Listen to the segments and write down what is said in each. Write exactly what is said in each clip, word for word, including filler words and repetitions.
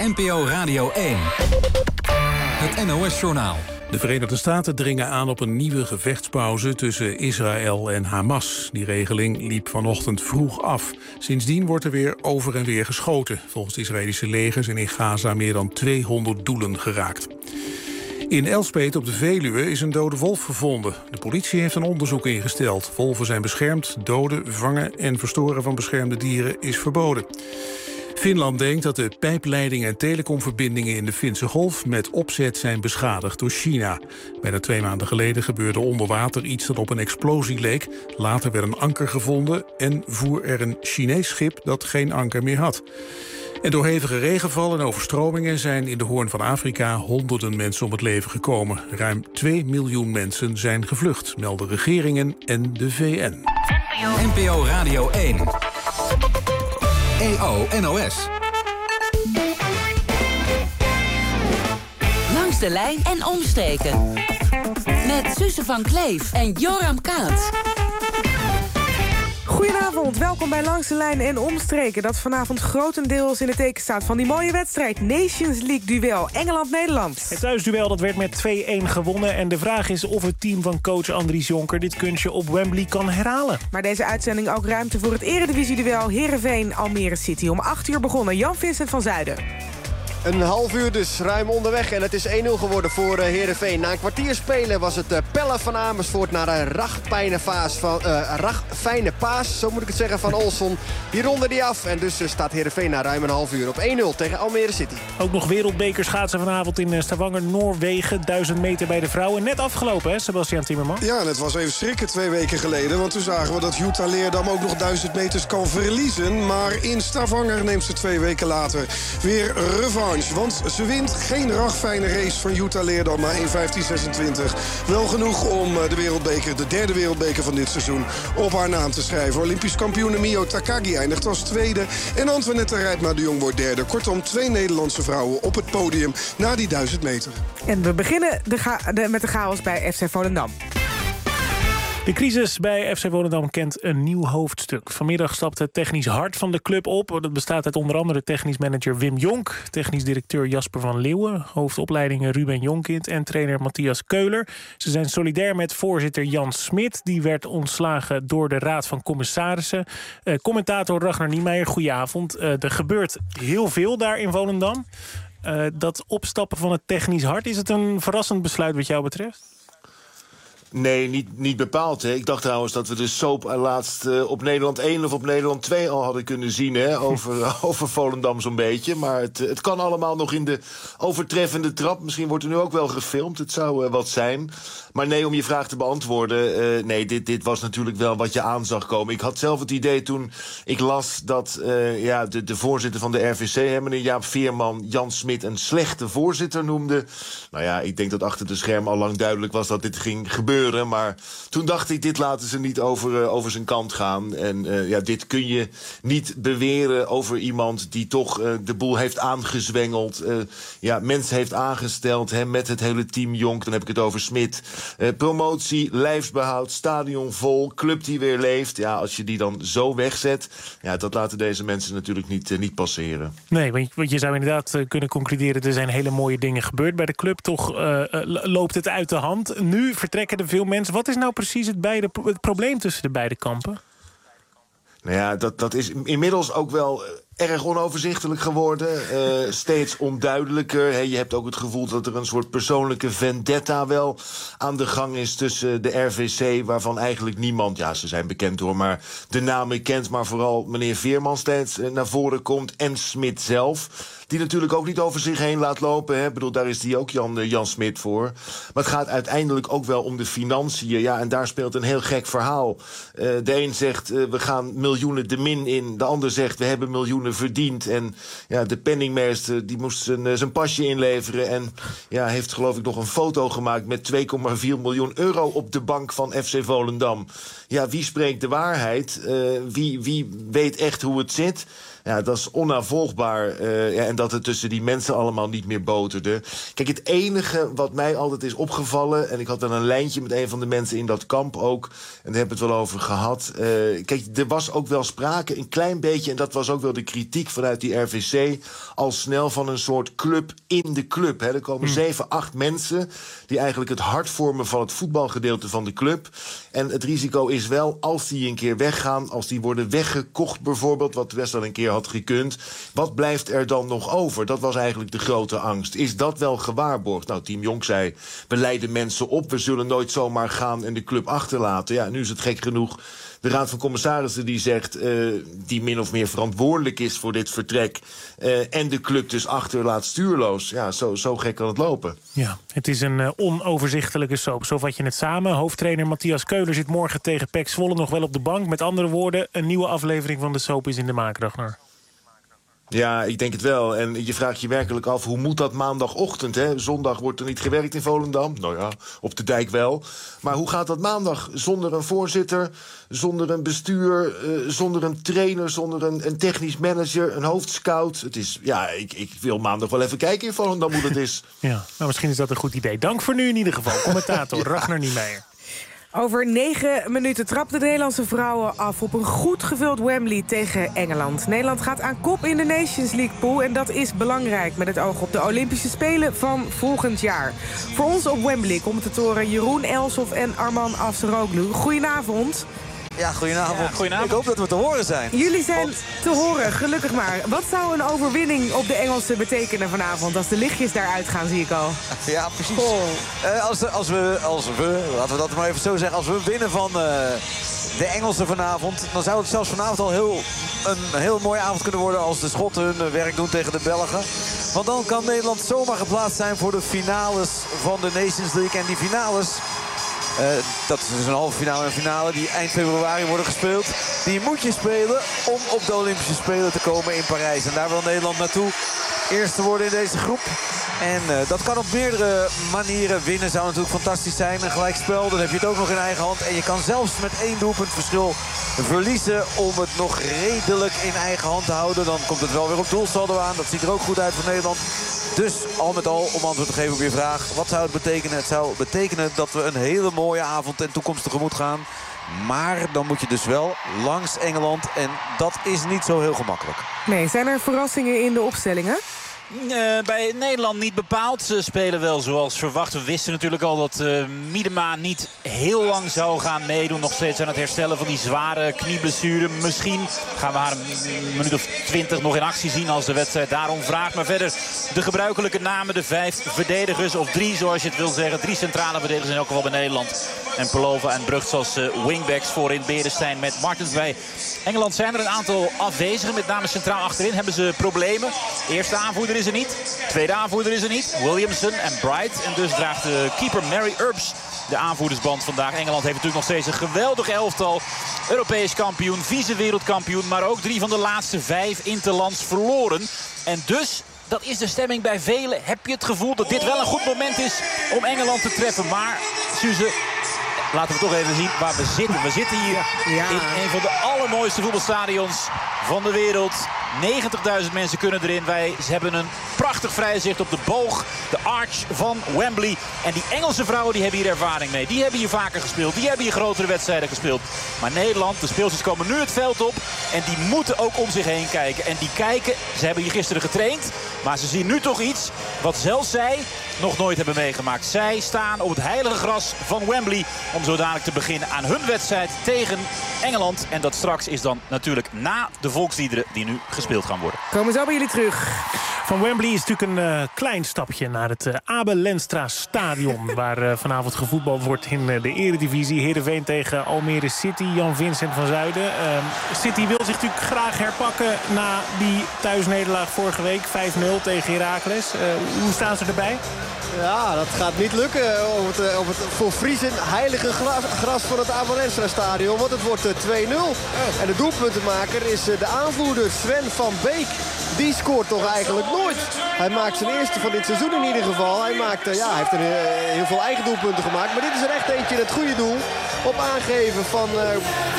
N P O Radio één. Het N O S-journaal. De Verenigde Staten dringen aan op een nieuwe gevechtspauze tussen Israël en Hamas. Die regeling liep vanochtend vroeg af. Sindsdien wordt er weer over en weer geschoten. Volgens het Israëlische leger zijn in Gaza meer dan tweehonderd doelen geraakt. In Elspeet op de Veluwe is een dode wolf gevonden. De politie heeft een onderzoek ingesteld. Wolven zijn beschermd, doden, vangen en verstoren van beschermde dieren is verboden. Finland denkt dat de pijpleidingen en telecomverbindingen in de Finse Golf met opzet zijn beschadigd door China. Bijna twee maanden geleden gebeurde onder water iets dat op een explosie leek. Later werd een anker gevonden en voer er een Chinees schip dat geen anker meer had. En door hevige regenval en overstromingen zijn in de Hoorn van Afrika honderden mensen om het leven gekomen. Ruim twee miljoen mensen zijn gevlucht, melden regeringen en de V N. N P O Radio één. E O N O S. Langs de lijn en omstreken. Met Suze van Kleef en Joram Kaats. Goedenavond, welkom bij Langs de Lijn en Omstreken... dat vanavond grotendeels in het teken staat van die mooie wedstrijd... Nations League-duel Engeland-Nederland. Het thuisduel dat werd met twee-een gewonnen... en de vraag is of het team van coach Andries Jonker... dit kunstje op Wembley kan herhalen. Maar deze uitzending ook ruimte voor het eredivisie-duel... Heerenveen-Almere City. Om acht uur begonnen, Jan-Vincent van Zuiden. Een half uur dus, ruim onderweg. En het is één nul geworden voor uh, Heerenveen. Na een kwartier spelen was het uh, Pelle van Amersfoort... naar een ragfijne paas van, uh, ragfijne paas, zo moet ik het zeggen, van Olsson. Die ronde die af. En dus uh, staat Heerenveen na ruim een half uur op één nul tegen Almere City. Ook nog wereldbeker schaatsen vanavond in Stavanger, Noorwegen. duizend meter bij de vrouwen. Net afgelopen, hè, Sebastian Timmerman? Ja, en het was even schrikken twee weken geleden. Want toen zagen we dat Jutta Leerdam ook nog duizend meters kan verliezen. Maar in Stavanger neemt ze twee weken later weer revanche. Want ze wint geen ragfijne race van Jutta Leerdam, maar één vijftien zesentwintig. Wel genoeg om de wereldbeker, de derde wereldbeker van dit seizoen, op haar naam te schrijven. Olympisch kampioene Mio Takagi eindigt als tweede. En Antoinette Rijpma de Jong wordt derde. Kortom, twee Nederlandse vrouwen op het podium na die duizend meter. En we beginnen de ga- de, met de chaos bij F C Volendam. De crisis bij F C Volendam kent een nieuw hoofdstuk. Vanmiddag stapt het technisch hart van de club op. Dat bestaat uit onder andere technisch manager Wim Jonk... technisch directeur Jasper van Leeuwen... hoofdopleidingen Ruben Jonkind en trainer Matthias Keuler. Ze zijn solidair met voorzitter Jan Smit. Die werd ontslagen door de Raad van Commissarissen. Uh, commentator Ragnar Niemeyer, goedenavond. Uh, er gebeurt heel veel daar in Volendam. Uh, dat opstappen van het technisch hart... is het een verrassend besluit wat jou betreft? Nee, niet, niet bepaald. Hè. Ik dacht trouwens dat we de soap laatst uh, op Nederland één of op Nederland twee al hadden kunnen zien. Hè, over, over Volendam zo'n beetje. Maar het, het kan allemaal nog in de overtreffende trap. Misschien wordt er nu ook wel gefilmd. Het zou uh, wat zijn. Maar nee, om je vraag te beantwoorden. Uh, nee, dit, dit was natuurlijk wel wat je aan zag komen. Ik had zelf het idee toen ik las dat uh, ja, de, de voorzitter van de R V C... Hè, meneer Jaap Veerman, Jan Smit een slechte voorzitter noemde. Nou ja, ik denk dat achter de schermen al lang duidelijk was dat dit ging gebeuren. Maar toen dacht ik, dit laten ze niet over, uh, over zijn kant gaan. En uh, ja, dit kun je niet beweren over iemand die toch uh, de boel heeft aangezwengeld. Uh, ja, mensen heeft aangesteld, hè, met het hele team Jonk. Dan heb ik het over Smit. Uh, promotie, lijfsbehoud, stadion vol, club die weer leeft. Ja, als je die dan zo wegzet, ja, dat laten deze mensen natuurlijk niet, uh, niet passeren. Nee, want je, want je zou inderdaad uh, kunnen concluderen... er zijn hele mooie dingen gebeurd bij de club. Toch uh, loopt het uit de hand. Nu vertrekken er veel mensen. Wat is nou precies het, beide, het probleem tussen de beide kampen? Nou ja, dat, dat is inmiddels ook wel erg onoverzichtelijk geworden. Uh, steeds onduidelijker. He, je hebt ook het gevoel dat er een soort persoonlijke vendetta wel aan de gang is tussen de R V C, waarvan eigenlijk niemand, ja, ze zijn bekend hoor, maar de namen kent, maar vooral meneer Veerman steeds uh, naar voren komt en Smit zelf. Die natuurlijk ook niet over zich heen laat lopen. Hè. Ik bedoel, daar is die ook Jan, uh, Jan Smit voor. Maar het gaat uiteindelijk ook wel om de financiën. Ja, en daar speelt een heel gek verhaal. Uh, de een zegt, uh, we gaan miljoenen de min in. De ander zegt, we hebben miljoenen verdiend. En ja, de penningmeester die moest zijn, uh, zijn pasje inleveren. En ja, heeft geloof ik nog een foto gemaakt met twee komma vier miljoen euro op de bank van F C Volendam. Ja, wie spreekt de waarheid? Uh, wie, wie weet echt hoe het zit? Ja, dat is onnavolgbaar. Uh, ja, en dat het tussen die mensen allemaal niet meer boterde. Kijk, het enige wat mij altijd is opgevallen... en ik had dan een lijntje met een van de mensen in dat kamp ook... en daar hebben we het wel over gehad. Uh, kijk, er was ook wel sprake, een klein beetje... en dat was ook wel de kritiek vanuit die R V C... al snel van een soort club in de club. Hè. Er komen hmm. zeven, acht mensen... die eigenlijk het hart vormen van het voetbalgedeelte van de club. En het risico is wel, als die een keer weggaan... als die worden weggekocht bijvoorbeeld... wat best wel een keer had gekund... wat blijft er dan nog over? Dat was eigenlijk de grote angst. Is dat wel gewaarborgd? Nou, Team Jonk zei, we leiden mensen op... we zullen nooit zomaar gaan en de club achterlaten. Ja, nu is het gek genoeg... de Raad van Commissarissen die zegt... Uh, die min of meer verantwoordelijk is voor dit vertrek... Uh, en de club dus achterlaat stuurloos. Ja, zo, zo gek kan het lopen. Ja, het is een uh, onoverzichtelijke soap. Zo vat je het samen. Hoofdtrainer Matthias Keuler zit morgen tegen P E C Zwolle nog wel op de bank. Met andere woorden, een nieuwe aflevering van de soap is in de maak, Ragnar. Ja, ik denk het wel. En je vraagt je werkelijk af, hoe moet dat maandagochtend? Hè? Zondag wordt er niet gewerkt in Volendam. Nou ja, op de dijk wel. Maar hoe gaat dat maandag? Zonder een voorzitter, zonder een bestuur... Uh, zonder een trainer, zonder een, een technisch manager, een hoofdscout. Het is, ja, ik, ik wil maandag wel even kijken in Volendam hoe dat is. Ja, nou, misschien is dat een goed idee. Dank voor nu in ieder geval. Commentator ja. Ragnar Niemeyer. Over negen minuten trapten de Nederlandse vrouwen af op een goed gevuld Wembley tegen Engeland. Nederland gaat aan kop in de Nations League pool en dat is belangrijk met het oog op de Olympische Spelen van volgend jaar. Voor ons op Wembley commentatoren Jeroen Elsof en Arman Afsaroglu. Goedenavond. Ja, goedenavond. Ja, goedenavond. Ik hoop dat we te horen zijn. Jullie zijn Want... te horen, gelukkig maar. Wat zou een overwinning op de Engelsen betekenen vanavond... als de lichtjes daaruit gaan, zie ik al? Ja, precies. Uh, als, als, we, als we, laten we dat maar even zo zeggen... als we winnen van uh, de Engelsen vanavond... dan zou het zelfs vanavond al heel, een heel mooie avond kunnen worden... als de Schotten hun werk doen tegen de Belgen. Want dan kan Nederland zomaar geplaatst zijn... voor de finales van de Nations League. En die finales... Uh, dat is dus een halve finale en een finale die eind februari worden gespeeld. Die moet je spelen om op de Olympische Spelen te komen in Parijs. En daar wil Nederland naartoe. Eerste worden in deze groep. En uh, dat kan op meerdere manieren. Winnen zou natuurlijk fantastisch zijn. Een gelijkspel, dan heb je het ook nog in eigen hand. En je kan zelfs met één doelpunt verschil verliezen om het nog redelijk in eigen hand te houden. Dan komt het wel weer op doelsaldo aan. Dat ziet er ook goed uit voor Nederland. Dus al met al, om antwoord te geven op je vraag, wat zou het betekenen? Het zou betekenen dat we een hele mooie avond en toekomst tegemoet gaan. Maar dan moet je dus wel langs Engeland. En dat is niet zo heel gemakkelijk. Nee, zijn er verrassingen in de opstellingen? Uh, bij Nederland niet bepaald. Ze spelen wel zoals verwacht. We wisten natuurlijk al dat uh, Miedema niet heel lang zou gaan meedoen. Nog steeds aan het herstellen van die zware knieblessure. Misschien gaan we haar een minuut of twintig nog in actie zien als de wedstrijd daarom vraagt. Maar verder de gebruikelijke namen. De vijf verdedigers of drie zoals je het wil zeggen. Drie centrale verdedigers in elk geval bij Nederland. En Pelova en Brugts als uh, wingbacks voorin. Berenstein met Martens bij. Engeland zijn er een aantal afwezigen. Met name centraal achterin hebben ze problemen. Eerste aanvoerder is er niet. Tweede aanvoerder is er niet. Williamson en Bright. En dus draagt de keeper Mary Earps de aanvoerdersband vandaag. Engeland heeft natuurlijk nog steeds een geweldig elftal. Europees kampioen, vice-wereldkampioen. Maar ook drie van de laatste vijf interlands verloren. En dus... dat is de stemming bij velen. Heb je het gevoel dat dit wel een goed moment is om Engeland te treffen. Maar, Suze, laten we toch even zien waar we zitten. We zitten hier ja. in een van de allermooiste voetbalstadions van de wereld. negentigduizend mensen kunnen erin. Wij ze hebben een prachtig vrije zicht op de boog. De arch van Wembley. En die Engelse vrouwen die hebben hier ervaring mee. Die hebben hier vaker gespeeld. Die hebben hier grotere wedstrijden gespeeld. Maar Nederland, de speelsters komen nu het veld op. En die moeten ook om zich heen kijken. En die kijken, ze hebben hier gisteren getraind. Maar ze zien nu toch iets wat zelfs zij nog nooit hebben meegemaakt. Zij staan op het heilige gras van Wembley. Om zo dadelijk te beginnen aan hun wedstrijd tegen Engeland. En dat straks is dan natuurlijk na de volksliederen die nu gespeeld gaan worden. Komen zo bij jullie terug. Van Wembley is natuurlijk een uh, klein stapje naar het uh, Abel Lenstra Stadion. Waar uh, vanavond gevoetbald wordt in uh, de Eredivisie. Heerenveen tegen Almere City. Jan Vincent van Zuiden. Uh, City wil zich natuurlijk graag herpakken na die thuisnederlaag vorige week. vijf nul tegen Heracles. Uh, hoe staan ze erbij? Ja, dat gaat niet lukken op het, op het voor Friesen heilige gras, gras van het Abel Lenstra Stadion. Want het wordt twee nul. Oh. En de doelpuntenmaker is de aanvoerder Sven van Beek. Die scoort toch eigenlijk nooit. Hij maakt zijn eerste van dit seizoen in ieder geval. Hij, maakt, ja, hij heeft er heel veel eigen doelpunten gemaakt. Maar dit is er echt eentje in het goede doel. Op aangeven van... Uh,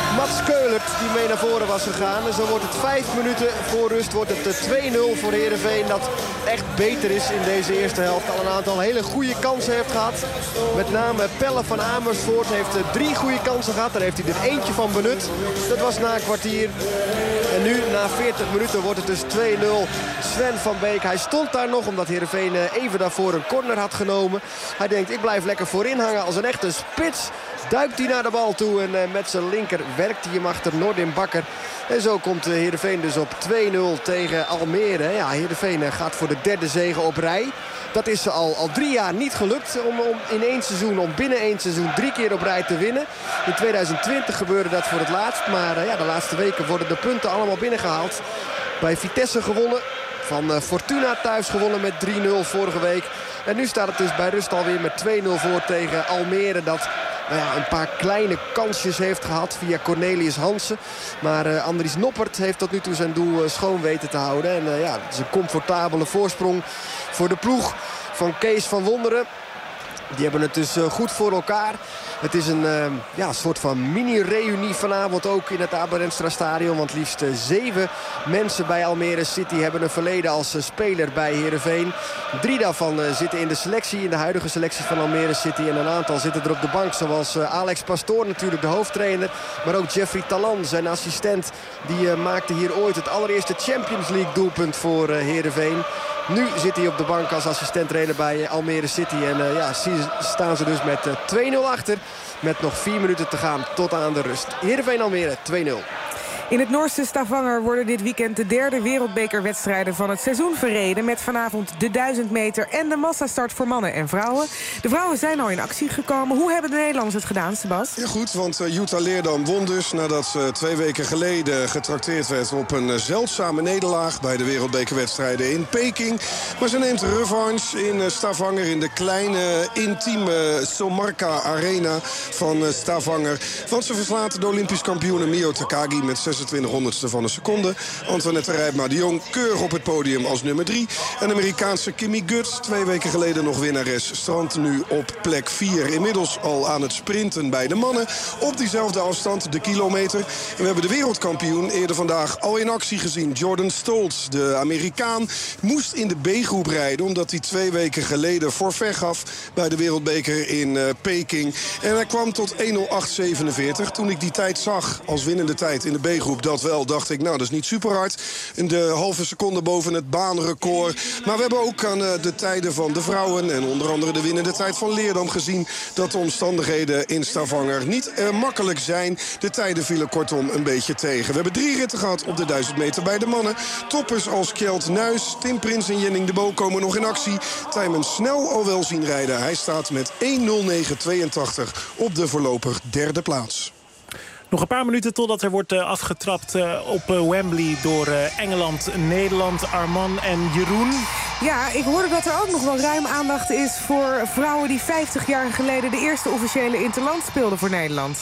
Mats Keulert die mee naar voren was gegaan. En zo wordt het vijf minuten voor rust. Wordt het twee nul voor Heerenveen. Dat echt beter is in deze eerste helft. Al een aantal hele goede kansen heeft gehad. Met name Pelle van Amersfoort heeft drie goede kansen gehad. Daar heeft hij er eentje van benut. Dat was na een kwartier. En nu na veertig minuten wordt het dus twee nul. Sven van Beek, hij stond daar nog omdat Heerenveen even daarvoor een corner had genomen. Hij denkt, ik blijf lekker voorin hangen als een echte spits. Duikt hij naar de bal toe en uh, met zijn linker werkt hij hem achter Nordin Bakker. En zo komt uh, Heerenveen dus op twee nul tegen Almere. Ja, Heerenveen uh, gaat voor de derde zege op rij. Dat is al, al drie jaar niet gelukt om, om in één seizoen, om binnen één seizoen drie keer op rij te winnen. In tweeduizend twintig gebeurde dat voor het laatst. Maar uh, ja, de laatste weken worden de punten allemaal binnengehaald. Bij Vitesse gewonnen. Van uh, Fortuna thuis gewonnen met drie nul vorige week. En nu staat het dus bij rust alweer met twee nul voor tegen Almere. Dat nou ja, een paar kleine kansjes heeft gehad via Cornelius Hansen. Maar uh, Andries Noppert heeft tot nu toe zijn doel uh, schoon weten te houden. En uh, ja, het is een comfortabele voorsprong voor de ploeg van Kees van Wonderen. Die hebben het dus uh, goed voor elkaar. Het is een uh, ja, soort van mini-reunie vanavond ook in het Aberenstra Stadion. Want liefst uh, zeven mensen bij Almere City hebben een verleden als uh, speler bij Heerenveen. Drie daarvan uh, zitten in de selectie, in de huidige selectie van Almere City. En een aantal zitten er op de bank, zoals uh, Alex Pastoor, natuurlijk de hoofdtrainer. Maar ook Jeffrey Talan, zijn assistent, die uh, maakte hier ooit het allereerste Champions League doelpunt voor uh, Heerenveen. Nu zit hij op de bank als assistent-trainer bij Almere City. En uh, ja, staan ze dus met uh, twee nul achter. Met nog vier minuten te gaan tot aan de rust. Heerenveen Almere twee nul. In het Noorse Stavanger worden dit weekend de derde wereldbekerwedstrijden van het seizoen verreden. Met vanavond de duizend meter en de massastart voor mannen en vrouwen. De vrouwen zijn al in actie gekomen. Hoe hebben de Nederlanders het gedaan, Sebas? Ja goed, want uh, Jutta Leerdam won dus nadat ze twee weken geleden getrakteerd werd op een uh, zeldzame nederlaag bij de wereldbekerwedstrijden in Peking. Maar ze neemt revanche in uh, Stavanger in de kleine intieme Somarka Arena van uh, Stavanger. Want ze verslaat de Olympisch kampioene Mio Takagi met zesentwintig honderdste van een seconde. Antoinette Rijpma de Jong keurig op het podium als nummer drie. En de Amerikaanse Kimmy Guts, twee weken geleden nog winnares, strandt nu op plek vier. Inmiddels al aan het sprinten bij de mannen. Op diezelfde afstand, de kilometer. En we hebben de wereldkampioen eerder vandaag al in actie gezien. Jordan Stoltz, de Amerikaan, moest in de B-groep rijden, omdat hij twee weken geleden forfait gaf bij de wereldbeker in uh, Peking. En hij kwam tot één nul acht zevenenveertig. Toen ik die tijd zag als winnende tijd in de B-groep, dat wel, dacht ik, nou, dat is niet super hard. In de halve seconde boven het baanrecord. Maar we hebben ook aan uh, de tijden van de vrouwen en onder andere de winnende tijd van Leerdam gezien dat de omstandigheden in Stavanger niet uh, makkelijk zijn. De tijden vielen kortom een beetje tegen. We hebben drie ritten gehad op de duizend meter bij de mannen. Toppers als Kjeld Nuis, Tim Prins en Jenning de Bo komen nog in actie. Tijmen snel al wel zien rijden. Hij staat met één nul negen tweeëntachtig op de voorlopig derde plaats. Nog een paar minuten totdat er wordt uh, afgetrapt uh, op uh, Wembley door uh, Engeland, Nederland, Arman en Jeroen. Ja, ik hoorde dat er ook nog wel ruim aandacht is voor vrouwen die vijftig jaar geleden de eerste officiële interland speelden voor Nederland.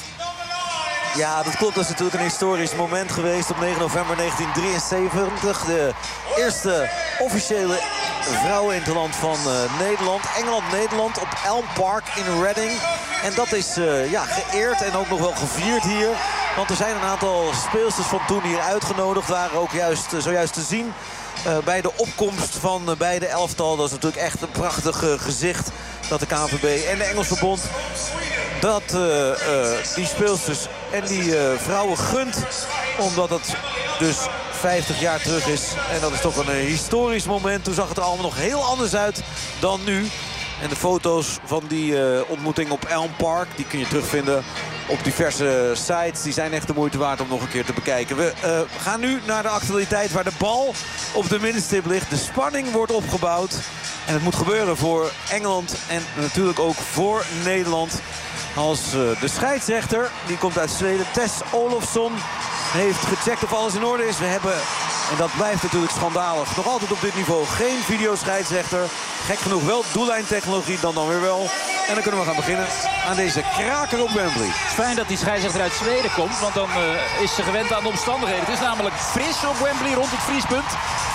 Ja, dat klopt. Dat is natuurlijk een historisch moment geweest op negen november negentien drieënzeventig. De eerste officiële vrouweninterland van uh, Nederland. Engeland-Nederland op Elm Park in Reading. En dat is uh, ja, geëerd en ook nog wel gevierd hier. Want er zijn een aantal speelsters van toen hier uitgenodigd. Waren ook juist, uh, zojuist te zien uh, bij de opkomst van uh, beide elftal. Dat is natuurlijk echt een prachtig uh, gezicht dat de K N V B en de Engels Verbond dat uh, uh, die speelsters en die uh, vrouwen gunt. Omdat het dus vijftig jaar terug is. En dat is toch een uh, historisch moment. Toen zag het er allemaal nog heel anders uit dan nu. En de foto's van die uh, ontmoeting op Elm Park, die kun je terugvinden op diverse sites. Die zijn echt de moeite waard om nog een keer te bekijken. We uh, gaan nu naar de actualiteit waar de bal op de middenstip ligt. De spanning wordt opgebouwd. En het moet gebeuren voor Engeland en natuurlijk ook voor Nederland. Als uh, de scheidsrechter, die komt uit Zweden, Tess Olofsson, heeft gecheckt of alles in orde is. We hebben, en dat blijft natuurlijk schandalig, nog altijd op dit niveau geen videoscheidsrechter. Gek genoeg wel doellijntechnologie, dan dan weer wel. En dan kunnen we gaan beginnen aan deze kraker op Wembley. Fijn dat die scheidsrechter uit Zweden komt, want dan uh, is ze gewend aan de omstandigheden. Het is namelijk fris op Wembley rond het vriespunt.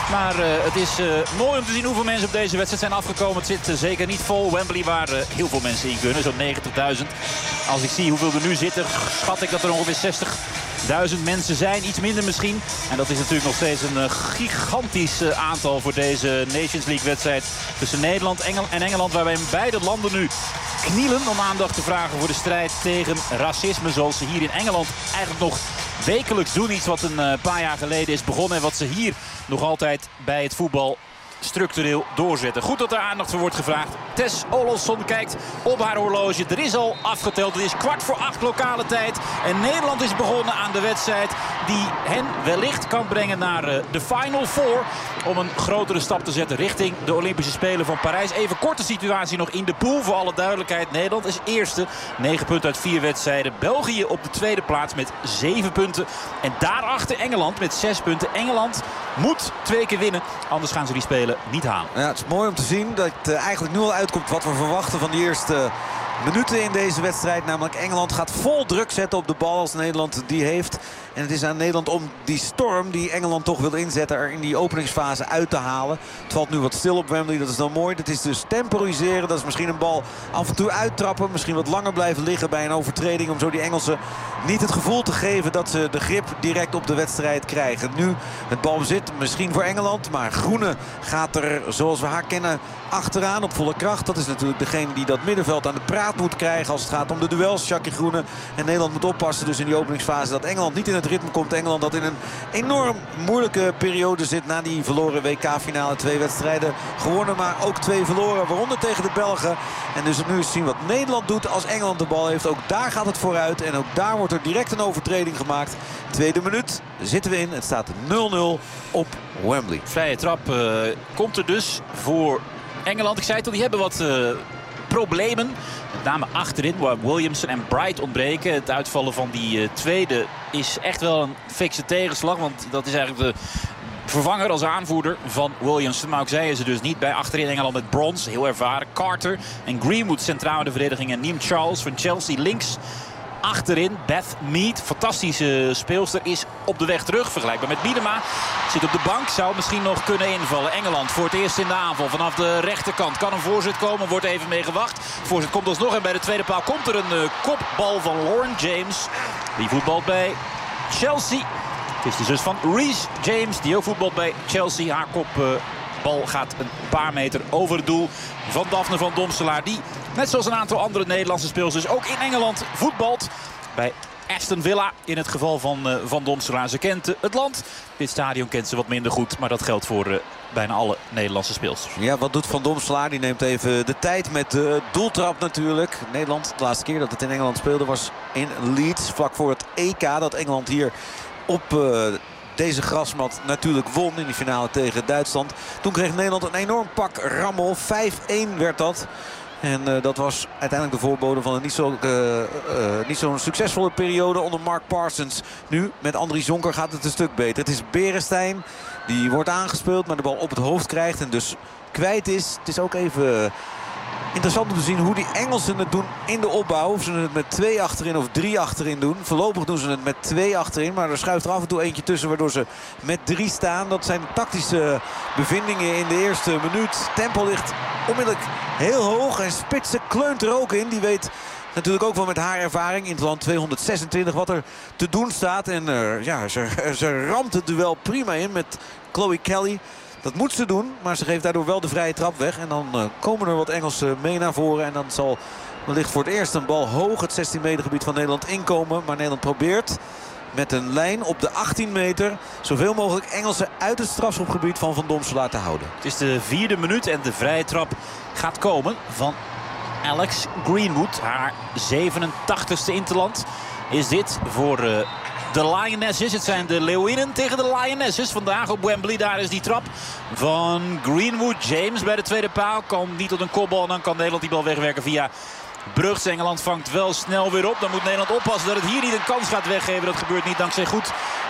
Maar uh, het is uh, mooi om te zien hoeveel mensen op deze wedstrijd zijn afgekomen. Het zit uh, zeker niet vol. Wembley waar uh, heel veel mensen in kunnen. Zo'n negentigduizend. Als ik zie hoeveel er nu zitten, schat ik dat er ongeveer zestigduizend mensen zijn. Iets minder misschien. En dat is natuurlijk nog steeds een uh, gigantisch uh, aantal voor deze Nations League wedstrijd tussen Nederland Engel en Engeland. Waarbij beide landen nu knielen om aandacht te vragen voor de strijd tegen racisme. Zoals ze hier in Engeland eigenlijk nog wekelijks doen. Iets wat een uh, paar jaar geleden is begonnen. En wat ze hier nog altijd bij het voetbal structureel doorzetten. Goed dat er aandacht voor wordt gevraagd. Tess Olofsson kijkt op haar horloge. Er is al afgeteld. Het is kwart voor acht lokale tijd. En Nederland is begonnen aan de wedstrijd die hen wellicht kan brengen naar uh, de Final Four. Om een grotere stap te zetten richting de Olympische Spelen van Parijs. Even korte situatie nog in de pool. Voor alle duidelijkheid. Nederland is eerste. negen punten uit vier wedstrijden. België op de tweede plaats met zeven punten. En daarachter Engeland met zes punten. Engeland moet twee keer winnen. Anders gaan ze die spelen niet halen. Ja, het is mooi om te zien dat het uh, eigenlijk nu al uitkomt wat we verwachten van de eerste minuten in deze wedstrijd. Namelijk Engeland gaat vol druk zetten op de bal als Nederland die heeft. En het is aan Nederland om die storm die Engeland toch wil inzetten er in die openingsfase uit te halen. Het valt nu wat stil op Wembley, dat is dan mooi. Dat is dus temporiseren, dat is misschien een bal af en toe uittrappen. Misschien wat langer blijven liggen bij een overtreding. Om zo die Engelsen niet het gevoel te geven dat ze de grip direct op de wedstrijd krijgen. Nu het balbezit misschien voor Engeland. Maar Groene gaat er zoals we haar kennen achteraan op volle kracht. Dat is natuurlijk degene die dat middenveld aan de praat moet krijgen als het gaat om de duels. Jackie Groene en Nederland moet oppassen dus in die openingsfase dat Engeland niet in het ritme komt. Engeland dat in een enorm moeilijke periode zit na die verloren W K-finale. Twee wedstrijden gewonnen, maar ook twee verloren. Waaronder tegen de Belgen. En dus nu eens zien wat Nederland doet als Engeland de bal heeft. Ook daar gaat het vooruit. En ook daar wordt er direct een overtreding gemaakt. Tweede minuut zitten we in. Het staat nul nul op Wembley. Vrije trap uh, komt er dus voor Engeland. Ik zei het al, die hebben wat uh, problemen. Met name achterin, waar Williamson en Bright ontbreken. Het uitvallen van die uh, tweede is echt wel een fikse tegenslag. Want dat is eigenlijk de vervanger als aanvoerder van Williamson. Maar ook zij is er dus niet bij. Achterin Engeland met Bronze, heel ervaren. Carter en Greenwood centraal in de verdediging. En Neem Charles van Chelsea links. Achterin Beth Mead, fantastische speelster, is op de weg terug. Vergelijkbaar met Miedema. Zit op de bank, zou misschien nog kunnen invallen. Engeland voor het eerst in de aanval vanaf de rechterkant. Kan een voorzet komen, wordt even mee gewacht. Voorzet komt alsnog en bij de tweede paal komt er een uh, kopbal van Lauren James. Die voetbalt bij Chelsea. Het is de zus van Reece James, die ook voetbalt bij Chelsea. Haar kopbal uh, gaat een paar meter over het doel van Daphne van Domselaar. Die, net zoals een aantal andere Nederlandse speelsters, ook in Engeland voetbalt. Bij Aston Villa in het geval van uh, Van Domselaar. Ze kent uh, het land. Dit stadion kent ze wat minder goed. Maar dat geldt voor uh, bijna alle Nederlandse speelsters. Ja, wat doet Van Domselaar? Die neemt even de tijd met de doeltrap natuurlijk. Nederland, de laatste keer dat het in Engeland speelde was in Leeds. Vlak voor het E K dat Engeland hier op Uh, deze grasmat natuurlijk won in die finale tegen Duitsland. Toen kreeg Nederland een enorm pak rammel. vijf een werd dat. En uh, dat was uiteindelijk de voorbode van een niet zo'n uh, uh, niet zo'n succesvolle periode onder Mark Parsons. Nu met Andries Jonker gaat het een stuk beter. Het is Beresteyn die wordt aangespeeld, maar de bal op het hoofd krijgt en dus kwijt is. Het is ook even Uh, interessant om te zien hoe die Engelsen het doen in de opbouw. Of ze het met twee achterin of drie achterin doen. Voorlopig doen ze het met twee achterin. Maar er schuift er af en toe eentje tussen waardoor ze met drie staan. Dat zijn tactische bevindingen in de eerste minuut. Tempo ligt onmiddellijk heel hoog. En Spitsen kleunt er ook in. Die weet natuurlijk ook wel met haar ervaring in het land tweehonderdzesentwintig wat er te doen staat. En uh, ja, ze, ze ramt het duel prima in met Chloe Kelly. Dat moet ze doen, maar ze geeft daardoor wel de vrije trap weg. En dan uh, komen er wat Engelsen mee naar voren. En dan zal wellicht voor het eerst een bal hoog het zestien meter gebied van Nederland inkomen. Maar Nederland probeert met een lijn op de achttien meter zoveel mogelijk Engelsen uit het strafschopgebied van Van Domselaar te houden. Het is de vierde minuut en de vrije trap gaat komen van Alex Greenwood. Haar zevenentachtigste interland is dit voor Uh, de Lionesses. Het zijn de Leeuwinnen tegen de Lionesses. Vandaag op Wembley. Daar is die trap van Greenwood. James bij de tweede paal. Kan niet tot een kopbal. En dan kan Nederland die bal wegwerken via Brugge. Engeland vangt wel snel weer op. Dan moet Nederland oppassen dat het hier niet een kans gaat weggeven. Dat gebeurt niet dankzij goed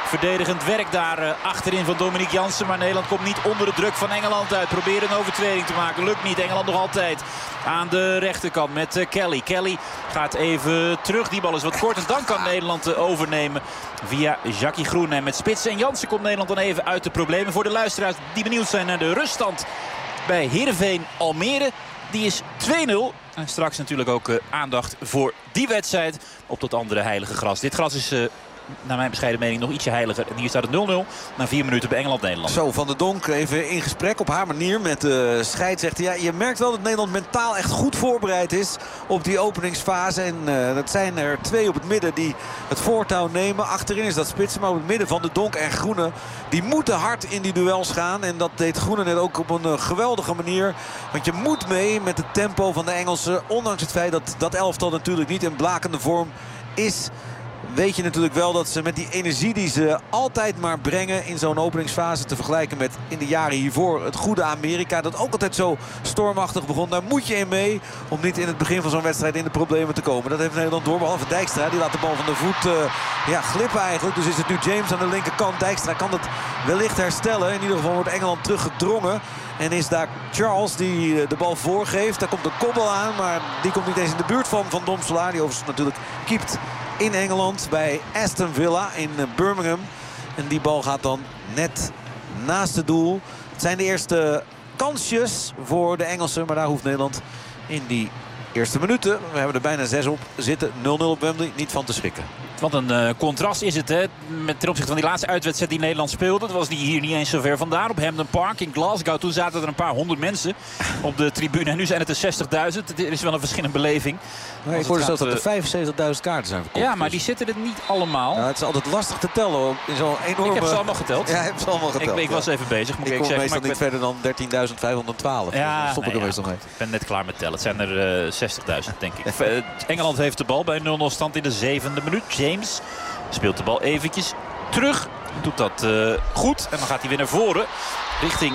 verdedigend werk daar uh, achterin van Dominique Jansen. Maar Nederland komt niet onder de druk van Engeland uit. Proberen een overtreding te maken. Lukt niet. Engeland nog altijd aan de rechterkant met uh, Kelly. Kelly gaat even terug. Die bal is wat kort. En dan kan Nederland uh, overnemen via Jackie Groen. En met Spits en Jansen komt Nederland dan even uit de problemen. Voor de luisteraars die benieuwd zijn naar de ruststand bij Heerenveen Almere. Die is twee nul. En straks natuurlijk ook uh, aandacht voor die wedstrijd op dat andere heilige gras. Dit gras is uh, naar mijn bescheiden mening nog ietsje heiliger. En hier staat het nul nul na vier minuten bij Engeland-Nederland. Zo, Van der Donk even in gesprek op haar manier met de scheidsrechter. Ja, je merkt wel dat Nederland mentaal echt goed voorbereid is op die openingsfase. En uh, dat zijn er twee op het midden die het voortouw nemen. Achterin is dat Spitsen, maar op het midden Van der Donk en Groene. Die moeten hard in die duels gaan. En dat deed Groene net ook op een uh, geweldige manier. Want je moet mee met het tempo van de Engelsen. Ondanks het feit dat dat elftal natuurlijk niet in blakende vorm is, weet je natuurlijk wel dat ze met die energie die ze altijd maar brengen in zo'n openingsfase, te vergelijken met in de jaren hiervoor het goede Amerika, dat ook altijd zo stormachtig begon. Daar moet je in mee om niet in het begin van zo'n wedstrijd in de problemen te komen. Dat heeft Nederland door, behalve Dijkstra. Die laat de bal van de voet uh, ja, glippen eigenlijk. Dus is het nu James aan de linkerkant. Dijkstra kan het wellicht herstellen. In ieder geval wordt Engeland teruggedrongen. En is daar Charles die de bal voorgeeft. Daar komt een kobbel aan, maar die komt niet eens in de buurt van Van Domselaar. Die overigens natuurlijk keept in Engeland bij Aston Villa in Birmingham. En die bal gaat dan net naast het doel. Het zijn de eerste kansjes voor de Engelsen. Maar daar hoeft Nederland in die eerste minuten, we hebben er bijna zes op zitten, nul nul op Wembley, niet van te schrikken. Wat een uh, contrast is het, hè, met ten opzichte van die laatste uitwedstrijd die Nederland speelde. Dat was die hier niet eens zo ver vandaan, op Hampden Park in Glasgow. Toen zaten er een paar honderd mensen op de tribune. En nu zijn het er zestigduizend. Er is wel een verschillende beleving. Nee, ik hoorde zelfs dat er vijfenzeventigduizend kaarten zijn verkocht. Ja, maar die zitten er niet allemaal. Ja, het is altijd lastig te tellen. In zo'n enorme... Ik heb ze allemaal geteld. Ja, ik heb ze allemaal geteld. Ik, ik was even bezig, moet ik, ik kom zeggen. meestal maar niet ben... verder dan dertienduizend vijfhonderdtwaalf. Ja, dan stop ik nee, er meestal ja, mee. Ik ben net klaar met tellen. Het zijn er uh, zestigduizend, denk ik. Engeland heeft de bal bij een nul nul stand in de zevende minuut. James speelt de bal eventjes terug. Doet dat uh, goed. En dan gaat hij weer naar voren. Richting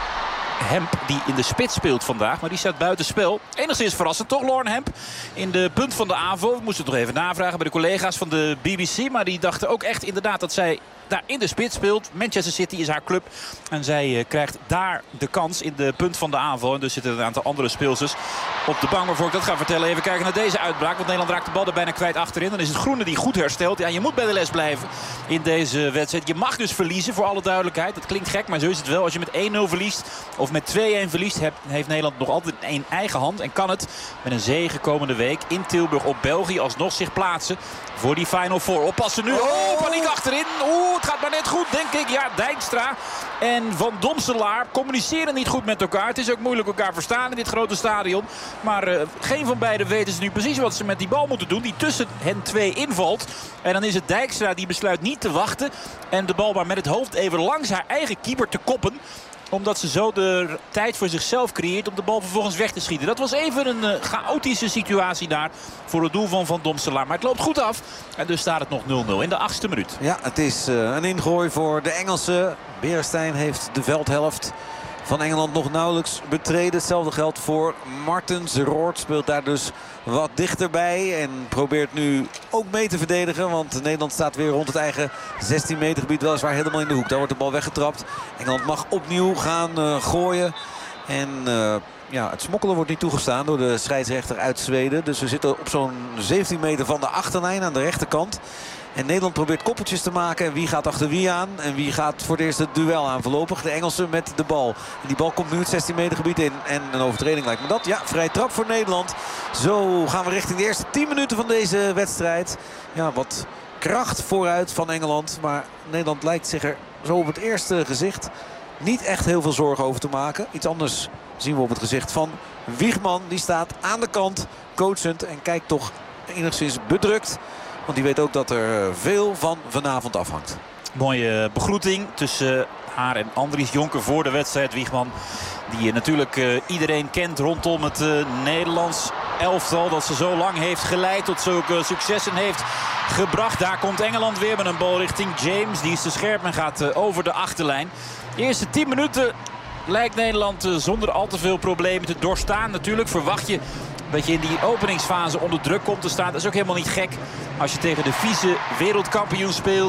Hemp, die in de spits speelt vandaag. Maar die staat buiten spel. Enigszins verrassend toch, Lauren Hemp. In de punt van de aanval. We moesten het nog even navragen bij de collega's van de B B C. Maar die dachten ook echt inderdaad dat zij daar in de spits speelt. Manchester City is haar club. En zij uh, krijgt daar de kans in de punt van de aanval. En dus zitten er een aantal andere speelsters op de bank. Maar voor ik dat ga vertellen, even kijken naar deze uitbraak. Want Nederland raakt de bal er bijna kwijt achterin. Dan is het Groene die goed herstelt. Ja, je moet bij de les blijven in deze wedstrijd. Je mag dus verliezen, voor alle duidelijkheid. Dat klinkt gek, maar zo is het wel. Als je met één nul verliest of met twee een verliest, heeft Nederland nog altijd in eigen hand. En kan het met een zege komende week in Tilburg op België alsnog zich plaatsen voor die Final Four. Oppassen nu. Oh, paniek achterin. Oeh, het gaat maar net goed, denk ik. Ja, Dijkstra en Van Domselaar communiceren niet goed met elkaar. Het is ook moeilijk elkaar verstaan in dit grote stadion. Maar uh, geen van beiden weten ze nu precies wat ze met die bal moeten doen. Die tussen hen twee invalt. En dan is het Dijkstra die besluit niet te wachten. En de bal maar met het hoofd even langs haar eigen keeper te koppen. Omdat ze zo de tijd voor zichzelf creëert om de bal vervolgens weg te schieten. Dat was even een uh, chaotische situatie daar voor het doel van Van Domselaar. Maar het loopt goed af. En dus staat het nog nul nul in de achtste minuut. Ja, het is uh, een ingooi voor de Engelsen. Beresteyn heeft de veldhelft van Engeland nog nauwelijks betreden. Hetzelfde geldt voor Martens. Roord speelt daar dus wat dichterbij. En probeert nu ook mee te verdedigen. Want Nederland staat weer rond het eigen zestien meter gebied. Weliswaar helemaal in de hoek. Daar wordt de bal weggetrapt. Engeland mag opnieuw gaan uh, gooien. En uh, ja, het smokkelen wordt niet toegestaan door de scheidsrechter uit Zweden. Dus we zitten op zo'n zeventien meter van de achterlijn aan de rechterkant. En Nederland probeert koppeltjes te maken. En wie gaat achter wie aan? En wie gaat voor het eerst het duel aan voorlopig? De Engelsen met de bal. En die bal komt nu het zestien meter gebied in. En een overtreding lijkt me dat. Ja, vrije trap voor Nederland. Zo gaan we richting de eerste tien minuten van deze wedstrijd. Ja, wat kracht vooruit van Engeland. Maar Nederland lijkt zich er zo op het eerste gezicht niet echt heel veel zorgen over te maken. Iets anders zien we op het gezicht van Wiegman. Die staat aan de kant, coachend en kijkt toch enigszins bedrukt. Want die weet ook dat er veel van vanavond afhangt. Mooie begroeting tussen haar en Andries Jonker voor de wedstrijd. Wiegman, die natuurlijk uh, iedereen kent rondom het uh, Nederlands elftal. Dat ze zo lang heeft geleid, tot zulke successen heeft gebracht. Daar komt Engeland weer met een bal richting James. Die is te scherp en gaat uh, over de achterlijn. De eerste tien minuten lijkt Nederland uh, zonder al te veel problemen te doorstaan. Natuurlijk verwacht je dat je in die openingsfase onder druk komt te staan. Dat is ook helemaal niet gek als je tegen de vice wereldkampioen speelt.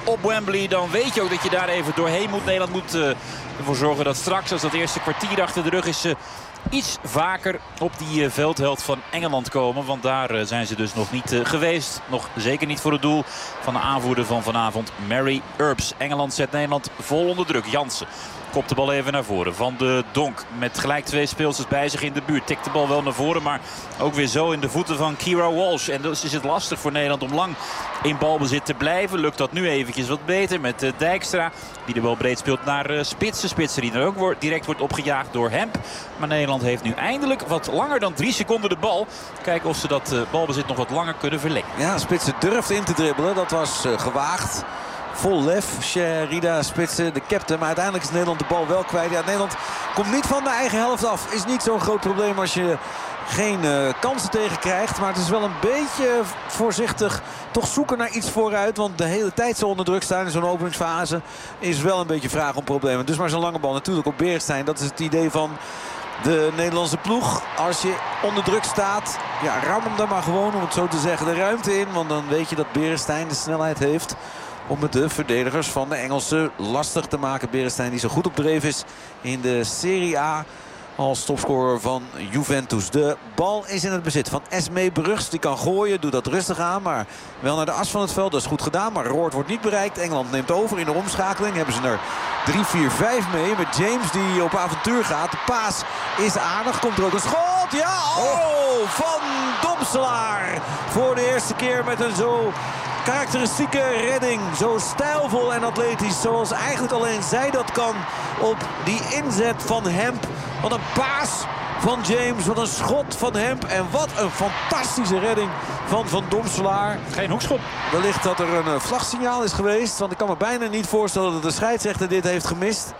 op Wembley, dan weet je ook dat je daar even doorheen moet. Nederland moet uh, ervoor zorgen dat straks, als dat eerste kwartier achter de rug is, uh, iets vaker op die uh, veldheld van Engeland komen. Want daar uh, zijn ze dus nog niet uh, geweest. Nog zeker niet voor het doel van de aanvoerder van vanavond, Mary Earps. Engeland zet Nederland vol onder druk. Jansen kopt de bal even naar voren. Van de Donk met gelijk twee speelsters bij zich in de buurt. Tikt de bal wel naar voren, maar ook weer zo in de voeten van Keira Walsh. En dus is het lastig voor Nederland om lang in balbezit te blijven. Lukt dat nu eventjes wat beter met uh, Dijkstra. Die de bal breed speelt naar uh, Spitsen. Spitsen die dan ook wordt, direct wordt opgejaagd door Hemp. Maar Nederland heeft nu eindelijk wat langer dan drie seconden de bal. Kijken of ze dat uh, balbezit nog wat langer kunnen verlengen. Ja, Spitsen durft in te dribbelen. Dat was uh, gewaagd. Vol lef, Sherida Spitsen, de captain. Maar uiteindelijk is Nederland de bal wel kwijt. Ja, Nederland komt niet van de eigen helft af. Is niet zo'n groot probleem als je geen uh, kansen tegen krijgt. Maar het is wel een beetje voorzichtig toch zoeken naar iets vooruit. Want de hele tijd zo onder druk staan in zo'n openingsfase is wel een beetje vraag om problemen. Dus maar zo'n lange bal natuurlijk op Beresteyn. Dat is het idee van de Nederlandse ploeg. Als je onder druk staat, ja, ram hem dan maar gewoon, om het zo te zeggen, de ruimte in. Want dan weet je dat Beresteyn de snelheid heeft om het de verdedigers van de Engelsen lastig te maken. Beresteyn die zo goed op dreef is in de Serie A als topscorer van Juventus. De bal is in het bezit van Esmee Brugs. Die kan gooien, doet dat rustig aan, maar wel naar de as van het veld. Dat is goed gedaan, maar Roord wordt niet bereikt. Engeland neemt over in de omschakeling. Hebben ze er drie vier vijf mee met James die op avontuur gaat. De paas is aardig. Komt er ook een schot. Ja, oh, van Domselaar. Voor de eerste keer met een zo karakteristieke redding. Zo stijlvol en atletisch. Zoals eigenlijk alleen zij dat kan op die inzet van Hemp. Wat een paas van James. Wat een schot van Hemp. En wat een fantastische redding van Van Domselaar. Geen hoekschop. Wellicht dat er een vlagsignaal is geweest. Want ik kan me bijna niet voorstellen dat de scheidsrechter dit heeft gemist.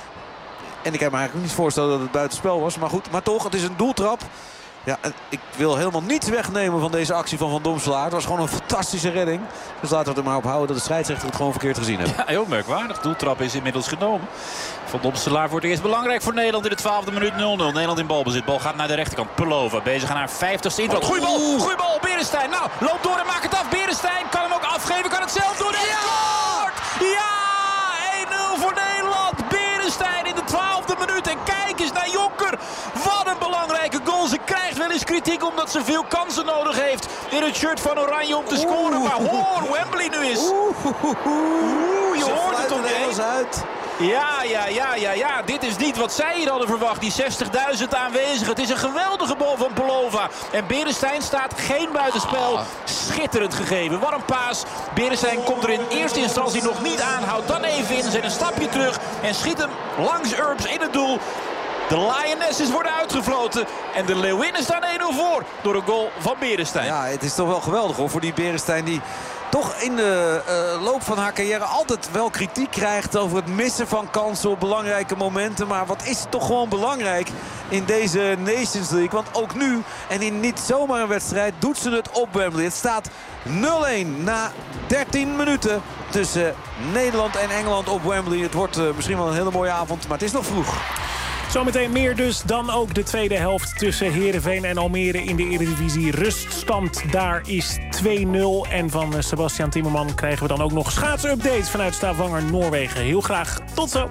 En ik kan me eigenlijk niet voorstellen dat het buitenspel was. Maar goed, maar toch, het is een doeltrap. Ja, ik wil helemaal niets wegnemen van deze actie van Van Domselaar. Het was gewoon een fantastische redding. Dus laten we er maar op houden dat de scheidsrechter het gewoon verkeerd gezien heeft. Ja, heel merkwaardig. Doeltrap is inmiddels genomen. Van Domselaar wordt eerst belangrijk voor Nederland in de twaalfde minuut. nul nul. Nederland in balbezit. Bal gaat naar de rechterkant. Pulova bezig aan haar vijftigste intrap. Goeie bal, goeie bal. Beresteyn. Nou, loopt door en maakt het af. Beresteyn kan hem ook afgeven. Kan het zelf doen. En scoort! Ja! één nul voor Nederland. Beresteyn in de twaalfde minuut. En kijk eens naar Jonker. Wat een belangrijke goal. Ze krijgt wel eens kritiek omdat ze veel kansen nodig heeft in het shirt van Oranje om te scoren. Maar hoor, Wembley nu is. Oeh, je hoort het om je heen. Uit. Ja, ja, ja, ja, ja. Dit is niet wat zij hier hadden verwacht. Die zestigduizend aanwezigen. Het is een geweldige bal van Pulova. En Beresteyn staat geen buitenspel. Schitterend gegeven. Wat een paas. Beresteyn komt er in eerste instantie nog niet aan. Houdt dan even in. Zet een stapje terug. En schiet hem langs Earps in het doel. De Lionesses worden uitgefloten. En de Leeuwinnen staan één nul voor. Door een goal van Beresteyn. Ja, het is toch wel geweldig hoor. Voor die Beresteyn die toch in de uh, loop van haar carrière altijd wel kritiek krijgt over het missen van kansen op belangrijke momenten. Maar wat is het toch gewoon belangrijk in deze Nations League. Want ook nu, en in niet zomaar een wedstrijd, doet ze het op Wembley. Het staat nul één na dertien minuten tussen Nederland en Engeland op Wembley. Het wordt uh, misschien wel een hele mooie avond, maar het is nog vroeg. Zometeen meer dus dan ook de tweede helft tussen Heerenveen en Almere in de Eredivisie. Ruststand daar is twee nul. En van Sebastian Timmerman krijgen we dan ook nog schaatsupdates vanuit Stavanger, Noorwegen. Heel graag. Tot zo.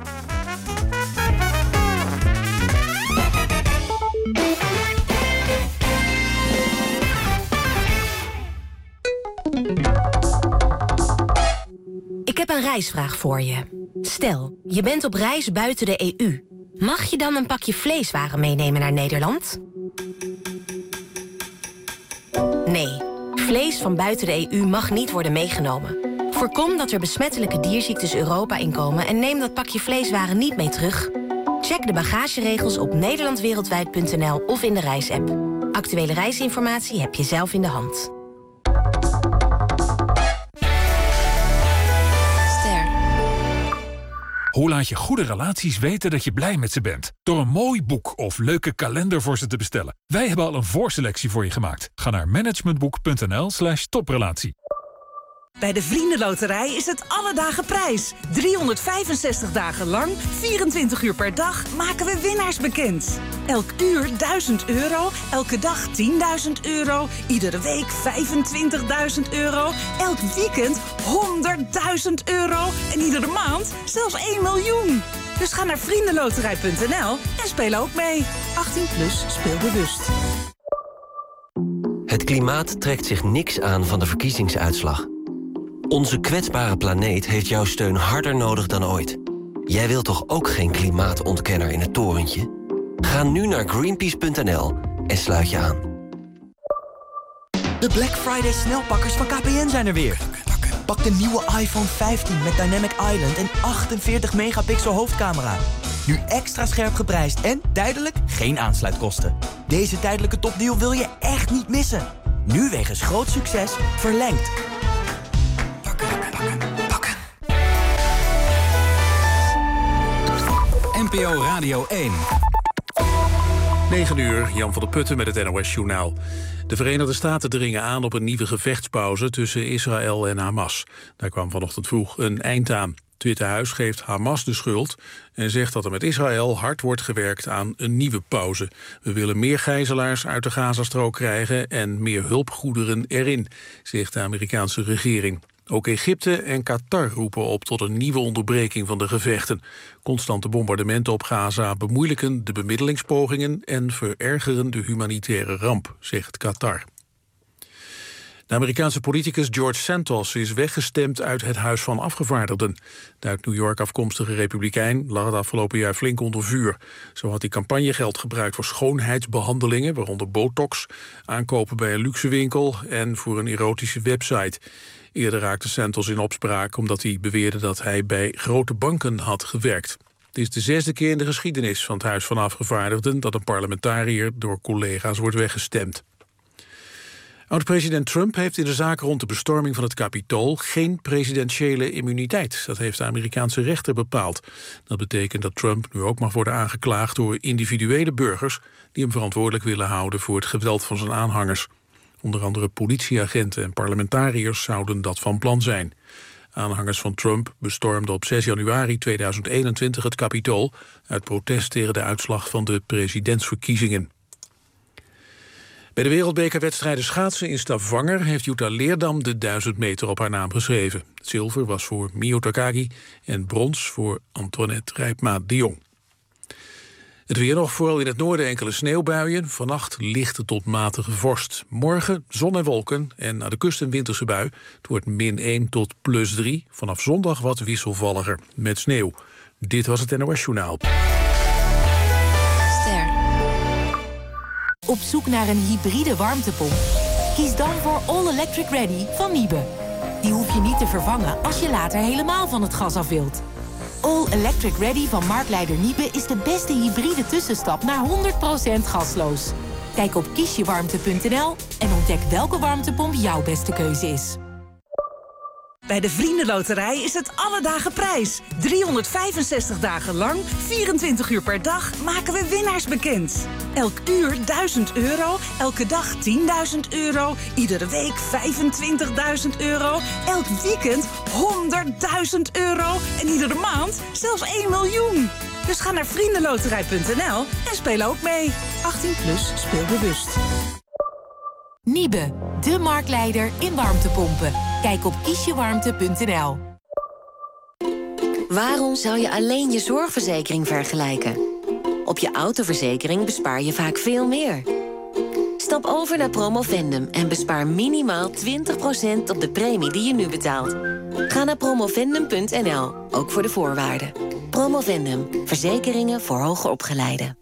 Ik heb een reisvraag voor je. Stel, je bent op reis buiten de E U. Mag je dan een pakje vleeswaren meenemen naar Nederland? Nee, vlees van buiten de E U mag niet worden meegenomen. Voorkom dat er besmettelijke dierziektes Europa inkomen en neem dat pakje vleeswaren niet mee terug. Check de bagageregels op nederlandwereldwijd punt n l of in de reisapp. Actuele reisinformatie heb je zelf in de hand. Hoe laat je goede relaties weten dat je blij met ze bent? Door een mooi boek of leuke kalender voor ze te bestellen. Wij hebben al een voorselectie voor je gemaakt. Ga naar managementboek punt n l slash toprelatie. Bij de Vriendenloterij is het alle dagen prijs. driehonderdvijfenzestig dagen lang, vierentwintig uur per dag, maken we winnaars bekend. Elk uur duizend euro, elke dag tienduizend euro, iedere week vijfentwintigduizend euro, elk weekend honderdduizend euro en iedere maand zelfs één miljoen. Dus ga naar vriendenloterij punt n l en speel ook mee. achttien plus, speel bewust. Het klimaat trekt zich niks aan van de verkiezingsuitslag. Onze kwetsbare planeet heeft jouw steun harder nodig dan ooit. Jij wilt toch ook geen klimaatontkenner in het torentje? Ga nu naar greenpeace punt n l en sluit je aan. De Black Friday snelpakkers van K P N zijn er weer. Pak de nieuwe iPhone vijftien met Dynamic Island en achtenveertig megapixel hoofdcamera. Nu extra scherp geprijsd en tijdelijk geen aansluitkosten. Deze tijdelijke topdeal wil je echt niet missen. Nu wegens groot succes verlengd. N P O Radio één. negen uur, Jan van der Putten met het N O S-journaal. De Verenigde Staten dringen aan op een nieuwe gevechtspauze tussen Israël en Hamas. Daar kwam vanochtend vroeg een eind aan. Het Witte Huis geeft Hamas de schuld en zegt dat er met Israël hard wordt gewerkt aan een nieuwe pauze. We willen meer gijzelaars uit de Gazastrook krijgen en meer hulpgoederen erin, zegt de Amerikaanse regering. Ook Egypte en Qatar roepen op tot een nieuwe onderbreking van de gevechten. Constante bombardementen op Gaza bemoeilijken de bemiddelingspogingen en verergeren de humanitaire ramp, zegt Qatar. De Amerikaanse politicus George Santos is weggestemd uit het Huis van Afgevaardigden. De uit New York afkomstige republikein lag het afgelopen jaar flink onder vuur. Zo had hij campagnegeld gebruikt voor schoonheidsbehandelingen, waaronder botox, aankopen bij een luxewinkel en voor een erotische website. Eerder raakte Santos in opspraak omdat hij beweerde dat hij bij grote banken had gewerkt. Het is de zesde keer in de geschiedenis van het Huis van Afgevaardigden dat een parlementariër door collega's wordt weggestemd. Oud-president Trump heeft in de zaak rond de bestorming van het Capitool geen presidentiële immuniteit. Dat heeft de Amerikaanse rechter bepaald. Dat betekent dat Trump nu ook mag worden aangeklaagd door individuele burgers die hem verantwoordelijk willen houden voor het geweld van zijn aanhangers. Onder andere politieagenten en parlementariërs zouden dat van plan zijn. Aanhangers van Trump bestormden op zes januari tweeduizend eenentwintig het Capitool uit protest tegen de uitslag van de presidentsverkiezingen. Bij de wereldbekerwedstrijden schaatsen in Stavanger heeft Jutta Leerdam de duizend meter op haar naam geschreven. Het zilver was voor Mio Takagi en brons voor Antoinette Rijpma de Jong. Het weer nog, vooral in het noorden enkele sneeuwbuien. Vannacht lichte tot matige vorst. Morgen zon en wolken en aan de kust een winterse bui. Het wordt min één tot plus drie. Vanaf zondag wat wisselvalliger met sneeuw. Dit was het N O S-journaal. Ster. Op zoek naar een hybride warmtepomp? Kies dan voor All Electric Ready van Niebe. Die hoef je niet te vervangen als je later helemaal van het gas af wilt. All Electric Ready van marktleider Niebe is de beste hybride tussenstap naar honderd procent gasloos. Kijk op kiesjewarmte punt n l en ontdek welke warmtepomp jouw beste keuze is. Bij de Vriendenloterij is het alle dagen prijs. driehonderdvijfenzestig dagen lang, vierentwintig uur per dag, maken we winnaars bekend. Elk uur duizend euro, elke dag tienduizend euro, iedere week vijfentwintigduizend euro, elk weekend honderdduizend euro en iedere maand zelfs één miljoen. Dus ga naar vriendenloterij punt n l en speel ook mee. achttien plus, speel bewust. Niebe, de marktleider in warmtepompen. Kijk op kiesjewarmte punt n l. Waarom zou je alleen je zorgverzekering vergelijken? Op je autoverzekering bespaar je vaak veel meer. Stap over naar Promovendum en bespaar minimaal twintig procent op de premie die je nu betaalt. Ga naar promovendum punt n l, ook voor de voorwaarden. Promovendum, verzekeringen voor hoger opgeleiden.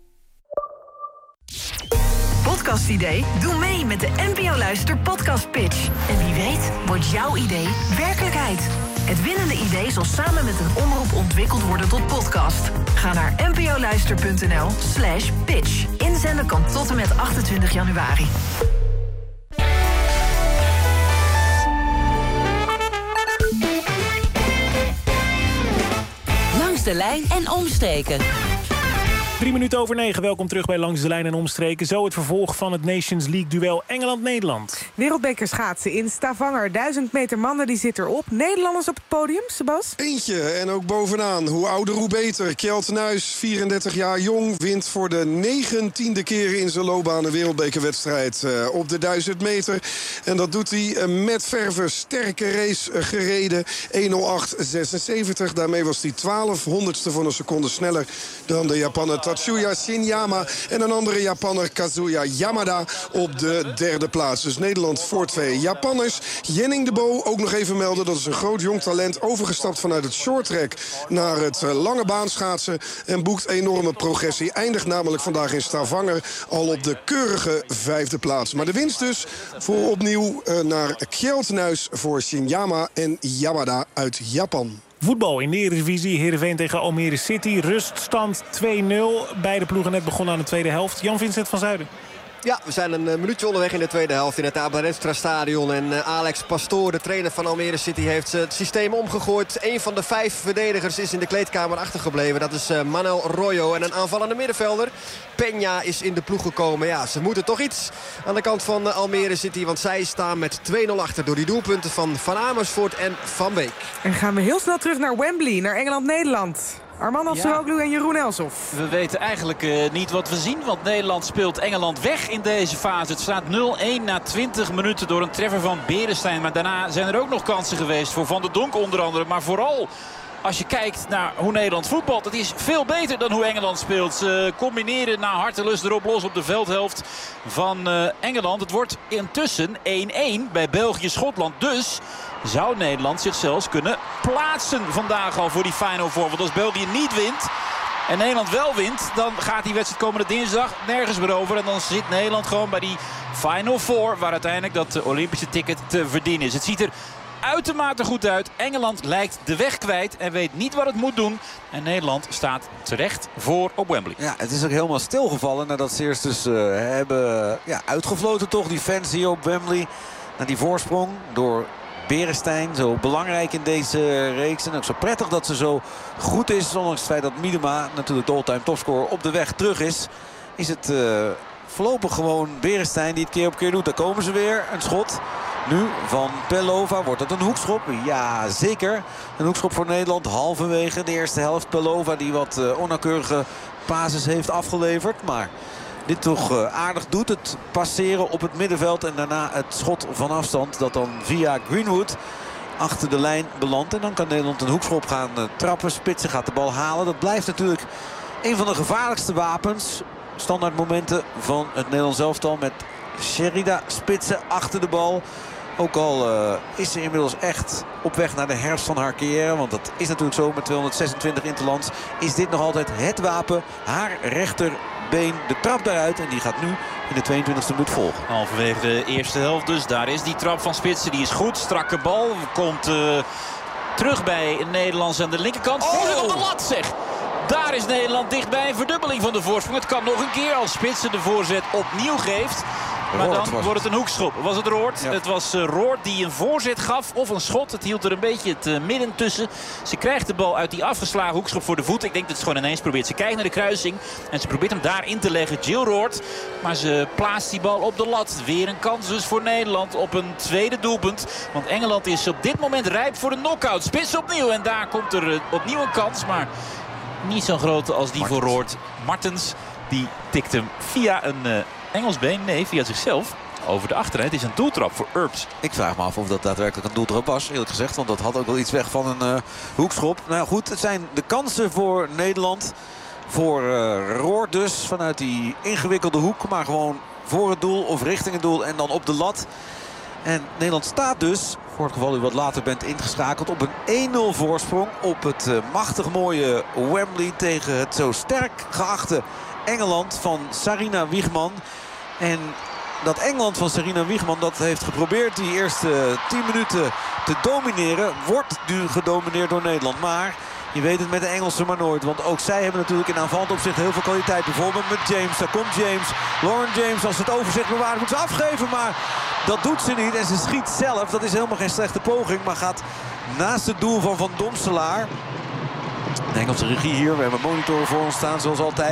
Podcastidee? Doe mee met de N P O Luister Podcast Pitch. En wie weet wordt jouw idee werkelijkheid. Het winnende idee zal samen met een omroep ontwikkeld worden tot podcast. Ga naar n p o luister punt n l slash pitch. Inzenden kan tot en met achtentwintig januari. Langs de lijn en omstreken. Drie minuten over negen. Welkom terug bij Langs de Lijn en Omstreken. Zo het vervolg van het Nations League-duel Engeland-Nederland. Wereldbeker schaatsen in Stavanger. Duizend meter mannen die zit erop. Nederlanders op het podium, Sebas? Eentje en ook bovenaan. Hoe ouder, hoe beter. Kjeld Nuis, vierendertig jaar jong, wint voor de negentiende keer in zijn loopbaan een wereldbekerwedstrijd uh, op de duizend meter. En dat doet hij uh, met verve. Sterke race uh, gereden. één nul acht zesenzeventig. Daarmee was hij twaalf honderdste van een seconde sneller dan de Japaner Tatsuya Shinyama en een andere Japanner Kazuya Yamada op de derde plaats. Dus Nederland voor twee Japanners. Jenning de Bo, ook nog even melden, dat is een groot jong talent, overgestapt vanuit het shorttrack naar het lange baan schaatsen en boekt enorme progressie. Eindigt namelijk vandaag in Stavanger al op de keurige vijfde plaats. Maar de winst dus voor opnieuw uh, naar Kjeld Nuis voor Shinyama en Yamada uit Japan. Voetbal in de Eredivisie. Heerenveen tegen Almere City. Ruststand twee nul. Beide ploegen net begonnen aan de tweede helft. Jan-Vincent van Zuiden. Ja, we zijn een minuutje onderweg in de tweede helft in het Aberestra stadion. En uh, Alex Pastoor, de trainer van Almere City, heeft uh, het systeem omgegooid. Een van de vijf verdedigers is in de kleedkamer achtergebleven. Dat is uh, Manuel Royo. En een aanvallende middenvelder, Peña, is in de ploeg gekomen. Ja, ze moeten toch iets aan de kant van uh, Almere City. Want zij staan met twee nul achter door die doelpunten van Van Amersfoort en Van Beek. En gaan we heel snel terug naar Wembley, naar Engeland-Nederland. Arman Afsaroglu en Jeroen Elsof. We weten eigenlijk uh, niet wat we zien. Want Nederland speelt Engeland weg in deze fase. Het staat nul één na twintig minuten door een treffer van Beresteyn. Maar daarna zijn er ook nog kansen geweest voor Van der Donk onder andere. Maar vooral als je kijkt naar hoe Nederland voetbalt. Het is veel beter dan hoe Engeland speelt. Ze combineren naar hartelust erop los op de veldhelft van uh, Engeland. Het wordt intussen één één bij België-Schotland. Dus zou Nederland zich zelfs kunnen plaatsen vandaag al voor die Final Four. Want als België niet wint en Nederland wel wint, dan gaat die wedstrijd komende dinsdag nergens meer over. En dan zit Nederland gewoon bij die Final Four, waar uiteindelijk dat Olympische ticket te verdienen is. Het ziet er uitermate goed uit. Engeland lijkt de weg kwijt en weet niet wat het moet doen. En Nederland staat terecht voor op Wembley. Ja, het is ook helemaal stilgevallen nadat ze eerst dus uh, hebben ja, uitgefloten toch, die fans hier op Wembley. Naar die voorsprong door Beresteyn, zo belangrijk in deze reeks. En ook zo prettig dat ze zo goed is. Ondanks het feit dat Miedema, natuurlijk de all-time topscorer, op de weg terug is. Is het uh, voorlopig gewoon Beresteyn die het keer op keer doet. Daar komen ze weer. Een schot. Nu van Pelova. Wordt het een hoekschop? Ja, zeker. Een hoekschop voor Nederland. Halverwege de eerste helft. Pelova die wat uh, onnauwkeurige passes heeft afgeleverd. Maar dit toch uh, aardig doet. Het passeren op het middenveld. En daarna het schot van afstand. Dat dan via Greenwood achter de lijn belandt. En dan kan Nederland een hoekschop gaan uh, trappen. Spitsen gaat de bal halen. Dat blijft natuurlijk een van de gevaarlijkste wapens. Standaard momenten van het Nederlands elftal. Met Sherida Spitsen achter de bal. Ook al uh, is ze inmiddels echt op weg naar de herfst van haar carrière. Want dat is natuurlijk zo met tweehonderdzesentwintig interlands. Is dit nog altijd het wapen. Haar rechterbeen, de trap daaruit. En die gaat nu in de tweeëntwintigste minuut volgen. Halverwege de eerste helft dus. Daar is die trap van Spitsen. Die is goed. Strakke bal. Komt uh, terug bij Nederlands aan de linkerkant. Voorzet op de lat, zeg. Daar is Nederland dichtbij. Een verdubbeling van de voorsprong. Het kan nog een keer als Spitsen de voorzet opnieuw geeft. Maar dan wordt het een hoekschop. Was het Roord? Ja. Het was uh, Roord die een voorzet gaf of een schot. Het hield er een beetje het uh, midden tussen. Ze krijgt de bal uit die afgeslagen hoekschop voor de voet. Ik denk dat ze gewoon ineens probeert. Ze kijkt naar de kruising en ze probeert hem daarin te leggen. Jill Roord. Maar ze plaatst die bal op de lat. Weer een kans dus voor Nederland op een tweede doelpunt. Want Engeland is op dit moment rijp voor de knock-out. Spits opnieuw en daar komt er uh, opnieuw een kans. Maar niet zo groot als die Martens. Voor Roord. Martens die tikt hem via een Uh, Engels been, nee, via zichzelf over de achterlijn. Het is een doeltrap voor Earps. Ik vraag me af of dat daadwerkelijk een doeltrap was, eerlijk gezegd. Want dat had ook wel iets weg van een uh, hoekschop. Nou goed, het zijn de kansen voor Nederland. Voor uh, Roord dus, vanuit die ingewikkelde hoek. Maar gewoon voor het doel of richting het doel en dan op de lat. En Nederland staat dus, voor het geval u wat later bent ingeschakeld, op een één nul voorsprong. Op het uh, machtig mooie Wembley tegen het zo sterk geachte Engeland van Sarina Wiegman. En dat Engeland van Sarina Wiegman dat heeft geprobeerd die eerste tien minuten te domineren. Wordt nu gedomineerd door Nederland. Maar je weet het met de Engelsen maar nooit. Want ook zij hebben natuurlijk in aanvallend opzicht heel veel kwaliteit. Bijvoorbeeld met James. Daar komt James. Lauren James, als ze het overzicht bewaren, moet ze afgeven. Maar dat doet ze niet. En ze schiet zelf. Dat is helemaal geen slechte poging. Maar gaat naast het doel van Van Domselaar. De Engelse regie hier. We hebben monitoren voor ons staan zoals altijd.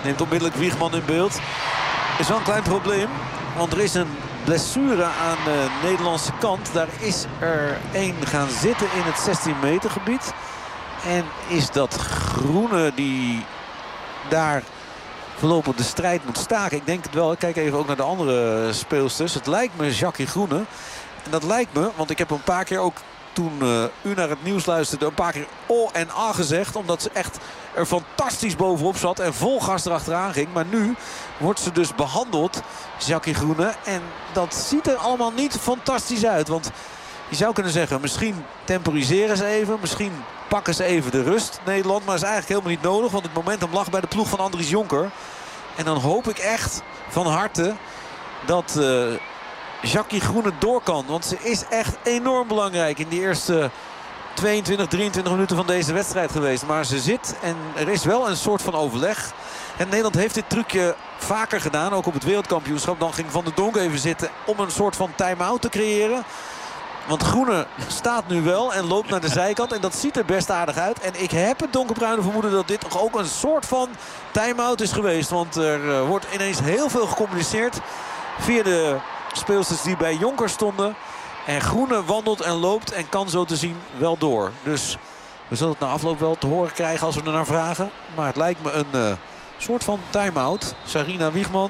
Neemt onmiddellijk Wiegman in beeld. Is wel een klein probleem. Want er is een blessure aan de Nederlandse kant. Daar is er één gaan zitten in het zestien meter gebied. En is dat Groene die daar voorlopig de strijd moet staken. Ik denk het wel. Ik kijk even ook naar de andere speelsters. Het lijkt me Jackie Groene. En dat lijkt me, want ik heb een paar keer ook toen uh, u naar het nieuws luisterde, een paar keer O en A gezegd. Omdat ze echt er fantastisch bovenop zat en vol gas erachteraan ging. Maar nu wordt ze dus behandeld, Jackie Groene. En dat ziet er allemaal niet fantastisch uit. Want je zou kunnen zeggen, misschien temporiseren ze even. Misschien pakken ze even de rust, Nederland. Maar dat is eigenlijk helemaal niet nodig. Want het momentum lag bij de ploeg van Andries Jonker. En dan hoop ik echt van harte dat Uh, Jackie Groene door kan. Want ze is echt enorm belangrijk in die eerste tweeëntwintig, drieëntwintig minuten van deze wedstrijd geweest. Maar ze zit en er is wel een soort van overleg. En Nederland heeft dit trucje vaker gedaan. Ook op het wereldkampioenschap. Dan ging Van der Donk even zitten om een soort van time-out te creëren. Want Groene staat nu wel en loopt naar de zijkant. En dat ziet er best aardig uit. En ik heb het donkerbruine vermoeden dat dit toch ook een soort van time-out is geweest. Want er uh, wordt ineens heel veel gecommuniceerd via de speelsters die bij Jonker stonden. En Groene wandelt en loopt en kan zo te zien wel door. Dus we zullen het na afloop wel te horen krijgen als we er naar vragen. Maar het lijkt me een uh, soort van time-out. Sarina Wiegman,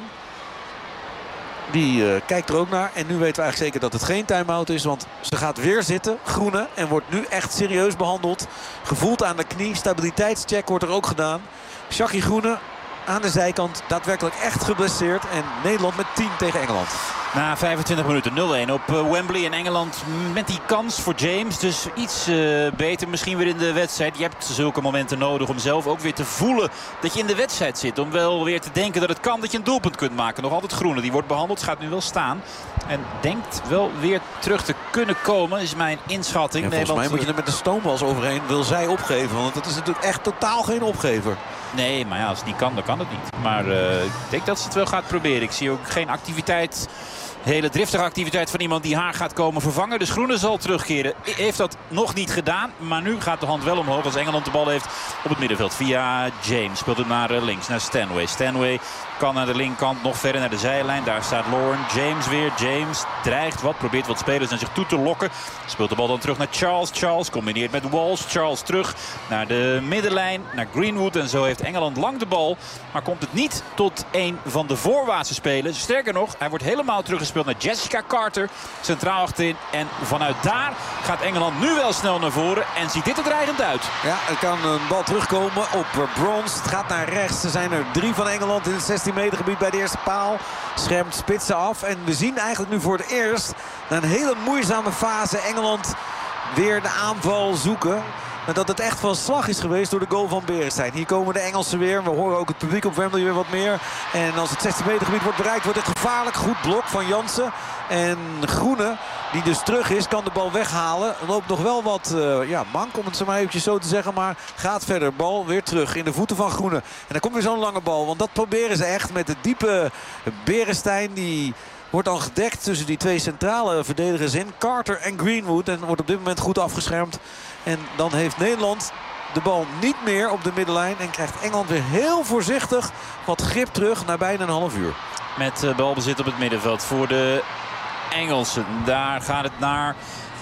die uh, kijkt er ook naar. En nu weten we eigenlijk zeker dat het geen time-out is. Want ze gaat weer zitten, Groene. En wordt nu echt serieus behandeld. Gevoeld aan de knie. Stabiliteitscheck wordt er ook gedaan. Jackie Groene aan de zijkant daadwerkelijk echt geblesseerd. En Nederland met tien tegen Engeland. Na vijfentwintig minuten nul-een op Wembley in Engeland met die kans voor James. Dus iets uh, beter misschien weer in de wedstrijd. Je hebt zulke momenten nodig om zelf ook weer te voelen dat je in de wedstrijd zit. Om wel weer te denken dat het kan dat je een doelpunt kunt maken. Nog altijd Groene, die wordt behandeld, gaat nu wel staan. En denkt wel weer terug te kunnen komen, is mijn inschatting. Ja, volgens Nederland, mij moet je er met de stoomwals overheen. Wil zij opgeven, want dat is natuurlijk echt totaal geen opgever. Nee, maar ja, als het niet kan, dan kan het niet. Maar uh, ik denk dat ze het wel gaat proberen. Ik zie ook geen activiteit, hele driftige activiteit van iemand die haar gaat komen vervangen. Dus Groene zal terugkeren. Heeft dat nog niet gedaan. Maar nu gaat de hand wel omhoog als Engeland de bal heeft op het middenveld. Via James speelt het naar links, naar Stanway. Stanway kan naar de linkerkant nog verder naar de zijlijn. Daar staat Lauren. James weer. James dreigt wat. Probeert wat spelers naar zich toe te lokken. Speelt de bal dan terug naar Charles. Charles combineert met Walsh. Charles terug naar de middenlijn. Naar Greenwood. En zo heeft Engeland lang de bal. Maar komt het niet tot een van de voorwaartse spelers. Sterker nog, hij wordt helemaal teruggespeeld naar Jessica Carter. Centraal achterin. En vanuit daar gaat Engeland nu wel snel naar voren. En ziet dit er dreigend uit. Ja, er kan een bal terugkomen op Bronze. Het gaat naar rechts. Er zijn er drie van Engeland in het zestien meter gebied bij de eerste paal. Schermt spitsen af. En we zien eigenlijk nu voor het eerst na een hele moeizame fase Engeland weer de aanval zoeken. Nadat het echt van slag is geweest door de goal van Beresteyn. Hier komen de Engelsen weer. We horen ook het publiek op Wembley weer wat meer. En als het zestien meter gebied wordt bereikt, wordt het gevaarlijk. Goed blok van Jansen. En Groene, die dus terug is, kan de bal weghalen. Loopt nog wel wat uh, ja, mank, om het zo maar eventjes zo te zeggen. Maar gaat verder. Bal weer terug in de voeten van Groene. En dan komt weer zo'n lange bal. Want dat proberen ze echt met de diepe Beresteyn. Die wordt dan gedekt tussen die twee centrale verdedigers in. Carter en Greenwood. En wordt op dit moment goed afgeschermd. En dan heeft Nederland de bal niet meer op de middenlijn. En krijgt Engeland weer heel voorzichtig wat grip terug na bijna een half uur. Met uh, balbezit op het middenveld voor de Engelsen. Daar gaat het naar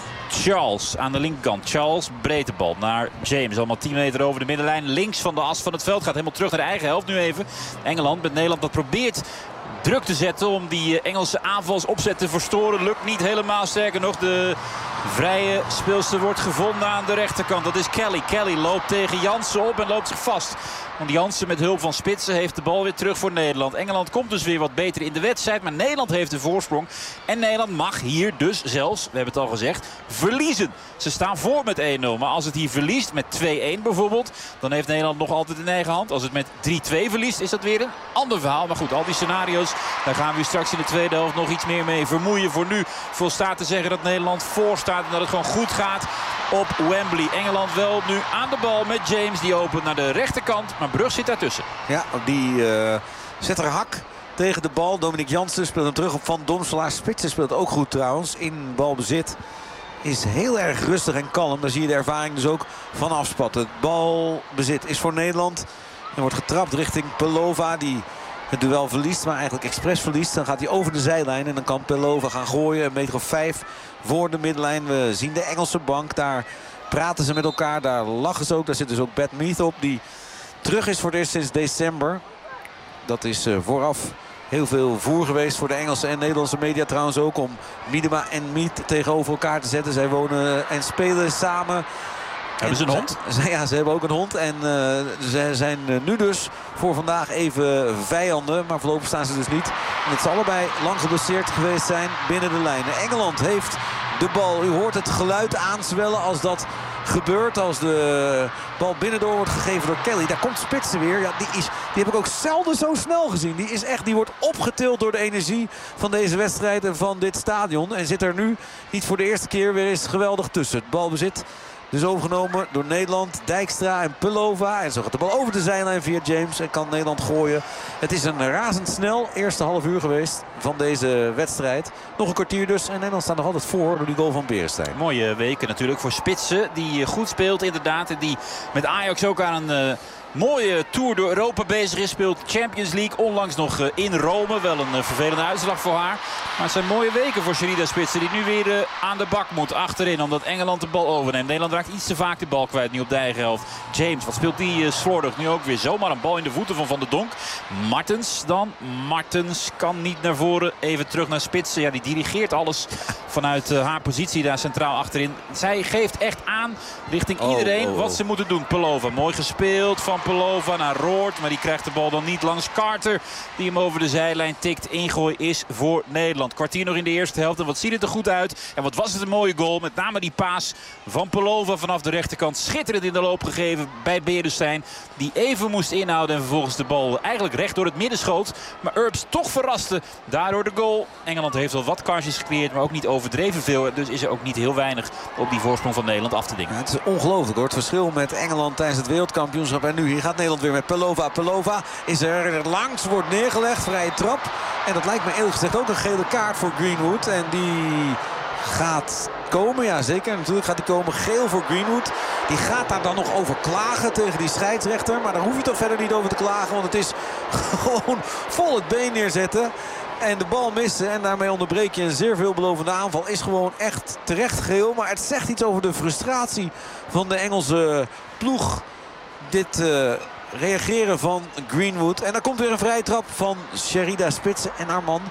Charles aan de linkerkant. Charles, breedte bal naar James. Allemaal tien meter over de middenlijn. Links van de as van het veld. Gaat helemaal terug naar de eigen helft nu even. Engeland met Nederland dat probeert druk te zetten om die Engelse aanvalsopzet te verstoren. Lukt niet helemaal. Sterker nog, de vrije speelster wordt gevonden aan de rechterkant. Dat is Kelly. Kelly loopt tegen Jansen op en loopt zich vast. Want Jansen met hulp van Spitsen heeft de bal weer terug voor Nederland. Engeland komt dus weer wat beter in de wedstrijd. Maar Nederland heeft de voorsprong. En Nederland mag hier dus zelfs, we hebben het al gezegd, verliezen. Ze staan voor met één nul. Maar als het hier verliest met twee-een bijvoorbeeld, dan heeft Nederland nog altijd in eigen hand. Als het met drie-twee verliest, is dat weer een ander verhaal. Maar goed, al die scenario's, daar gaan we u straks in de tweede helft nog iets meer mee vermoeien. Voor nu volstaat te zeggen dat Nederland voor staat en dat het gewoon goed gaat op Wembley. Engeland wel nu aan de bal met James. Die opent naar de rechterkant. Maar Brug zit daartussen. Ja, die uh, zet er hak tegen de bal. Dominic Jansen speelt hem terug op Van Domselaar. Spitsen speelt ook goed trouwens. In balbezit is heel erg rustig en kalm. Daar zie je de ervaring dus ook van afspatten. Het balbezit is voor Nederland. En wordt getrapt richting Pelova die het duel verliest, maar eigenlijk expres verliest. Dan gaat hij over de zijlijn en dan kan Pelova gaan gooien. Een meter of vijf voor de middenlijn. We zien de Engelse bank. Daar praten ze met elkaar. Daar lachen ze ook. Daar zit dus ook Bad Meath op. Die terug is voor het eerst sinds december. Dat is uh, vooraf heel veel voer geweest voor de Engelse en Nederlandse media trouwens ook. Om Miedema en Meath tegenover elkaar te zetten. Zij wonen en spelen samen. Hebben ze een hond? Ja, ze hebben ook een hond. En uh, ze zijn nu dus voor vandaag even vijanden. Maar voorlopig staan ze dus niet. En het zal allebei lang geblesseerd geweest zijn binnen de lijnen. Engeland heeft de bal. U hoort het geluid aanzwellen als dat gebeurt. Als de bal binnendoor wordt gegeven door Kelly. Daar komt Spitsen weer. Ja, die, is, die heb ik ook zelden zo snel gezien. Die, is echt, die wordt opgetild door de energie van deze wedstrijd en van dit stadion. En zit er nu niet voor de eerste keer weer eens geweldig tussen. Het balbezit dus overgenomen door Nederland, Dijkstra en Pelova. En zo gaat de bal over de zijlijn via James en kan Nederland gooien. Het is een razendsnel eerste half uur geweest van deze wedstrijd. Nog een kwartier dus en Nederland staat nog altijd voor door die goal van Beresteyn. Mooie weken natuurlijk voor Spitsen die goed speelt inderdaad. En die met Ajax ook aan een uh, mooie tour door Europa bezig is. Speelt Champions League onlangs nog uh, in Rome. Wel een uh, vervelende uitslag voor haar. Maar het zijn mooie weken voor Sherida Spitsen die nu weer uh, aan de bak moet achterin. Omdat Engeland de bal overneemt. Nederland raakt iets te vaak de bal kwijt nu op de eigen helft. James, wat speelt die uh, slordig nu ook weer. Zomaar een bal in de voeten van Van der Donk. Martens dan. Martens kan niet naar voren. Even terug naar Spitsen. Ja, die dirigeert alles vanuit uh, haar positie daar centraal achterin. Zij geeft echt aan richting oh, iedereen oh, oh. wat ze moeten doen. Pelova, mooi gespeeld van Pelova naar Roord. Maar die krijgt de bal dan niet langs Carter. Die hem over de zijlijn tikt. Ingooi is voor Nederland. Kwartier nog in de eerste helft. En wat ziet het er goed uit. En wat was het een mooie goal. Met name die paas van Pelova vanaf de rechterkant. Schitterend in de loop gegeven bij Beresteyn. Die even moest inhouden. En vervolgens de bal eigenlijk recht door het midden schoot. Maar Earps toch verraste. Daardoor de goal. Engeland heeft wel wat kansjes gecreëerd. Maar ook niet overdreven veel. Dus is er ook niet heel weinig op die voorsprong van Nederland af te dingen. Ja, het is ongelooflijk hoor. Het verschil met Engeland tijdens het wereldkampioenschap. En nu hier gaat Nederland weer met Pelova. Pelova is er langs, wordt neergelegd. Vrije trap. En dat lijkt me eerlijk gezegd ook een gele kaart voor Greenwood. En die gaat komen. Ja, zeker. Natuurlijk gaat die komen. Geel voor Greenwood. Die gaat daar dan nog over klagen tegen die scheidsrechter. Maar daar hoef je toch verder niet over te klagen. Want het is gewoon vol het been neerzetten. En de bal missen. En daarmee onderbreek je een zeer veelbelovende aanval. Is gewoon echt terecht geel. Maar het zegt iets over de frustratie van de Engelse ploeg. Dit uh, reageren van Greenwood. En dan komt weer een vrije trap van Sherida Spitsen en haar man.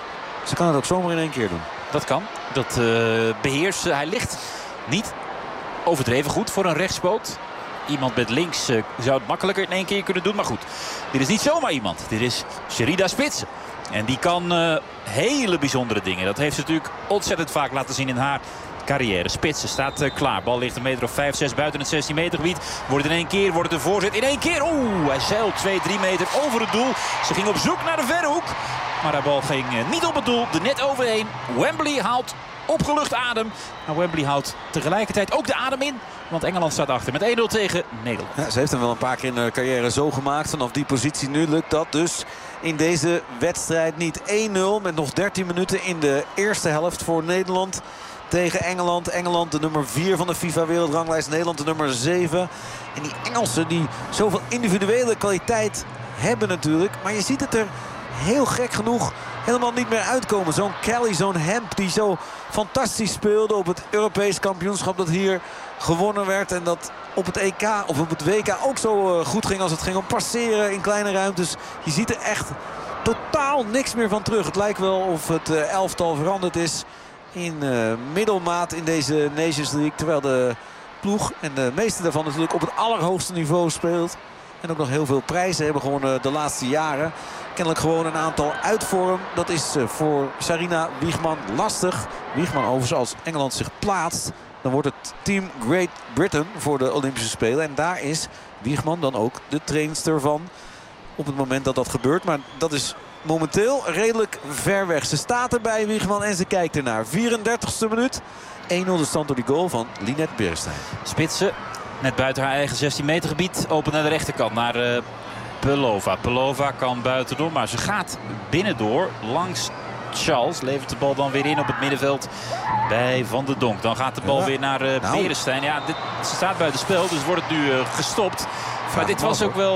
Ze kan het ook zomaar in één keer doen. Dat kan. Dat uh, beheerst. Hij ligt niet overdreven goed voor een rechtspoot. Iemand met links uh, zou het makkelijker in één keer kunnen doen. Maar goed, dit is niet zomaar iemand. Dit is Sherida Spitsen. En die kan uh, hele bijzondere dingen. Dat heeft ze natuurlijk ontzettend vaak laten zien in haar carrière. Spitsen staat uh, klaar. Bal ligt een meter of vijf, zes buiten het zestien meter gebied. Wordt het in één keer, wordt het een voorzet. In één keer, oeh, hij zeilt twee, drie meter over het doel. Ze ging op zoek naar de verre hoek. Maar haar bal ging uh, niet op het doel. De net overheen. Wembley haalt opgelucht adem. Maar Wembley houdt tegelijkertijd ook de adem in. Want Engeland staat achter met één nul tegen Nederland. Ja, ze heeft hem wel een paar keer in haar carrière zo gemaakt. Vanaf die positie nu lukt dat dus in deze wedstrijd niet. één nul met nog dertien minuten in de eerste helft voor Nederland tegen Engeland. Engeland de nummer vier van de FIFA wereldranglijst. Nederland de nummer zeven. En die Engelsen die zoveel individuele kwaliteit hebben natuurlijk. Maar je ziet het er heel gek genoeg helemaal niet meer uitkomen. Zo'n Kelly, zo'n Hemp die zo fantastisch speelde op het Europees kampioenschap dat hier gewonnen werd. En dat op het E K of op het W K ook zo goed ging als het ging om passeren in kleine ruimtes. Je ziet er echt totaal niks meer van terug. Het lijkt wel of het elftal veranderd is in uh, middelmaat in deze Nations League. Terwijl de ploeg en de meeste daarvan natuurlijk op het allerhoogste niveau speelt. En ook nog heel veel prijzen hebben gewonnen de laatste jaren. Kennelijk gewoon een aantal uit vorm. Dat is voor Sarina Wiegman lastig. Wiegman overigens, als Engeland zich plaatst, dan wordt het Team Great Britain voor de Olympische Spelen. En daar is Wiegman dan ook de trainster van op het moment dat dat gebeurt. Maar dat is momenteel redelijk ver weg. Ze staat erbij, Wiegman, en ze kijkt ernaar. vierendertigste minuut. één nul de stand door die goal van Linette Beresteyn. Spitsen. Net buiten haar eigen zestien meter gebied. Open naar de rechterkant. Naar uh, Pelova. Pelova kan buitendoor. Maar ze gaat binnendoor. Langs Charles. Levert de bal dan weer in op het middenveld bij Van der Donk. Dan gaat de bal ja. weer naar uh, nou. Beresteyn. Ja, dit, ze staat buiten spel. Dus wordt het nu uh, gestopt. Maar dit was ook wel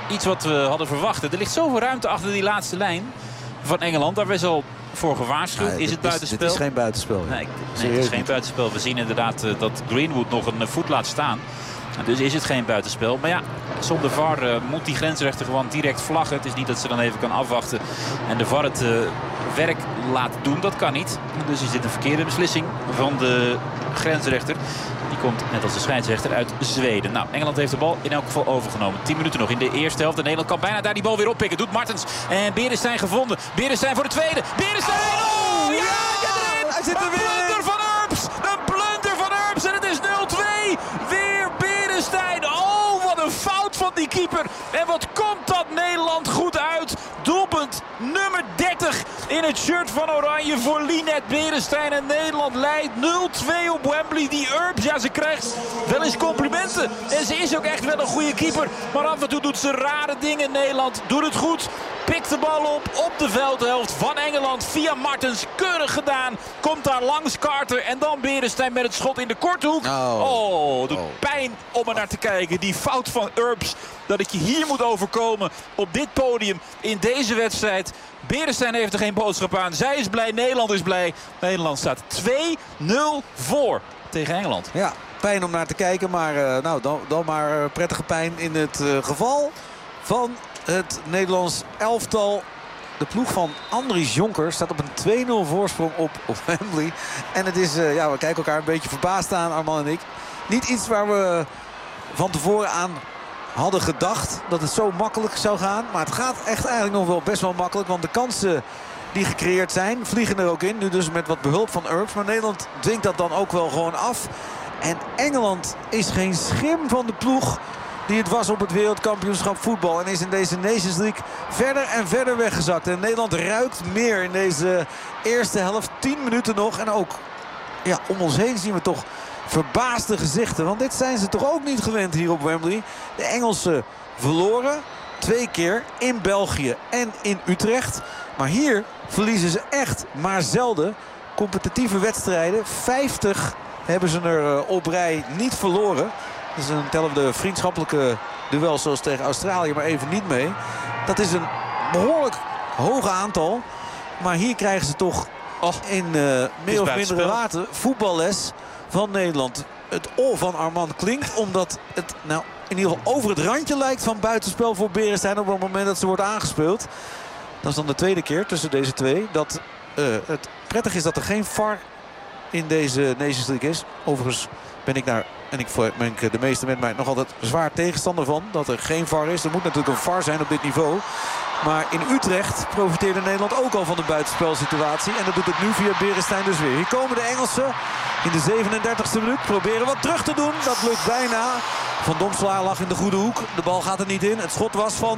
iets wat we hadden verwacht. Er ligt zoveel ruimte achter die laatste lijn van Engeland. Daar is al voor gewaarschuwd. Ja, is het buitenspel? Dit is geen buitenspel. Nee, nee het is geen buitenspel. We zien inderdaad uh, dat Greenwood nog een uh, voet laat staan. Dus is het geen buitenspel. Maar ja, zonder V A R uh, moet die grensrechter gewoon direct vlaggen. Het is niet dat ze dan even kan afwachten en de V A R het uh, werk laat doen. Dat kan niet. Dus is dit een verkeerde beslissing van de grensrechter. Die komt, net als de scheidsrechter, uit Zweden. Nou, Engeland heeft de bal in elk geval overgenomen. tien minuten nog in de eerste helft. En Nederland kan bijna daar die bal weer oppikken. Doet Martens. En Beresteyn gevonden. Beresteyn voor de tweede. Beresteyn! Oh, ja! ja Hij zit er weer in! Een blunder van Earps! Een blunder van Earps! En het is nul twee! Weer Beresteyn! Oh, wat een fout van die keeper. En wat komt dat Nederland goed uit. Doelpunt nummer dertig in het shirt van Oranje voor Linet Beresteyn. En Nederland leidt nul twee op Wembley. Die Earps, ja, ze krijgt wel eens complimenten. En ze is ook echt wel een goede keeper. Maar af en toe doet ze rare dingen. Nederland doet het goed. Pikt de bal op op de veldhelft van Engeland via Martens. Keurig gedaan. Komt daar langs Carter. En dan Beresteyn met het schot in de korte hoek. Oh, oh doet oh. pijn om er naar te kijken. Die fout van Earps. Dat het je hier moet overkomen op dit podium in deze wedstrijd. Beresteyn heeft er geen boodschap aan. Zij is blij, Nederland is blij. Nederland staat twee nul voor tegen Engeland. Ja, pijn om naar te kijken. Maar uh, nou, dan, dan maar prettige pijn in het uh, geval van het Nederlands elftal. De ploeg van Andries Jonker staat op een twee nul voorsprong op, op Wembley. En het is, uh, ja, we kijken elkaar een beetje verbaasd aan, Arman en ik. Niet iets waar we van tevoren aan hadden gedacht dat het zo makkelijk zou gaan. Maar het gaat echt eigenlijk nog wel best wel makkelijk. Want de kansen die gecreëerd zijn vliegen er ook in. Nu dus met wat behulp van Earps. Maar Nederland dwingt dat dan ook wel gewoon af. En Engeland is geen schim van de ploeg die het was op het wereldkampioenschap voetbal. En is in deze Nations League verder en verder weggezakt. En Nederland ruikt meer in deze eerste helft. tien minuten nog. En ook ja, om ons heen zien we toch verbaasde gezichten. Want dit zijn ze toch ook niet gewend hier op Wembley. De Engelsen verloren. Twee keer in België en in Utrecht. Maar hier verliezen ze echt maar zelden. Competitieve wedstrijden. vijftig hebben ze er op rij niet verloren. Dus dan tellen we de vriendschappelijke duels zoals tegen Australië maar even niet mee. Dat is een behoorlijk hoog aantal. Maar hier krijgen ze toch oh, in uh, meer of mindere mate voetballes van Nederland. Het O van Armand klinkt omdat het nou in ieder geval over het randje lijkt van buitenspel voor Beresteyn op het moment dat ze wordt aangespeeld. Dat is dan de tweede keer tussen deze twee. Dat uh, het prettig is dat er geen V A R in deze Nations League is. Overigens ben ik daar, en ik ben de meeste met mij nog altijd zwaar tegenstander van, dat er geen V A R is. Er moet natuurlijk een V A R zijn op dit niveau. Maar in Utrecht profiteerde Nederland ook al van de buitenspelsituatie. En dat doet het nu via Beresteyn dus weer. Hier komen de Engelsen in de zevenendertigste minuut. Proberen wat terug te doen. Dat lukt bijna. Van Domselaar lag in de goede hoek. De bal gaat er niet in. Het schot was van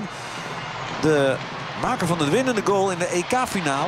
de maker van de winnende goal in de E K-finale.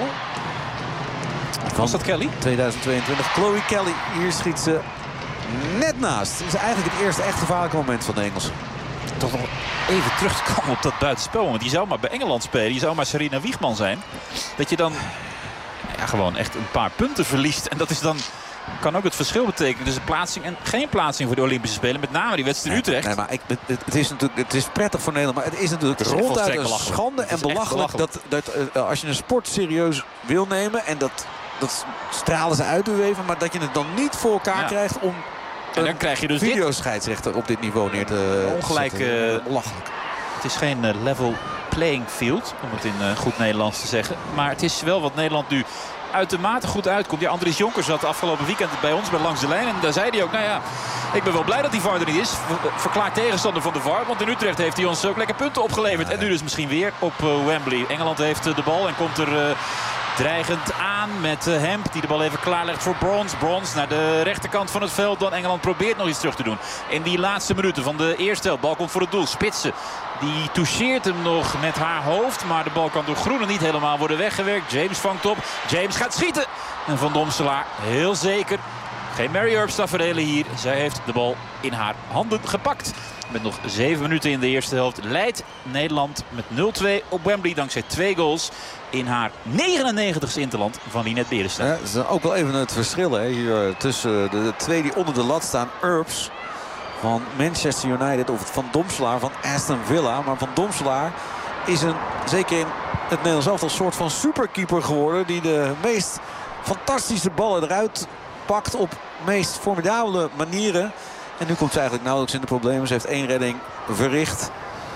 Was dat Kelly? tweeduizend tweeëntwintig. Chloe Kelly. Hier schiet ze net naast. Het is eigenlijk het eerste echt gevaarlijke moment van de Engelsen. Toch nog even terug te komen op dat buitenspel. Want die zou maar bij Engeland spelen. Die zou maar Sarina Wiegman zijn. Dat je dan ja, gewoon echt een paar punten verliest. En dat is dan, kan ook het verschil betekenen tussen plaatsing en geen plaatsing voor de Olympische Spelen. Met name die wedstrijd in Utrecht. Nee, maar ik, het, het, is natuurlijk, het is prettig voor Nederland. Maar het is natuurlijk het is ronduit een schande en belachelijk. belachelijk. Dat, dat uh, als je een sport serieus wil nemen. En dat, dat stralen ze uit u even. Maar dat je het dan niet voor elkaar ja. krijgt om en dan krijg je dus videoscheidsrechter op dit niveau neer te ongelijk, zetten. Uh, belachelijk. Het is geen uh, level playing field, om het in uh, goed Nederlands te zeggen. Maar het is wel wat Nederland nu uitermate goed uitkomt. Ja, Andries Jonker zat afgelopen weekend bij ons bij Langs de Lijn. En daar zei hij ook, nou ja, ik ben wel blij dat die V A R er niet is. Verklaard tegenstander van de V A R. Want in Utrecht heeft hij ons ook lekker punten opgeleverd. En nu dus misschien weer op uh, Wembley. Engeland heeft uh, de bal en komt er Uh, dreigend aan met uh, Hemp die de bal even klaarlegt voor Bronze. Bronze naar de rechterkant van het veld. Dan Engeland probeert nog iets terug te doen. In die laatste minuten van de eerste helft. Bal komt voor het doel. Spitsen. Die toucheert hem nog met haar hoofd. Maar de bal kan door Groene niet helemaal worden weggewerkt. James vangt op. James gaat schieten. En Van Domselaar heel zeker. Geen Mary Earps taferelen hier. Zij heeft de bal in haar handen gepakt. Met nog zeven minuten in de eerste helft leidt Nederland met nul twee op Wembley. Dankzij twee goals in haar negenennegentigste interland van Linet Beresteyn. Ja, dat is ook wel even het verschil hè, hier tussen de twee die onder de lat staan. Earps van Manchester United. Of Van Domselaar van Aston Villa. Maar Van Domselaar is een, zeker in het Nederlands elftal, een soort van superkeeper geworden. Die de meest fantastische ballen eruit pakt op meest formidabele manieren. En nu komt ze eigenlijk nauwelijks in de problemen. Ze heeft één redding verricht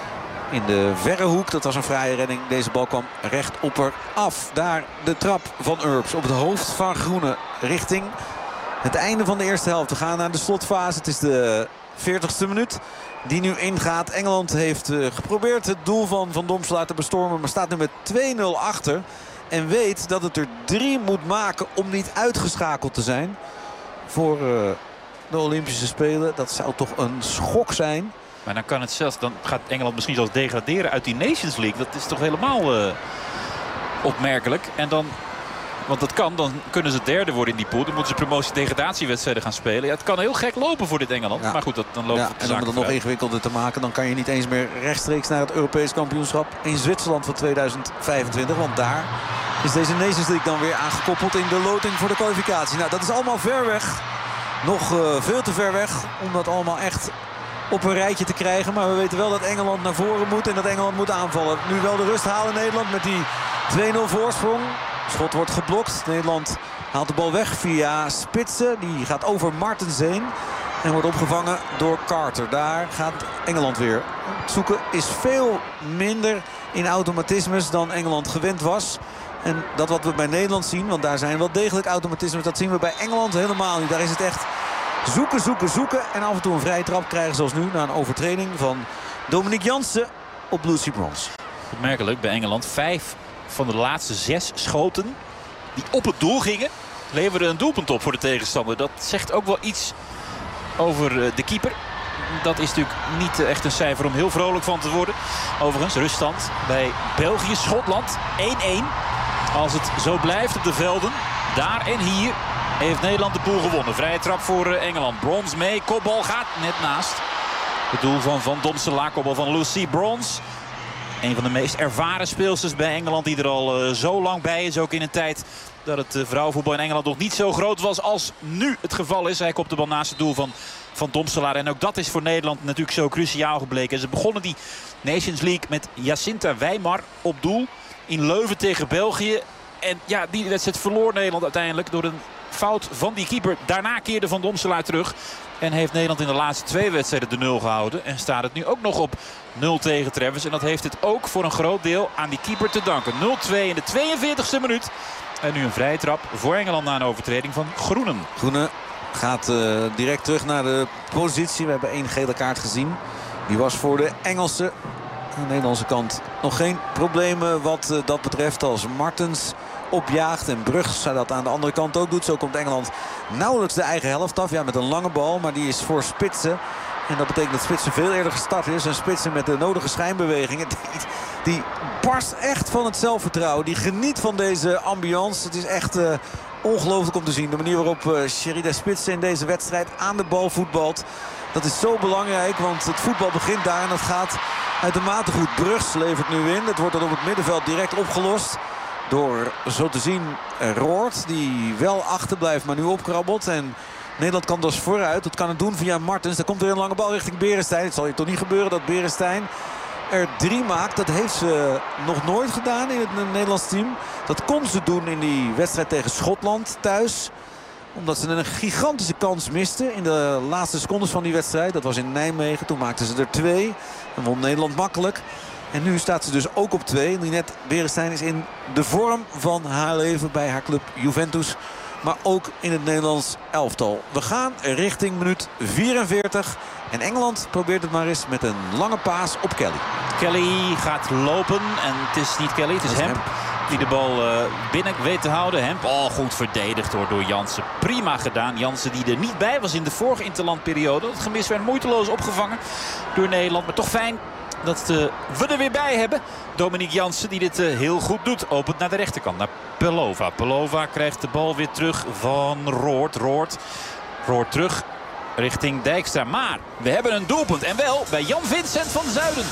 in de verre hoek. Dat was een fraaie redding. Deze bal kwam recht op haar af. Daar de trap van Earps op het hoofd van Groene richting het einde van de eerste helft. We gaan naar de slotfase. Het is de veertigste minuut die nu ingaat. Engeland heeft uh, geprobeerd het doel van Van Domselaar te bestormen, maar staat nu met twee nul achter. En weet dat het er drie moet maken om niet uitgeschakeld te zijn voor uh, de Olympische Spelen. Dat zou toch een schok zijn. Maar dan kan het zelfs, dan gaat Engeland misschien zelfs degraderen uit die Nations League. Dat is toch helemaal uh, opmerkelijk. En dan, want dat kan, dan kunnen ze derde worden in die pool. Dan moeten ze promotie-degradatiewedstrijden gaan spelen. Ja, het kan heel gek lopen voor dit Engeland. Ja. Maar goed, dat, dan lopen ja, we de en om het dan nog ingewikkelder te maken, dan kan je niet eens meer rechtstreeks naar het Europees kampioenschap in Zwitserland van tweeduizend vijfentwintig. Want daar is deze Nations League dan weer aangekoppeld in de loting voor de kwalificatie. Nou, dat is allemaal ver weg. Nog uh, veel te ver weg om dat allemaal echt op een rijtje te krijgen. Maar we weten wel dat Engeland naar voren moet en dat Engeland moet aanvallen. Nu wel de rust halen Nederland met die twee nul voorsprong. Schot wordt geblokt. Nederland haalt de bal weg via Spitsen. Die gaat over Martens heen. En wordt opgevangen door Carter. Daar gaat Engeland weer. Het zoeken is veel minder in automatismes dan Engeland gewend was. En dat wat we bij Nederland zien, want daar zijn wel degelijk automatismes, dat zien we bij Engeland helemaal niet. Daar is het echt zoeken, zoeken, zoeken. En af en toe een vrije trap krijgen zoals nu na een overtreding van Dominique Jansen op Lucy Bronze. Opmerkelijk bij Engeland. Vijf van de laatste zes schoten die op het doel gingen, leverden een doelpunt op voor de tegenstander. Dat zegt ook wel iets over de keeper. Dat is natuurlijk niet echt een cijfer om heel vrolijk van te worden. Overigens, ruststand bij België-Schotland één-één. Als het zo blijft op de velden, daar en hier, heeft Nederland de pool gewonnen. Vrije trap voor Engeland. Bronze mee, kopbal gaat net naast het doel van Van Domselaar. Kopbal van Lucy Bronze. Een van de meest ervaren speelsters bij Engeland, die er al uh, zo lang bij is. Ook in een tijd dat het uh, vrouwenvoetbal in Engeland nog niet zo groot was als nu het geval is. Hij kopt de bal naast het doel van Van Domselaar. En ook dat is voor Nederland natuurlijk zo cruciaal gebleken. Ze begonnen die Nations League met Jacinta Weimar op doel in Leuven tegen België. En ja, die wedstrijd verloor Nederland uiteindelijk door een fout van die keeper. Daarna keerde Van Domselaar terug. En heeft Nederland in de laatste twee wedstrijden de nul gehouden. En staat het nu ook nog op nul tegentreffers. En dat heeft het ook voor een groot deel aan die keeper te danken. nul twee in de tweeënveertigste minuut. En nu een vrije trap voor Engeland na een overtreding van Groenen. Groenen gaat uh, direct terug naar de positie. We hebben één gele kaart gezien. Die was voor de Engelsen. Aan de Nederlandse kant nog geen problemen wat uh, dat betreft als Martens opjaagt en Brugge dat aan de andere kant ook doet. Zo komt Engeland nauwelijks de eigen helft af. Ja, met een lange bal, maar die is voor Spitsen. En dat betekent dat Spitsen veel eerder gestart is. En Spitsen met de nodige schijnbewegingen. Die, die barst echt van het zelfvertrouwen. Die geniet van deze ambiance. Het is echt uh, ongelooflijk om te zien. De manier waarop uh, Sherida Spitsen in deze wedstrijd aan de bal voetbalt. Dat is zo belangrijk, want het voetbal begint daar en dat gaat uitermate goed. Brugge levert nu in. Het wordt dan op het middenveld direct opgelost door, zo te zien, Roord. Die wel achterblijft, maar nu opkrabbelt. En Nederland kan dus vooruit. Dat kan het doen via Martens. Dan komt er een lange bal richting Beresteyn. Het zal hier toch niet gebeuren dat Beresteyn er drie maakt. Dat heeft ze nog nooit gedaan in het Nederlands team. Dat kon ze doen in die wedstrijd tegen Schotland thuis. Omdat ze een gigantische kans misten in de laatste secondes van die wedstrijd. Dat was in Nijmegen. Toen maakten ze er twee. En won Nederland makkelijk. En nu staat ze dus ook op twee. Ninette Beresteyn is in de vorm van haar leven bij haar club Juventus. Maar ook in het Nederlands elftal. We gaan richting minuut vierenveertig. En Engeland probeert het maar eens met een lange paas op Kelly. Kelly gaat lopen. En het is niet Kelly, het is, is Hemp. Hemp. Die de bal uh, binnen weet te houden. Hemp, oh, goed verdedigd hoor, door Jansen. Prima gedaan. Jansen die er niet bij was in de vorige interlandperiode. Het gemis werd moeiteloos opgevangen door Nederland. Maar toch fijn dat uh, we er weer bij hebben. Dominique Jansen die dit uh, heel goed doet. Opent naar de rechterkant, naar Pelova. Pelova krijgt de bal weer terug van Roord. Roord, Roord terug richting Dijkstra. Maar we hebben een doelpunt. En wel bij Jan Vincent van Zuiden.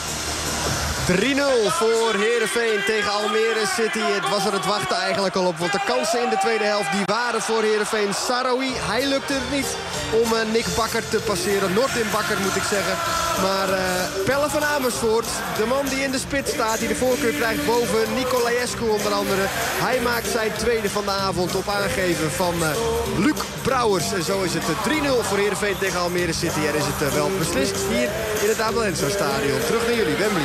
drie nul voor Heerenveen tegen Almere City. Het was er het wachten eigenlijk al op. Want de kansen in de tweede helft die waren voor Heerenveen. Sarawi, hij lukte het niet. om uh, Nick Bakker te passeren. Nordin Bakker moet ik zeggen. Maar uh, Pelle van Amersfoort, de man die in de spits staat, die de voorkeur krijgt boven Nicolaescu onder andere. Hij maakt zijn tweede van de avond op aangeven van uh, Luc Brouwers. En zo is het drie nul voor Heerenveen tegen Almere City. Er is het uh, wel beslist hier in het Abel Enstra Stadion. Terug naar jullie, Wembley.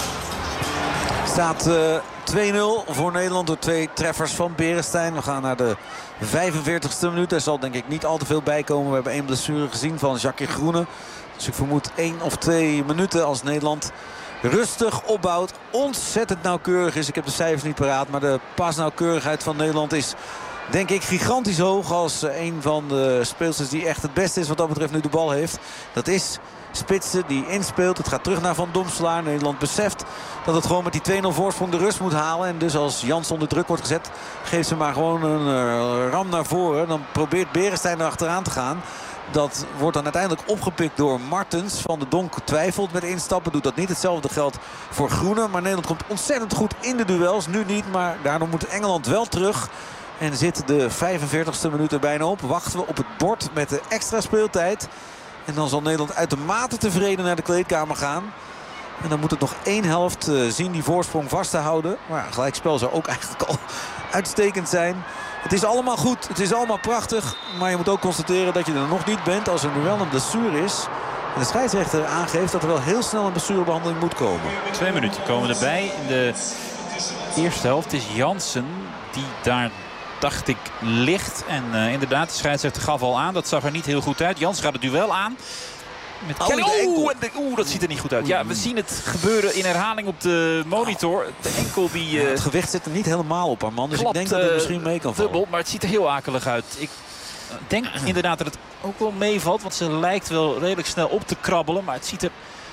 Staat uh, twee nul voor Nederland door twee treffers van Beresteyn. We gaan naar de vijfenveertigste minuut. Er zal denk ik niet al te veel bij komen. We hebben één blessure gezien van Jacques Groene. Dus ik vermoed één of twee minuten als Nederland rustig opbouwt. Ontzettend nauwkeurig is. Ik heb de cijfers niet paraat. Maar de pasnauwkeurigheid van Nederland is denk ik gigantisch hoog. Als uh, een van de speelsters die echt het beste is wat dat betreft nu de bal heeft. Dat is Spitsen die inspeelt. Het gaat terug naar Van Domselaar. Nederland beseft dat het gewoon met die twee nul voorsprong de rust moet halen. En dus als Jans onder druk wordt gezet, geeft ze maar gewoon een uh, ram naar voren. Dan probeert Beresteyn er achteraan te gaan. Dat wordt dan uiteindelijk opgepikt door Martens. Van de Donk twijfelt met instappen. Doet dat niet. Hetzelfde geldt voor Groene. Maar Nederland komt ontzettend goed in de duels. Nu niet, maar daardoor moet Engeland wel terug. En zit de vijfenveertigste minuut er bijna op. Wachten we op het bord met de extra speeltijd. En dan zal Nederland uitermate tevreden naar de kleedkamer gaan. En dan moet het nog één helft uh, zien die voorsprong vast te houden. Maar ja, gelijkspel zou ook eigenlijk al uitstekend zijn. Het is allemaal goed, het is allemaal prachtig. Maar je moet ook constateren dat je er nog niet bent als er nu wel een blessure is. En de scheidsrechter aangeeft dat er wel heel snel een blessurebehandeling moet komen. Twee minuten komen erbij. In de eerste helft is Jansen die daar, dacht ik, ligt. En uh, inderdaad, de scheidsrechter gaf al aan. Dat zag er niet heel goed uit. Jansen gaat het duel aan. Met oh, Oeh, Oeh, dat ziet er niet goed uit. Ja, we zien het gebeuren in herhaling op de monitor. De enkel die... Uh, ja, het gewicht zit er niet helemaal op haar man. Dus klapt, ik denk dat het misschien mee kan vallen. Dubbel, maar het ziet er heel akelig uit. Ik denk inderdaad dat het ook wel meevalt. Want ze lijkt wel redelijk snel op te krabbelen. Maar het ziet er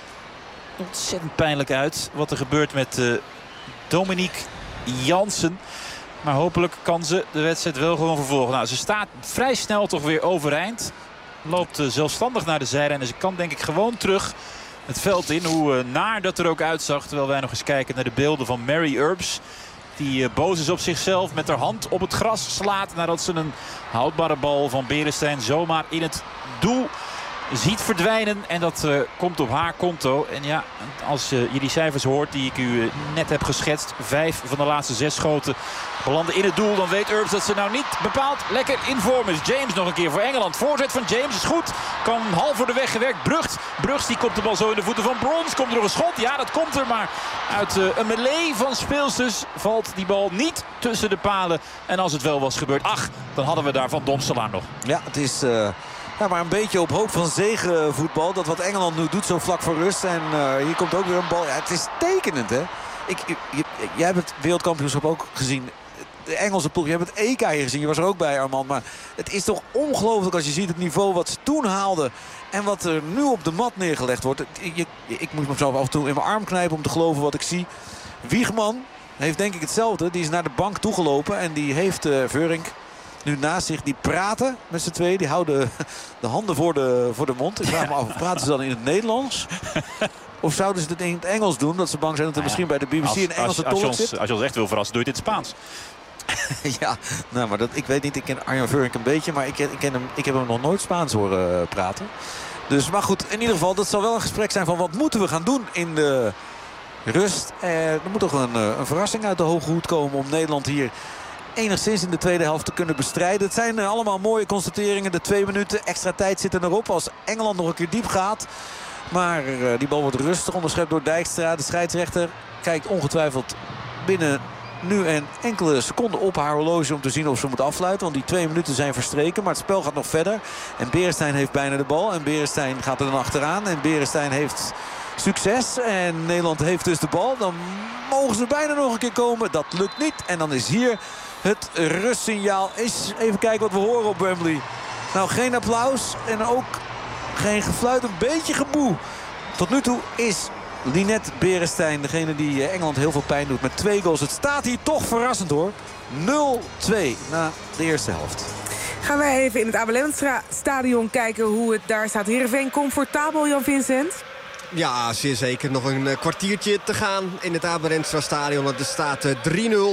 ontzettend pijnlijk uit. Wat er gebeurt met uh, Dominique Jansen. Maar hopelijk kan ze de wedstrijd wel gewoon vervolgen. Nou, ze staat vrij snel toch weer overeind. Loopt uh, zelfstandig naar de zijlijn. En ze kan denk ik gewoon terug het veld in. Hoe uh, naar dat er ook uitzag. Terwijl wij nog eens kijken naar de beelden van Mary Earps. Die uh, boos is op zichzelf. Met haar hand op het gras slaat. Nadat ze een houdbare bal van Beresteyn zomaar in het doel ziet verdwijnen. En dat uh, komt op haar konto. En ja, als uh, je die cijfers hoort die ik u uh, net heb geschetst. Vijf van de laatste zes schoten belanden in het doel. Dan weet Earps dat ze nou niet bepaald lekker in vorm is. James nog een keer voor Engeland. Voorzet van James is goed. Kan half voor de weg gewerkt. Brugt. Brugs die komt de bal zo in de voeten van Brons. Komt er nog een schot? Ja, dat komt er. Maar uit uh, een melee van speelsters valt die bal niet tussen de palen. En als het wel was gebeurd, ach, dan hadden we daar Van Domselaar nog. Ja, het is... Uh... Ja, maar een beetje op hoop van zegenvoetbal. Dat wat Engeland nu doet zo vlak voor rust. En uh, hier komt ook weer een bal. Ja, het is tekenend, hè. Ik, je, je, jij hebt het wereldkampioenschap ook gezien. De Engelse ploeg, je hebt het E K hier gezien. Je was er ook bij, Armand. Maar het is toch ongelooflijk als je ziet het niveau wat ze toen haalden. En wat er nu op de mat neergelegd wordt. Je, je, ik moet mezelf af en toe in mijn arm knijpen om te geloven wat ik zie. Wiegman heeft denk ik hetzelfde. Die is naar de bank toegelopen. En die heeft uh, Veurink nu naast zich. Die praten met z'n twee. Die houden de handen voor de, voor de mond. Ik vraag me af, praten ze dan in het Nederlands? Of zouden ze het in het Engels doen? Dat ze bang zijn dat er misschien bij de B B C een Engelse tolk zit? Als je ons echt wil verrassen, doe je dit in het Spaans. Ja, nou, maar dat, ik weet niet. Ik ken Arjan Veurink een beetje. Maar ik, ken, ik, ken hem, ik heb hem nog nooit Spaans horen praten. Dus, maar goed, in ieder geval, dat zal wel een gesprek zijn van wat moeten we gaan doen in de rust. Eh, er moet toch een, een verrassing uit de hoge hoed komen om Nederland hier enigszins in de tweede helft te kunnen bestrijden. Het zijn allemaal mooie constateringen. De twee minuten extra tijd zitten erop als Engeland nog een keer diep gaat. Maar uh, die bal wordt rustig onderschept door Dijkstra. De scheidsrechter kijkt ongetwijfeld binnen nu en enkele seconden op haar horloge om te zien of ze moet afsluiten. Want die twee minuten zijn verstreken. Maar het spel gaat nog verder. En Beresteyn heeft bijna de bal. En Beresteyn gaat er dan achteraan. En Beresteyn heeft succes. En Nederland heeft dus de bal. Dan mogen ze bijna nog een keer komen. Dat lukt niet. En dan is hier het rustsignaal. Is even kijken wat we horen op Wembley. Nou, geen applaus. En ook geen gefluit. Een beetje geboe. Tot nu toe is Linette Beresteyn degene die Engeland heel veel pijn doet met twee goals. Het staat hier toch verrassend hoor. nul twee na de eerste helft. Gaan wij even in het Abel Enstra stadion kijken hoe het daar staat. Heerenveen comfortabel, Jan Vincent? Ja, zeer zeker. Nog een kwartiertje te gaan in het Abel Enstra stadion. Het staat drie nul.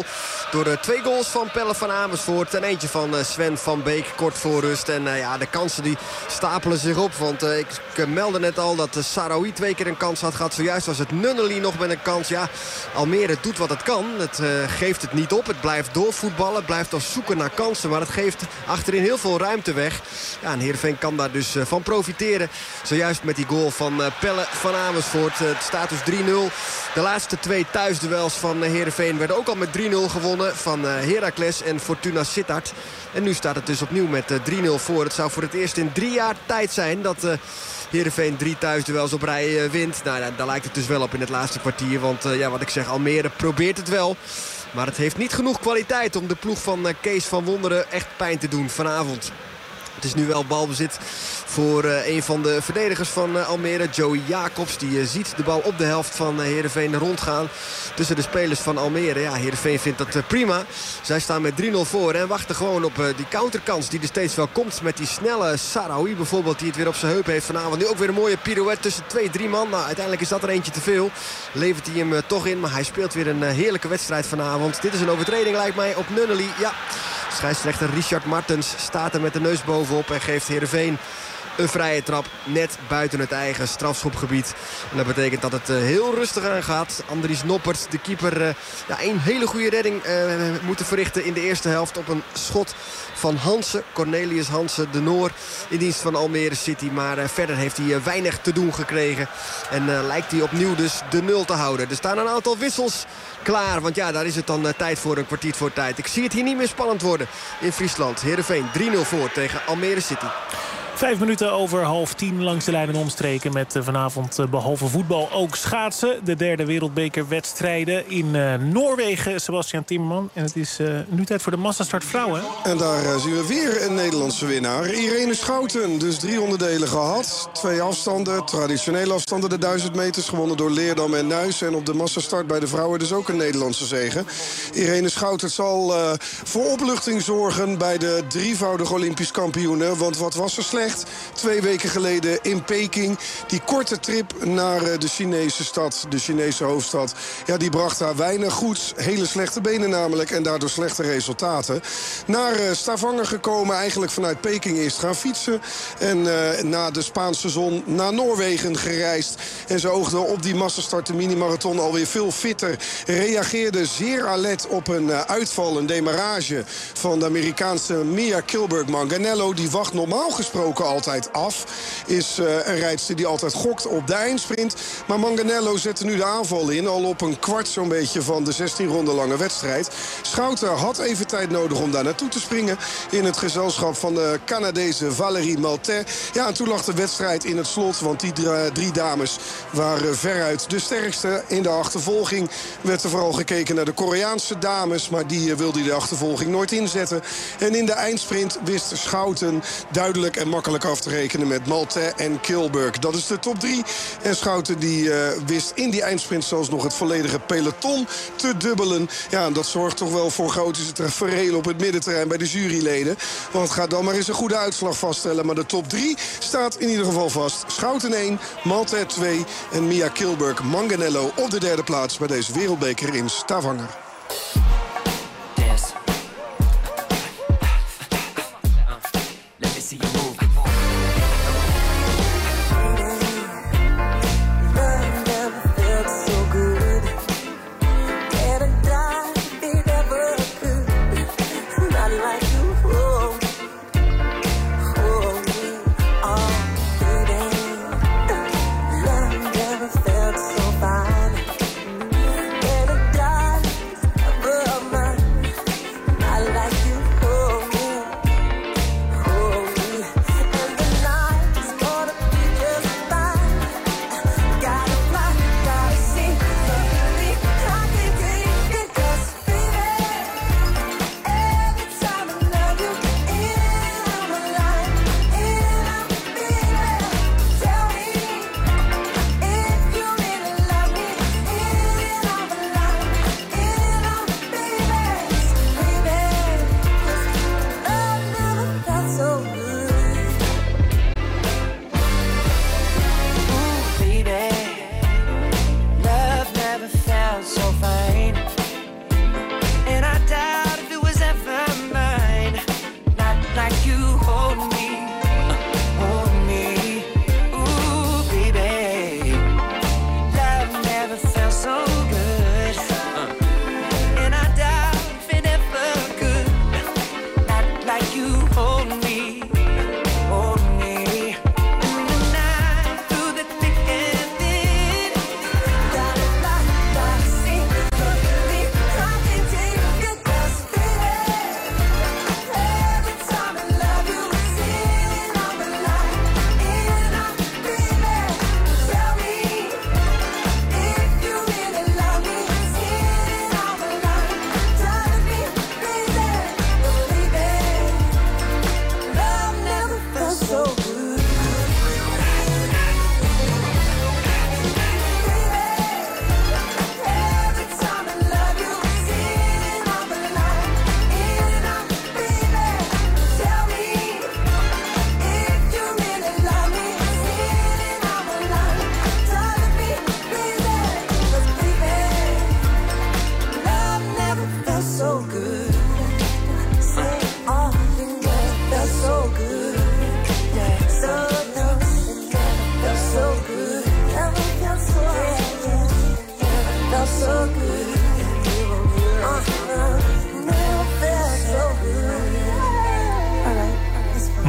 door uh, twee goals van Pelle van Amersfoort. En eentje van uh, Sven van Beek kort voor rust. En uh, ja, de kansen die stapelen zich op. Want uh, ik uh, meldde net al dat uh, Saroui twee keer een kans had gehad. Zojuist was het Nunnely nog met een kans. Ja, Almere doet wat het kan. Het uh, geeft het niet op. Het blijft doorvoetballen. Het blijft al zoeken naar kansen. Maar het geeft achterin heel veel ruimte weg. Ja, en Heerenveen kan daar dus uh, van profiteren. Zojuist met die goal van uh, Pelle van Amersfoort. Uh, het staat dus drie nul. De laatste twee thuisduels van uh, Heerenveen werden ook al met drie nul gewonnen. Van uh, Heracles en Fortuna Sittard. En nu staat het dus opnieuw met uh, drie nul voor. Het zou voor het eerst in drie jaar tijd zijn dat uh, Heerenveen drie thuisduels op rij uh, wint. Nou, daar, daar lijkt het dus wel op in het laatste kwartier. Want uh, ja, wat ik zeg, Almere probeert het wel. Maar het heeft niet genoeg kwaliteit om de ploeg van uh, Kees van Wonderen echt pijn te doen vanavond. Het is nu wel balbezit voor uh, een van de verdedigers van uh, Almere. Joey Jacobs, die uh, ziet de bal op de helft van uh, Heerenveen rondgaan. Tussen de spelers van Almere. Ja, Heerenveen vindt dat uh, prima. Zij staan met drie nul voor en wachten gewoon op uh, die counterkans die er steeds wel komt. Met die snelle Saroui bijvoorbeeld, die het weer op zijn heup heeft vanavond. Nu ook weer een mooie pirouette tussen twee, drie man. Nou, uiteindelijk is dat er eentje te veel. Levert hij hem uh, toch in, maar hij speelt weer een uh, heerlijke wedstrijd vanavond. Dit is een overtreding lijkt mij op Nunnely. Ja, scheidsrechter Richard Martens staat er met de neus bovenop en geeft Heerenveen een vrije trap net buiten het eigen strafschopgebied. En dat betekent dat het uh, heel rustig aangaat. Andries Noppert, de keeper, uh, ja, een hele goede redding uh, moeten verrichten in de eerste helft op een schot van Hansen. Cornelius Hansen, de Noor, in dienst van Almere City. Maar uh, verder heeft hij uh, weinig te doen gekregen. En uh, lijkt hij opnieuw dus de nul te houden. Er staan een aantal wissels klaar. Want ja, daar is het dan uh, tijd voor, een kwartier voor tijd. Ik zie het hier niet meer spannend worden in Friesland. Heerenveen drie nul voor tegen Almere City. Vijf minuten over half tien langs de lijn en omstreken met uh, vanavond uh, behalve voetbal ook schaatsen. De derde wereldbekerwedstrijden in uh, Noorwegen, Sebastian Timmerman. En het is uh, nu tijd voor de massastart vrouwen. En daar uh, zien we weer een Nederlandse winnaar. Irene Schouten, dus drie onderdelen gehad. Twee afstanden, traditionele afstanden, de duizend meters. Gewonnen door Leerdam en Nuis. En op de massastart bij de vrouwen dus ook een Nederlandse zege. Irene Schouten zal uh, voor opluchting zorgen bij de drievoudige Olympisch kampioene. Want wat was er slecht? Twee weken geleden in Peking. Die korte trip naar de Chinese stad, de Chinese hoofdstad. Ja, die bracht daar weinig goeds. Hele slechte benen namelijk en daardoor slechte resultaten. Naar uh, Stavanger gekomen, eigenlijk vanuit Peking eerst gaan fietsen. En uh, na de Spaanse zon naar Noorwegen gereisd. En ze oogde op die massastart, de minimarathon, alweer veel fitter. Reageerde zeer alert op een uh, uitval, een demarrage van de Amerikaanse Mia Kilberg Manganello. Die wacht normaal gesproken altijd af. Is uh, een rijdster die altijd gokt op de eindsprint. Maar Manganello zette nu de aanval in. Al op een kwart zo'n beetje van de zestien ronden lange wedstrijd. Schouten had even tijd nodig om daar naartoe te springen. In het gezelschap van de Canadese Valérie Maltais. Ja, en toen lag de wedstrijd in het slot. Want die drie, drie dames waren veruit de sterkste. In de achtervolging werd er vooral gekeken naar de Koreaanse dames. Maar die uh, wilde de achtervolging nooit inzetten. En in de eindsprint wist Schouten duidelijk en makkelijk af te rekenen met Maltais en Kilberg. Dat is de top drie. En Schouten die uh, wist in die eindsprint zelfs nog het volledige peloton te dubbelen. Ja, en dat zorgt toch wel voor chaotische tafereel op het middenterrein bij de juryleden. Want ga dan maar eens een goede uitslag vaststellen. Maar de top drie staat in ieder geval vast. Schouten één, Maltais twee en Mia Kilberg Manganello op de derde plaats bij deze wereldbeker in Stavanger.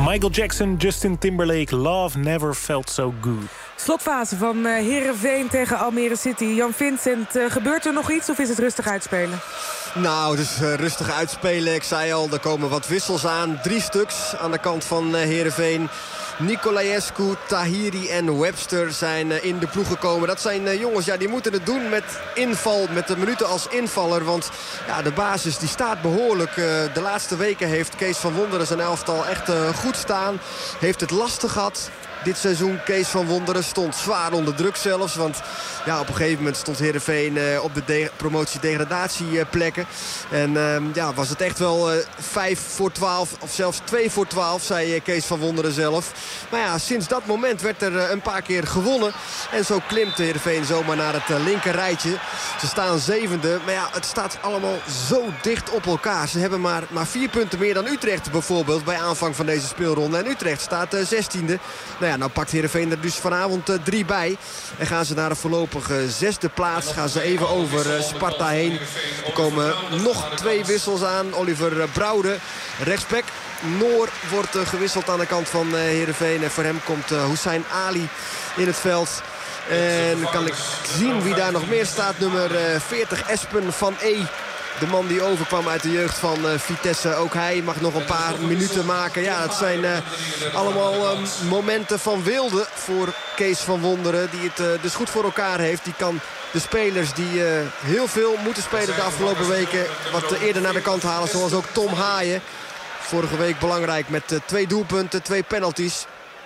Michael Jackson, Justin Timberlake, Love Never Felt So Good. Slotfase van uh, Heerenveen tegen Almere City. Jan Vincent, uh, gebeurt er nog iets of is het rustig uitspelen? Nou, dus uh, rustig uitspelen. Ik zei al, er komen wat wissels aan. Drie stuks aan de kant van uh, Heerenveen. Nicolaescu, Tahiri en Webster zijn uh, in de ploeg gekomen. Dat zijn uh, jongens, ja, die moeten het doen met inval, met de minuten als invaller. Want ja, de basis die staat behoorlijk. Uh, de laatste weken heeft Kees van Wonderen zijn elftal echt uh, goed staan. Heeft het lastig gehad. Dit seizoen Kees van Wonderen stond zwaar onder druk zelfs. Want ja, op een gegeven moment stond Heerenveen uh, op de de- promotie-degradatieplekken. En uh, ja, was het echt wel uh, vijf voor twaalf of zelfs twee voor twaalf, zei uh, Kees van Wonderen zelf. Maar ja, sinds dat moment werd er uh, een paar keer gewonnen. En zo klimt Heerenveen zomaar naar het uh, linker rijtje. Ze staan zevende, maar ja, het staat allemaal zo dicht op elkaar. Ze hebben maar, maar vier punten meer dan Utrecht bijvoorbeeld bij aanvang van deze speelronde. En Utrecht staat uh, zestiende. Nou ja, nou pakt Heerenveen er dus vanavond uh, drie bij. En gaan ze naar de voorlopige zesde plaats. Gaan ze even over uh, Sparta heen. Er komen nog twee wissels aan. Oliver uh, Brouwde, rechtsback. Noor wordt uh, gewisseld aan de kant van uh, Heerenveen. En voor hem komt uh, Hussein Ali in het veld. En dan kan ik zien wie daar nog meer staat. Nummer uh, veertig, Espen van E. De man die overkwam uit de jeugd van uh, Vitesse. Ook hij mag nog een paar minuten maken. Ja, het zijn uh, allemaal uh, momenten van weelde voor Kees van Wonderen. Die het uh, dus goed voor elkaar heeft. Die kan de spelers die uh, heel veel moeten spelen de afgelopen weken wat uh, eerder naar de kant halen. Zoals ook Tom Haaien. Vorige week belangrijk met uh, twee doelpunten, twee penalties.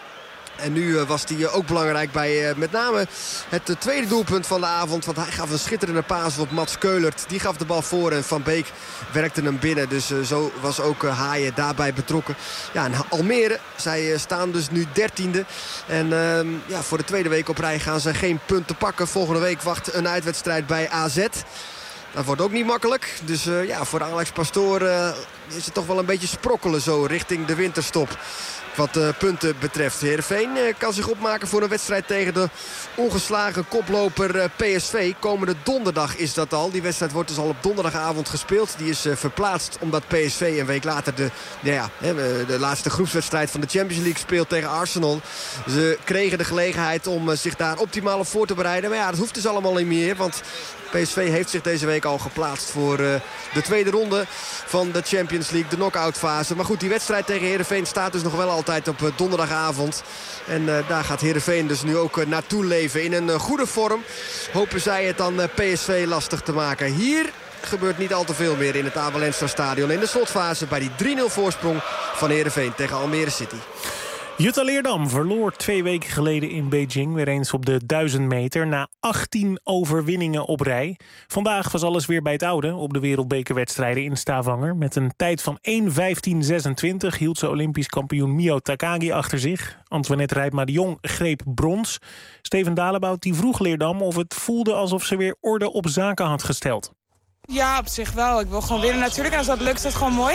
En nu uh, was hij uh, ook belangrijk bij uh, met name het uh, tweede doelpunt van de avond. Want hij gaf een schitterende paas op Mats Keulert. Die gaf de bal voor en Van Beek werkte hem binnen. Dus uh, zo was ook uh, Haaien daarbij betrokken. Ja, en Almere, zij uh, staan dus nu dertiende. En uh, ja, voor de tweede week op rij gaan ze geen punten pakken. Volgende week wacht een uitwedstrijd bij A Z. Dat wordt ook niet makkelijk. Dus uh, ja, voor Alex Pastoor uh, is het toch wel een beetje sprokkelen zo richting de winterstop. Wat uh, punten betreft. Heerenveen uh, kan zich opmaken voor een wedstrijd tegen de ongeslagen koploper uh, P S V. Komende donderdag is dat al. Die wedstrijd wordt dus al op donderdagavond gespeeld. Die is uh, verplaatst omdat P S V een week later de, nou ja, de laatste groepswedstrijd van de Champions League speelt tegen Arsenal. Ze kregen de gelegenheid om uh, zich daar optimaal op voor te bereiden. Maar ja, dat hoeft dus allemaal niet meer. Want P S V heeft zich deze week al geplaatst voor uh, de tweede ronde van de Champions League, de knock-out fase. Maar goed, die wedstrijd tegen Heerenveen staat dus nog wel altijd op uh, donderdagavond. En uh, daar gaat Heerenveen dus nu ook uh, naartoe leven. In een uh, goede vorm hopen zij het dan uh, P S V lastig te maken. Hier gebeurt niet al te veel meer in het Abel Enstra Stadion. In de slotfase bij die drie nul voorsprong van Heerenveen tegen Almere City. Jutta Leerdam verloor twee weken geleden in Beijing weer eens op de duizend meter na achttien overwinningen op rij. Vandaag was alles weer bij het oude op de wereldbekerwedstrijden in Stavanger. Met een tijd van één vijftien zesentwintig hield ze Olympisch kampioen Mio Takagi achter zich. Antoinette Rijpma de Jong greep brons. Steven Dalebout die vroeg Leerdam of het voelde alsof ze weer orde op zaken had gesteld. Ja, op zich wel. Ik wil gewoon winnen natuurlijk en als dat lukt is dat gewoon mooi.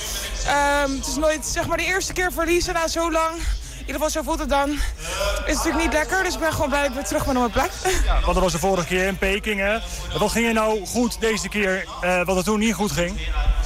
Um, het is nooit zeg maar de eerste keer verliezen na zo lang. In ieder geval zo voelt het dan. Is het natuurlijk niet lekker, dus ik ben gewoon blij dat ik weer terug ben op mijn plek. Ja, want dat was de vorige keer in Peking, hè? Wat ging er nou goed deze keer, uh, wat er toen niet goed ging?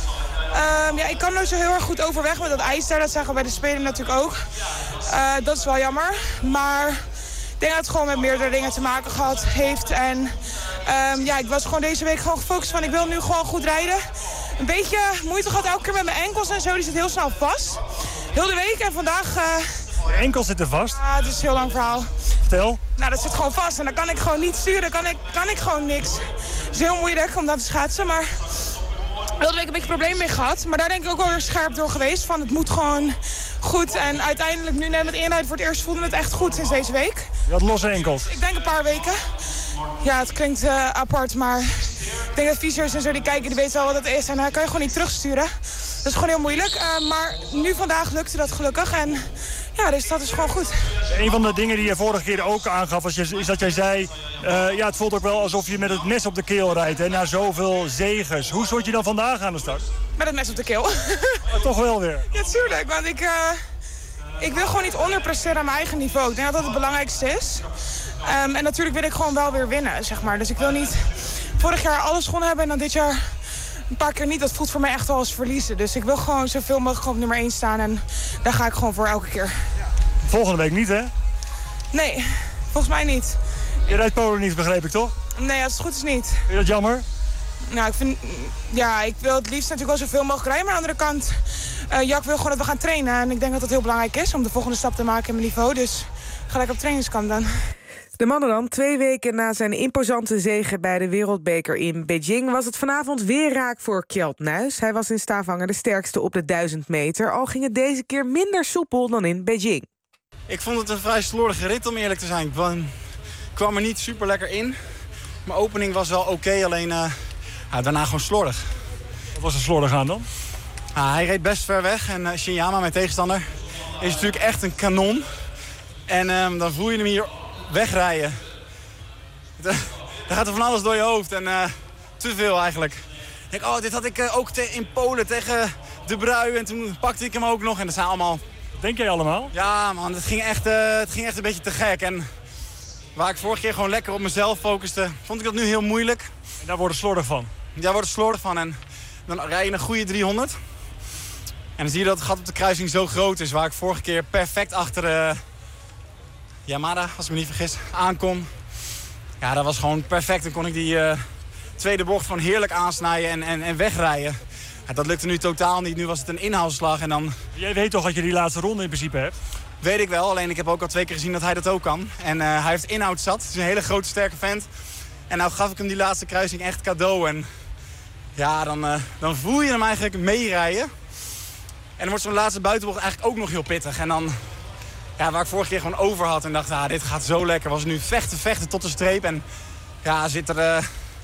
Um, ja, ik kan nooit zo heel erg goed overweg met dat ijs daar. Dat zagen we bij de Spelen natuurlijk ook. Uh, dat is wel jammer. Maar ik denk dat het gewoon met meerdere dingen te maken gehad heeft. En um, ja, ik was gewoon deze week gewoon gefocust van ik wil nu gewoon goed rijden. Een beetje moeite gehad elke keer met mijn enkels en zo. Die zit heel snel vast. Heel de week en vandaag... Uh... De enkels zitten vast? Ja, het is een heel lang verhaal. Vertel. Nou, dat zit gewoon vast en dan kan ik gewoon niet sturen. Kan ik, kan ik gewoon niks. Het is heel moeilijk om dat te schaatsen, maar... Heel de week een beetje probleem mee gehad. Maar daar denk ik ook wel weer scherp door geweest. Van het moet gewoon goed. En uiteindelijk nu net met eenheid voor het eerst voelde het echt goed sinds deze week. Je had losse enkels? Ik denk een paar weken. Ja, het klinkt uh, apart, maar ik denk dat fysio's en zo die kijken, die weten wel wat het is. En dan kan je gewoon niet terugsturen. Dat is gewoon heel moeilijk. Uh, maar nu vandaag lukte dat gelukkig. En ja, dus dat is gewoon goed. Een van de dingen die je vorige keer ook aangaf, was, is dat jij zei... Uh, ja, het voelt ook wel alsof je met het mes op de keel rijdt, hè, na zoveel zeges. Hoe stond je dan vandaag aan de start? Met het mes op de keel. Maar toch wel weer? Ja, tuurlijk. Want ik, uh, ik wil gewoon niet onderpresteren aan mijn eigen niveau. Ik denk dat dat het belangrijkste is. Um, en natuurlijk wil ik gewoon wel weer winnen, zeg maar. Dus ik wil niet vorig jaar alles gewonnen hebben en dan dit jaar een paar keer niet. Dat voelt voor mij echt wel als verliezen. Dus ik wil gewoon zoveel mogelijk op nummer één staan. En daar ga ik gewoon voor elke keer. Volgende week niet, hè? Nee, volgens mij niet. Je rijdt Polen niet, begreep ik toch? Nee, als het goed is niet. Vind je dat jammer? Nou, ik vind... Ja, ik wil het liefst natuurlijk wel zoveel mogelijk rijden. Maar aan de andere kant, uh, Jack wil gewoon dat we gaan trainen. En ik denk dat dat heel belangrijk is om de volgende stap te maken in mijn niveau. Dus ga lekker op trainingskamp dan. De mannen dan. Twee weken na zijn imposante zege bij de Wereldbeker in Beijing was het vanavond weer raak voor Kjeld Nuis. Hij was in Stavanger de sterkste op de duizend meter. Al ging het deze keer minder soepel dan in Beijing. Ik vond het een vrij slordige rit om eerlijk te zijn. Ik kwam er niet super lekker in. Mijn opening was wel oké, okay, alleen uh, ja, daarna gewoon slordig. Wat was er slordig aan dan? Uh, hij reed best ver weg en uh, Shinyama, mijn tegenstander, is natuurlijk echt een kanon. En uh, dan voel je hem hier wegrijden. Dan gaat er van alles door je hoofd en uh, te veel eigenlijk. Ik denk, oh, dit had ik uh, ook te, in Polen tegen De Bruyne en toen pakte ik hem ook nog. En dat zijn allemaal... Wat denk jij allemaal? Ja man, het ging, echt, uh, het ging echt een beetje te gek. En waar ik vorige keer gewoon lekker op mezelf focuste, vond ik dat nu heel moeilijk. En daar wordt het slordig van? Daar wordt het slordig van en dan rij je een goede driehonderd. En dan zie je dat het gat op de kruising zo groot is, waar ik vorige keer perfect achter uh, Yamada, als ik me niet vergis, aankom. Ja, dat was gewoon perfect. Dan kon ik die uh, tweede bocht gewoon heerlijk aansnijden en, en, en wegrijden. Ja, dat lukte nu totaal niet. Nu was het een inhaalslag en dan... Jij weet toch dat je die laatste ronde in principe hebt? Weet ik wel, alleen ik heb ook al twee keer gezien dat hij dat ook kan. En uh, hij heeft inhoud zat. Het is een hele grote, sterke vent. En nou gaf ik hem die laatste kruising echt cadeau. En ja, dan, uh, dan voel je hem eigenlijk meerijden. En dan wordt zo'n laatste buitenbocht eigenlijk ook nog heel pittig. En dan, ja, waar ik vorige keer gewoon over had en dacht, ah, dit gaat zo lekker. Was het nu vechten, vechten tot de streep. En ja, zit er uh,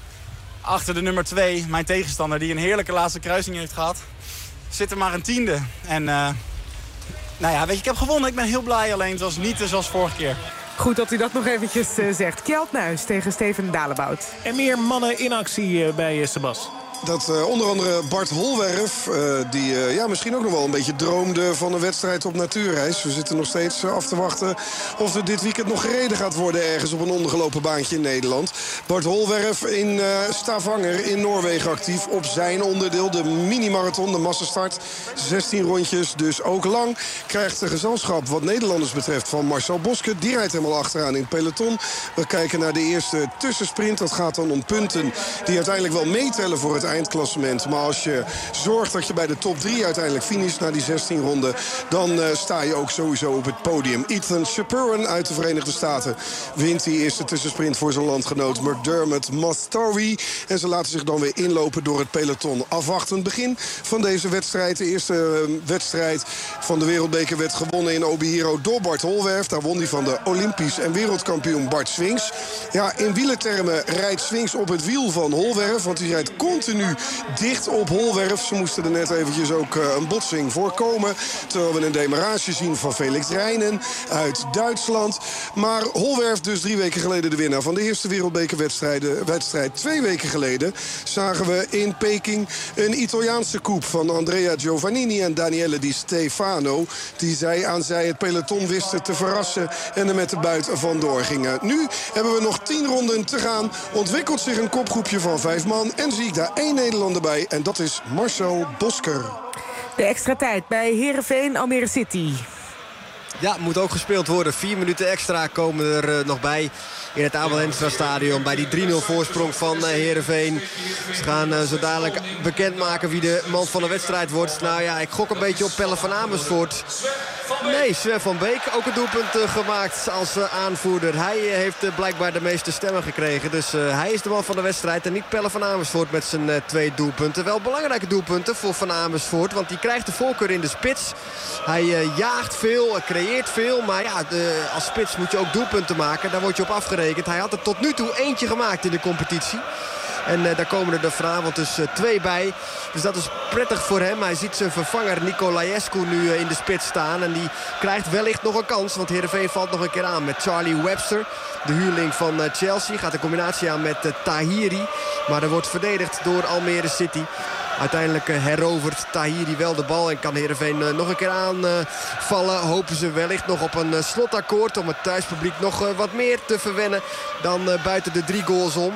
achter de nummer twee, mijn tegenstander, die een heerlijke laatste kruising heeft gehad, zit er maar een tiende. En uh, nou ja, weet je, ik heb gewonnen. Ik ben heel blij, alleen het was niet zoals vorige keer. Goed dat u dat nog eventjes uh, zegt. Kjeld Nuis tegen Steven Dalebout. En meer mannen in actie uh, bij uh, Sebas. Dat uh, onder andere Bart Holwerf, uh, die uh, ja, misschien ook nog wel een beetje droomde van een wedstrijd op natuurreis. We zitten nog steeds uh, af te wachten of er dit weekend nog gereden gaat worden ergens op een ondergelopen baantje in Nederland. Bart Holwerf in uh, Stavanger in Noorwegen actief op zijn onderdeel. De mini-marathon, de massastart. zestien rondjes, dus ook lang. Krijgt de gezelschap wat Nederlanders betreft van Marcel Boske. Die rijdt helemaal achteraan in het peloton. We kijken naar de eerste tussensprint. Dat gaat dan om punten die uiteindelijk wel meetellen voor het eindklassement. Maar als je zorgt dat je bij de top drie uiteindelijk finisht na die zestien ronden, dan uh, sta je ook sowieso op het podium. Ethan Shapurin uit de Verenigde Staten wint die eerste tussensprint voor zijn landgenoot McDermott Mastory. En ze laten zich dan weer inlopen door het peloton. Afwachtend begin van deze wedstrijd. De eerste uh, wedstrijd van de Wereldbeker werd gewonnen in Obihiro door Bart Holwerf. Daar won hij van de Olympisch en wereldkampioen Bart Swings. Ja, in wielertermen rijdt Swings op het wiel van Holwerf, want hij rijdt continu dicht op Holwerf. Ze moesten er net eventjes ook uh, een botsing voorkomen. Terwijl we een demarrage zien van Felix Reijnen uit Duitsland. Maar Holwerf dus drie weken geleden de winnaar van de eerste wereldbekerwedstrijd. Twee weken geleden zagen we in Peking een Italiaanse coupe van Andrea Giovannini en Daniele Di Stefano. Die zij aan zij het peloton wisten te verrassen en er met de buit vandoor gingen. Nu hebben we nog tien ronden te gaan. Ontwikkelt zich een kopgroepje van vijf man en zie ik daar één Nederlander bij. En dat is Marcel Bosker. De extra tijd bij Heerenveen Almere City. Ja, moet ook gespeeld worden. Vier minuten extra komen er uh, nog bij in het Abel Enstra stadion. Bij die drie nul voorsprong van uh, Heerenveen. Ze gaan uh, zo dadelijk bekendmaken wie de man van de wedstrijd wordt. Nou ja, ik gok een beetje op Pelle van Amersfoort. Nee, Sven van Beek ook een doelpunt uh, gemaakt als uh, aanvoerder. Hij uh, heeft uh, blijkbaar de meeste stemmen gekregen. Dus uh, hij is de man van de wedstrijd en niet Pelle van Amersfoort met zijn uh, twee doelpunten. Wel belangrijke doelpunten voor Van Amersfoort, want die krijgt de voorkeur in de spits. Hij uh, jaagt veel, uh, creëert veel, maar ja, de, als spits moet je ook doelpunten maken. Daar word je op afgerekend. Hij had er tot nu toe eentje gemaakt in de competitie. En uh, daar komen er, er vanavond dus uh, twee bij. Dus dat is prettig voor hem. Hij ziet zijn vervanger Nicolaescu nu uh, in de spits staan. En die krijgt wellicht nog een kans. Want Heerenveen valt nog een keer aan met Charlie Webster. De huurling van uh, Chelsea. Gaat een combinatie aan met uh, Tahiri. Maar er wordt verdedigd door Almere City. Uiteindelijk uh, herovert Tahiri wel de bal en kan Heerenveen uh, nog een keer aanvallen. Uh, Hopen ze wellicht nog op een uh, slotakkoord om het thuispubliek nog uh, wat meer te verwennen dan uh, buiten de drie goals om.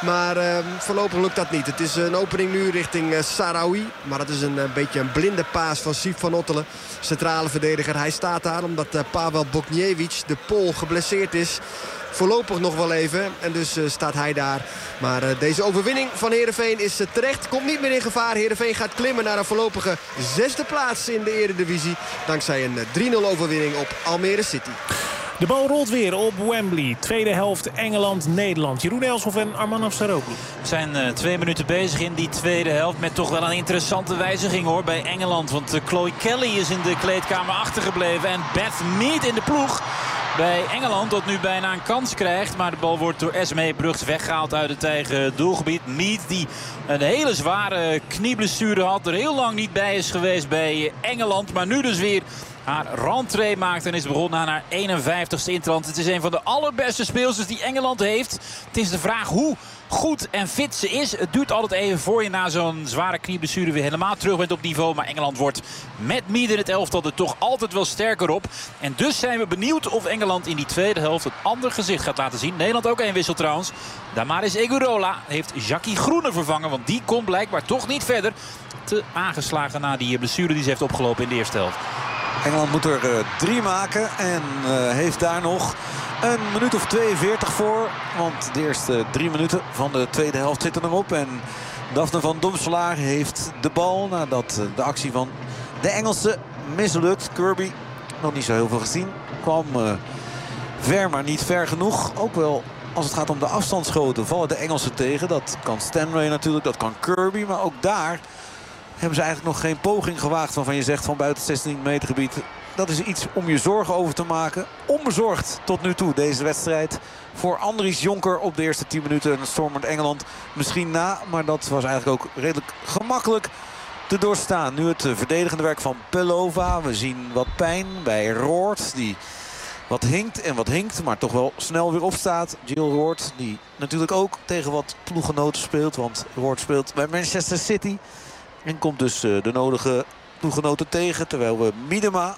Maar uh, voorlopig lukt dat niet. Het is een opening nu richting uh, Sarawi. Maar dat is een uh, beetje een blinde paas van Siep van Ottelen. Centrale verdediger. Hij staat daar omdat uh, Pavel Bogniewicz, de Pool, geblesseerd is. Voorlopig nog wel even. En dus uh, staat hij daar. Maar uh, deze overwinning van Heerenveen is uh, terecht. Komt niet meer in gevaar. Heerenveen gaat klimmen naar een voorlopige zesde plaats in de Eredivisie. Dankzij een uh, drie nul overwinning op Almere City. De bal rolt weer op Wembley. Tweede helft Engeland-Nederland. Jeroen Elshoff en Arman Afsaroglu. We zijn uh, twee minuten bezig in die tweede helft. Met toch wel een interessante wijziging hoor bij Engeland. Want uh, Chloe Kelly is in de kleedkamer achtergebleven. En Beth Mead in de ploeg bij Engeland, dat nu bijna een kans krijgt. Maar de bal wordt door Esmee Brugs weggehaald uit het eigen doelgebied. Mead die een hele zware knieblessure had. Er heel lang niet bij is geweest bij Engeland. Maar nu dus weer haar rentree maakt en is begonnen aan haar eenenvijftigste interland. Het is een van de allerbeste speelsters die Engeland heeft. Het is de vraag hoe goed en fit ze is. Het duurt altijd even voor je na zo'n zware knieblessure weer helemaal terug bent op niveau. Maar Engeland wordt met Mead in het elftal er toch altijd wel sterker op. En dus zijn we benieuwd of Engeland in die tweede helft een ander gezicht gaat laten zien. Nederland ook één wissel trouwens. Damaris Egurola heeft Jackie Groene vervangen. Want die komt blijkbaar toch niet verder. Te aangeslagen na die blessure die ze heeft opgelopen in de eerste helft. Engeland moet er uh, drie maken en uh, heeft daar nog een minuut of tweeënveertig voor. Want de eerste drie minuten van de tweede helft zitten erop. En Daphne van Domselaar heeft de bal nadat uh, de actie van de Engelsen mislukt. Kirby, nog niet zo heel veel gezien, kwam uh, ver maar niet ver genoeg. Ook wel als het gaat om de afstandsschoten vallen de Engelsen tegen. Dat kan Stanley natuurlijk, dat kan Kirby, maar ook daar hebben ze eigenlijk nog geen poging gewaagd waarvan je zegt van buiten zestien meter gebied. Dat is iets om je zorgen over te maken. Onbezorgd tot nu toe deze wedstrijd voor Andries Jonker op de eerste tien minuten. Een stormend Engeland misschien na, maar dat was eigenlijk ook redelijk gemakkelijk te doorstaan. Nu het verdedigende werk van Pelova. We zien wat pijn bij Roord, die wat hinkt en wat hinkt, maar toch wel snel weer opstaat. Jill Roord, die natuurlijk ook tegen wat ploeggenoten speelt, want Roord speelt bij Manchester City. En komt dus de nodige ploeggenoten tegen. Terwijl we Miedema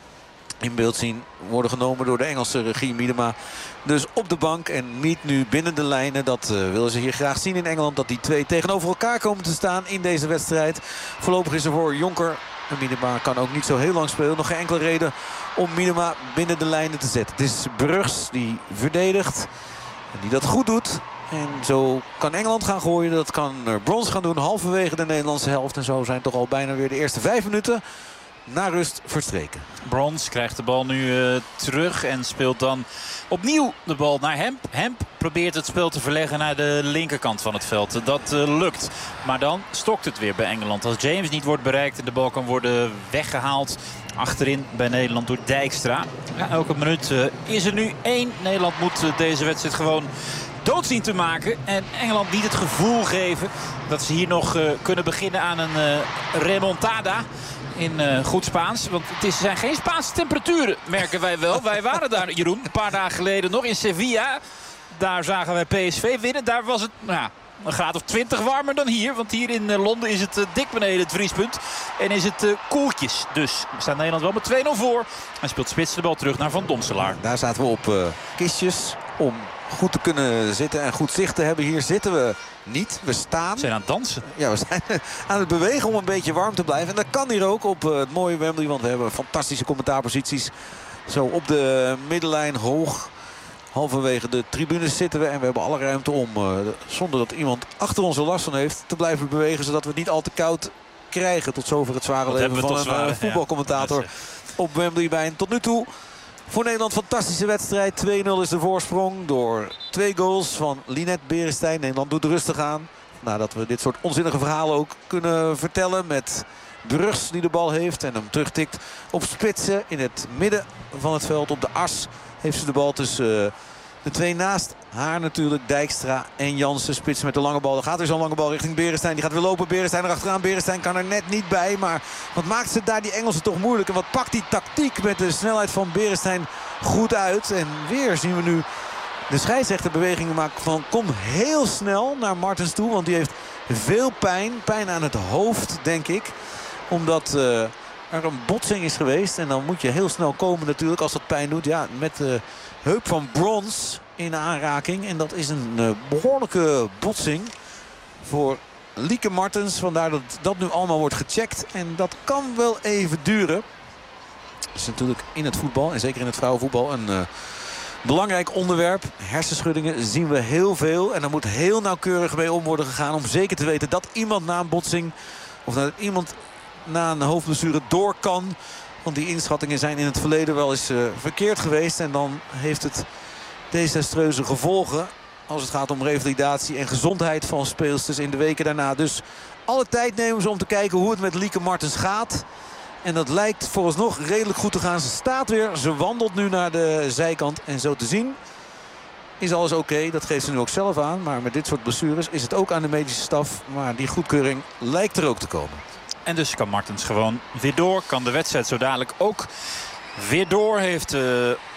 in beeld zien worden genomen door de Engelse regie. Miedema dus op de bank. En Mead nu binnen de lijnen. Dat uh, willen ze hier graag zien in Engeland. Dat die twee tegenover elkaar komen te staan in deze wedstrijd. Voorlopig is er voor Jonker. En Miedema kan ook niet zo heel lang spelen. Nog geen enkele reden om Miedema binnen de lijnen te zetten. Het is Brugs die verdedigt. En die dat goed doet. En zo kan Engeland gaan gooien. Dat kan Brons gaan doen halverwege de Nederlandse helft. En zo zijn toch al bijna weer de eerste vijf minuten na rust verstreken. Brons krijgt de bal nu uh, terug en speelt dan opnieuw de bal naar Hemp. Hemp probeert het spel te verleggen naar de linkerkant van het veld. Dat uh, lukt. Maar dan stokt het weer bij Engeland. Als James niet wordt bereikt en de bal kan worden weggehaald achterin bij Nederland door Dijkstra. Ja, elke minuut uh, is er nu één. Nederland moet uh, deze wedstrijd gewoon dood zien te maken. En Engeland niet het gevoel geven dat ze hier nog uh, kunnen beginnen aan een uh, remontada. In uh, goed Spaans. Want het is, zijn geen Spaanse temperaturen, merken wij wel. Wij waren daar, Jeroen, een paar dagen geleden nog in Sevilla. Daar zagen wij P S V winnen. Daar was het nou, een graad of twintig warmer dan hier. Want hier in uh, Londen is het uh, dik beneden het vriespunt. En is het uh, koeltjes. Dus staat Nederland wel met twee nul voor. En speelt Spits de bal terug naar Van Domselaar. Daar zaten we op uh, kistjes om goed te kunnen zitten en goed zicht te hebben. Hier zitten we niet. We staan. We zijn aan het dansen. Ja, we zijn aan het bewegen om een beetje warm te blijven. En dat kan hier ook op het mooie Wembley. Want we hebben fantastische commentaarposities. Zo op de middenlijn hoog. Halverwege de tribunes zitten we. En we hebben alle ruimte om, uh, zonder dat iemand achter ons er last van heeft, te blijven bewegen. Zodat we het niet al te koud krijgen. Tot zover het zware dat leven van een zware, voetbalcommentator ja. op Wembley. Bij een tot nu toe voor Nederland fantastische wedstrijd. twee nul is de voorsprong door twee goals van Linette Beresteyn. Nederland doet rustig aan. Nadat we dit soort onzinnige verhalen ook kunnen vertellen met Brugs die de bal heeft en hem terugtikt op Spitsen in het midden van het veld. Op de as heeft ze de bal tussen uh, de twee naast haar natuurlijk. Dijkstra en Jansen. Spitsen met de lange bal. Er gaat weer zo'n lange bal richting Beresteyn. Die gaat weer lopen. Beresteyn erachteraan. Beresteyn kan er net niet bij. Maar wat maakt ze daar die Engelsen toch moeilijk. En wat pakt die tactiek met de snelheid van Beresteyn goed uit. En weer zien we nu de scheidsrechterbewegingen maken van kom heel snel naar Martens toe. Want die heeft veel pijn. Pijn aan het hoofd, denk ik. Omdat uh, er een botsing is geweest. En dan moet je heel snel komen natuurlijk als dat pijn doet. Ja, met de heup van Brons in aanraking. En dat is een uh, behoorlijke botsing voor Lieke Martens. Vandaar dat dat nu allemaal wordt gecheckt. En dat kan wel even duren. Dat is natuurlijk in het voetbal en zeker in het vrouwenvoetbal een uh, belangrijk onderwerp. Hersenschuddingen zien we heel veel. En daar moet heel nauwkeurig mee om worden gegaan. Om zeker te weten dat iemand na een botsing of dat iemand na een hoofdblessure door kan. Want die inschattingen zijn in het verleden wel eens uh, verkeerd geweest. En dan heeft het desastreuze gevolgen als het gaat om revalidatie en gezondheid van speelsters in de weken daarna. Dus alle tijd nemen ze om te kijken hoe het met Lieke Martens gaat. En dat lijkt vooralsnog redelijk goed te gaan. Ze staat weer, ze wandelt nu naar de zijkant. En zo te zien is alles oké. Okay. Dat geeft ze nu ook zelf aan. Maar met dit soort blessures is het ook aan de medische staf. Maar die goedkeuring lijkt er ook te komen. En dus kan Martens gewoon weer door. Kan de wedstrijd zo dadelijk ook weer door. Heeft uh,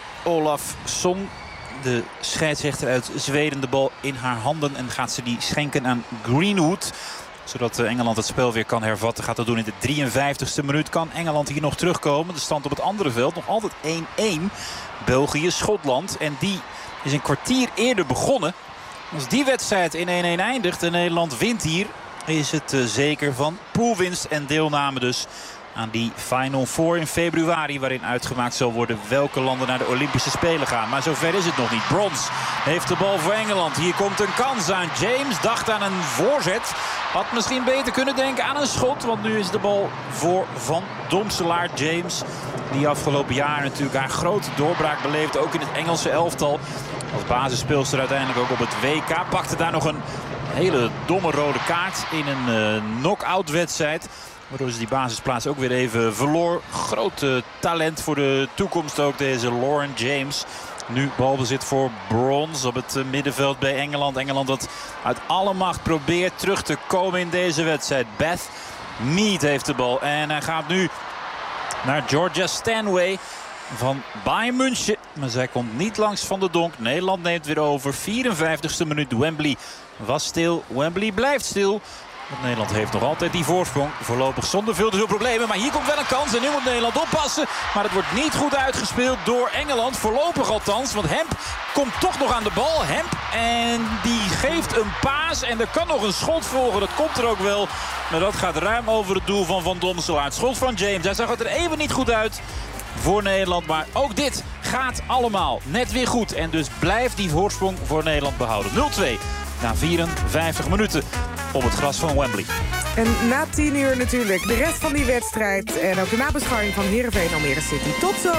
Olaf Song, de scheidsrechter uit Zweden, de bal in haar handen. En gaat ze die schenken aan Greenwood. Zodat Engeland het spel weer kan hervatten. Gaat dat doen in de drieënvijftigste minuut. Kan Engeland hier nog terugkomen. De stand op het andere veld nog altijd één-één. België-Schotland. En die is een kwartier eerder begonnen. Als die wedstrijd in één-één eindigt en Nederland wint hier, is het uh, zeker van poolwinst en deelname dus aan die Final Four in februari, waarin uitgemaakt zal worden welke landen naar de Olympische Spelen gaan. Maar zover is het nog niet. Brons heeft de bal voor Engeland. Hier komt een kans aan James. Dacht aan een voorzet. Had misschien beter kunnen denken aan een schot. Want nu is de bal voor Van Domselaar. James, die afgelopen jaar natuurlijk haar grote doorbraak beleefde. Ook in het Engelse elftal. Als basisspeelster uiteindelijk ook op het W K. Pakte daar nog een hele domme rode kaart in een uh, knock-out wedstrijd. Waardoor ze die basisplaats ook weer even verloor. Groot uh, talent voor de toekomst ook, deze Lauren James. Nu balbezit voor Brons op het uh, middenveld bij Engeland. Engeland dat uit alle macht probeert terug te komen in deze wedstrijd. Beth Mead heeft de bal. En hij gaat nu naar Georgia Stanway van Bayern München. Maar zij komt niet langs Van de Donk. Nederland neemt weer over. vierenvijftigste minuut. Wembley was stil. Wembley blijft stil. Want Nederland heeft nog altijd die voorsprong. Voorlopig zonder veel te veel problemen. Maar hier komt wel een kans. En nu moet Nederland oppassen. Maar het wordt niet goed uitgespeeld door Engeland. Voorlopig althans. Want Hemp komt toch nog aan de bal. Hemp. En die geeft een paas. En er kan nog een schot volgen. Dat komt er ook wel. Maar dat gaat ruim over het doel van Van Domselaar. Het schot van James. Hij zag het er even niet goed uit voor Nederland. Maar ook dit gaat allemaal net weer goed. En dus blijft die voorsprong voor Nederland behouden. nul twee na vierenvijftig minuten op het gras van Wembley. En na tien uur natuurlijk de rest van die wedstrijd. En ook de nabeschouwing van Heerenveen Almere City. Tot zo!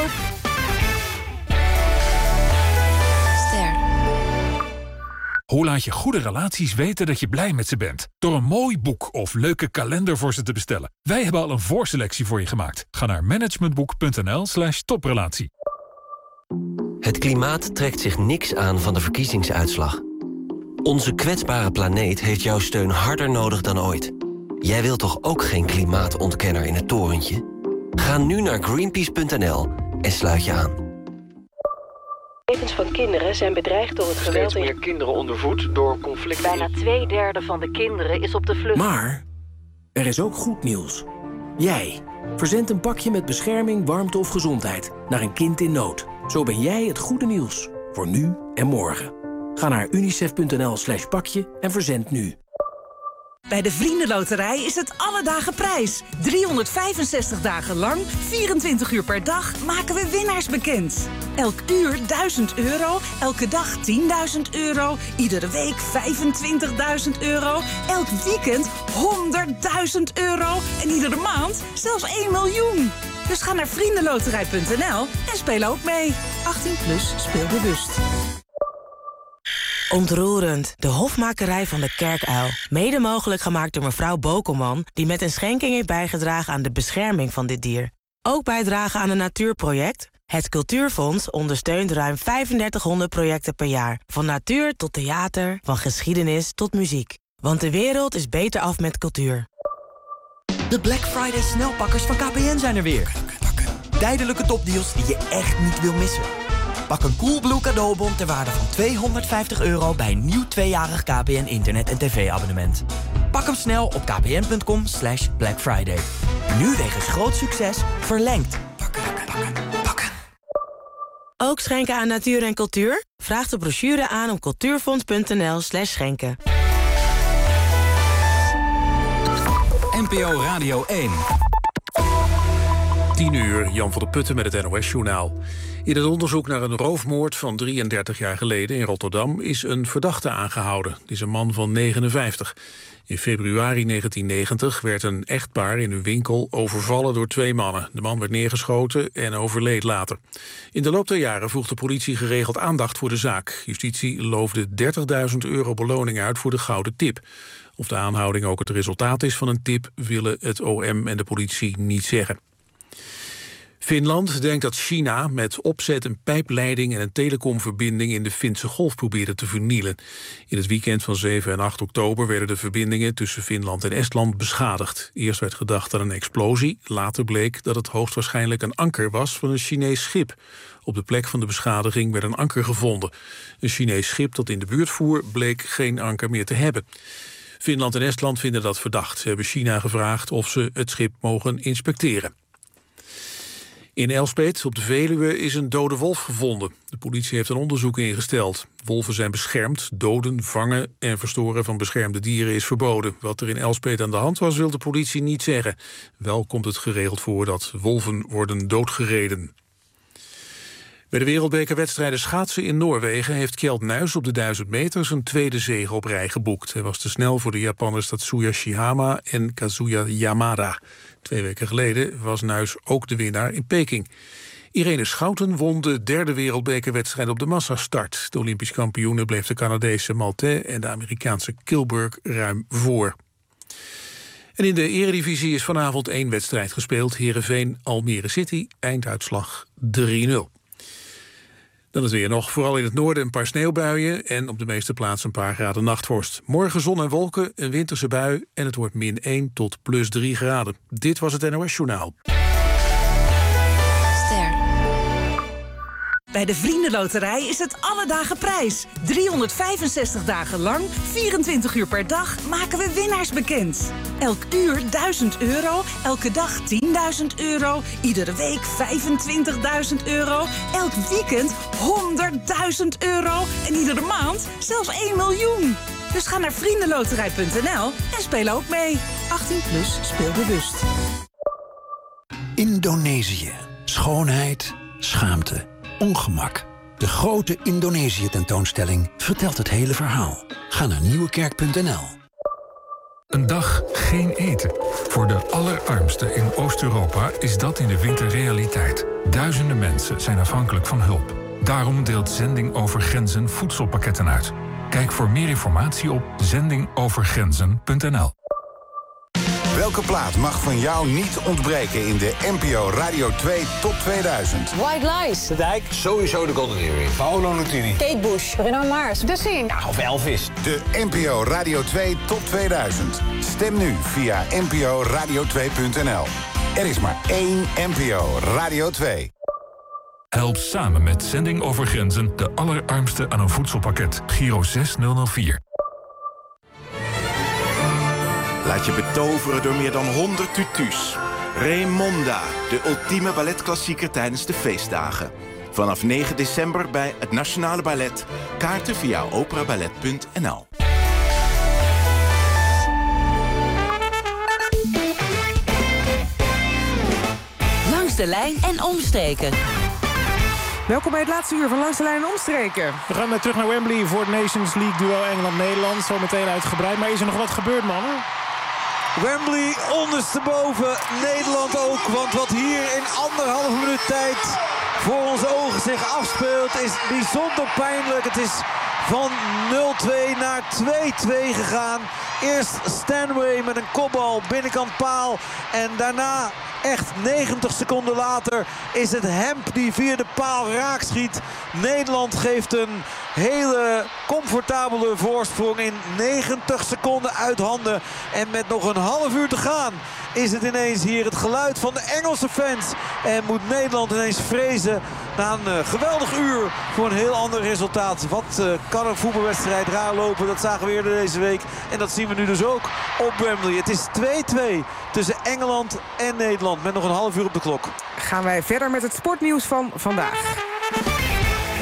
Ster. Hoe laat je goede relaties weten dat je blij met ze bent? Door een mooi boek of leuke kalender voor ze te bestellen. Wij hebben al een voorselectie voor je gemaakt. Ga naar managementboek.nl slash toprelatie. Het klimaat trekt zich niks aan van de verkiezingsuitslag. Onze kwetsbare planeet heeft jouw steun harder nodig dan ooit. Jij wilt toch ook geen klimaatontkenner in het torentje? Ga nu naar greenpeace punt n l en sluit je aan. Levens van kinderen zijn bedreigd door het geweld. Steeds meer kinderen ondervoed door conflicten. Bijna twee derde van de kinderen is op de vlucht. Maar er is ook goed nieuws. Jij verzendt een pakje met bescherming, warmte of gezondheid naar een kind in nood. Zo ben jij het goede nieuws voor nu en morgen. Ga naar unicef punt n l slash pakje en verzend nu. Bij de Vriendenloterij is het alle dagen prijs. driehonderdvijfenzestig dagen lang, vierentwintig uur per dag, maken we winnaars bekend. Elk uur duizend euro, elke dag tienduizend euro, iedere week vijfentwintigduizend euro, elk weekend honderdduizend euro en iedere maand zelfs één miljoen. Dus ga naar vriendenloterij punt n l en speel ook mee. achttien plus, speel bewust. Ontroerend. De hofmakerij van de Kerkuil. Mede mogelijk gemaakt door mevrouw Bokelman, die met een schenking heeft bijgedragen aan de bescherming van dit dier. Ook bijdragen aan een natuurproject? Het Cultuurfonds ondersteunt ruim vijfendertighonderd projecten per jaar. Van natuur tot theater, van geschiedenis tot muziek. Want de wereld is beter af met cultuur. De Black Friday snelpakkers van K P N zijn er weer. Tijdelijke topdeals die je echt niet wil missen. Pak een Coolblue cadeaubon ter waarde van tweehonderdvijftig euro... bij een nieuw tweejarig K P N internet- en tv-abonnement. Pak hem snel op kpn.com slash Black Friday. Nu wegens groot succes verlengd. Ook schenken aan natuur en cultuur? Vraag de brochure aan op cultuurfonds.nl slash schenken. N P O Radio één. tien uur, Jan van der Putten met het N O S-journaal. In het onderzoek naar een roofmoord van drieëndertig jaar geleden in Rotterdam is een verdachte aangehouden. Het is een man van negenenvijftig. In februari negentien negentig werd een echtpaar in een winkel overvallen door twee mannen. De man werd neergeschoten en overleed later. In de loop der jaren vroeg de politie geregeld aandacht voor de zaak. Justitie loofde dertigduizend euro beloning uit voor de gouden tip. Of de aanhouding ook het resultaat is van een tip, willen het O M en de politie niet zeggen. Finland denkt dat China met opzet een pijpleiding en een telecomverbinding in de Finse golf probeerde te vernielen. In het weekend van zeven en acht oktober werden de verbindingen tussen Finland en Estland beschadigd. Eerst werd gedacht aan een explosie, later bleek dat het hoogstwaarschijnlijk een anker was van een Chinees schip. Op de plek van de beschadiging werd een anker gevonden. Een Chinees schip dat in de buurt voer bleek geen anker meer te hebben. Finland en Estland vinden dat verdacht. Ze hebben China gevraagd of ze het schip mogen inspecteren. In Elspeet op de Veluwe is een dode wolf gevonden. De politie heeft een onderzoek ingesteld. Wolven zijn beschermd, doden, vangen en verstoren van beschermde dieren is verboden. Wat er in Elspeet aan de hand was, wil de politie niet zeggen. Wel komt het geregeld voor dat wolven worden doodgereden. Bij de wereldbekerwedstrijden schaatsen in Noorwegen heeft Kjeld Nuis op de duizend meter zijn tweede zege op rij geboekt. Hij was te snel voor de Japanners Tatsuya Shihama en Kazuya Yamada. Twee weken geleden was Nuis ook de winnaar in Peking. Irene Schouten won de derde wereldbekerwedstrijd op de massastart. De Olympisch kampioene bleef de Canadese Maltais en de Amerikaanse Kilburg ruim voor. En in de eredivisie is vanavond één wedstrijd gespeeld. Heerenveen Almere City, einduitslag drie nul. Dan het weer nog. Vooral in het noorden een paar sneeuwbuien en op de meeste plaatsen een paar graden nachtvorst. Morgen zon en wolken, een winterse bui en het wordt min één tot plus drie graden. Dit was het N O S-journaal. Ster. Bij de Vriendenloterij is het alle dagen prijs. driehonderdvijfenzestig dagen lang, vierentwintig uur per dag maken we winnaars bekend. Elk uur duizend euro, elke dag tienduizend euro, iedere week vijfentwintigduizend euro, elk weekend honderdduizend euro en iedere maand zelfs één miljoen. Dus ga naar vriendenloterij punt n l en speel ook mee. achttien plus, speel bewust. Indonesië. Schoonheid, schaamte, ongemak. De grote Indonesië-tentoonstelling vertelt het hele verhaal. Ga naar nieuwekerk punt n l. Een dag geen eten. Voor de allerarmsten in Oost-Europa is dat in de winter realiteit. Duizenden mensen zijn afhankelijk van hulp. Daarom deelt Zending Over Grenzen voedselpakketten uit. Kijk voor meer informatie op zending over grenzen punt n l. Welke plaat mag van jou niet ontbreken in de N P O Radio twee Top tweeduizend? White Lies. De Dijk. Sowieso de Golden Earring. Paolo Nutini. Kate Bush. Bruno Mars. De Sing. Ja, of Elvis. De N P O Radio twee Top tweeduizend. Stem nu via n p o radio twee punt n l. Er is maar één N P O Radio twee. Help samen met Zending Over Grenzen de allerarmsten aan een voedselpakket. Giro zes nul nul vier. Laat je betoveren door meer dan honderd tutus. Raymonda, de ultieme balletklassieker tijdens de feestdagen. Vanaf negen december bij het Nationale Ballet. Kaarten via operaballet punt n l. Langs de lijn en omstreken. Welkom bij het laatste uur van Langs de Lijn en Omstreken. We gaan terug naar Wembley voor het Nations League duel Engeland-Nederland. Zo meteen uitgebreid. Maar is er nog wat gebeurd, mannen? Wembley ondersteboven, Nederland ook. Want wat hier in anderhalve minuut tijd voor onze ogen zich afspeelt is bijzonder pijnlijk. Het is van nul twee naar twee twee gegaan. Eerst Stanway met een kopbal binnenkant paal. En daarna, echt negentig seconden later, is het Hemp die via de paal raak schiet. Nederland geeft een hele comfortabele voorsprong in negentig seconden uit handen. En met nog een half uur te gaan is het ineens hier het geluid van de Engelse fans. En moet Nederland ineens vrezen na een uh, geweldig uur voor een heel ander resultaat. Wat uh, kan een voetbalwedstrijd raar lopen, dat zagen we eerder deze week. En dat zien we nu dus ook op Wembley. Het is twee twee tussen Engeland en Nederland met nog een half uur op de klok. Gaan wij verder met het sportnieuws van vandaag.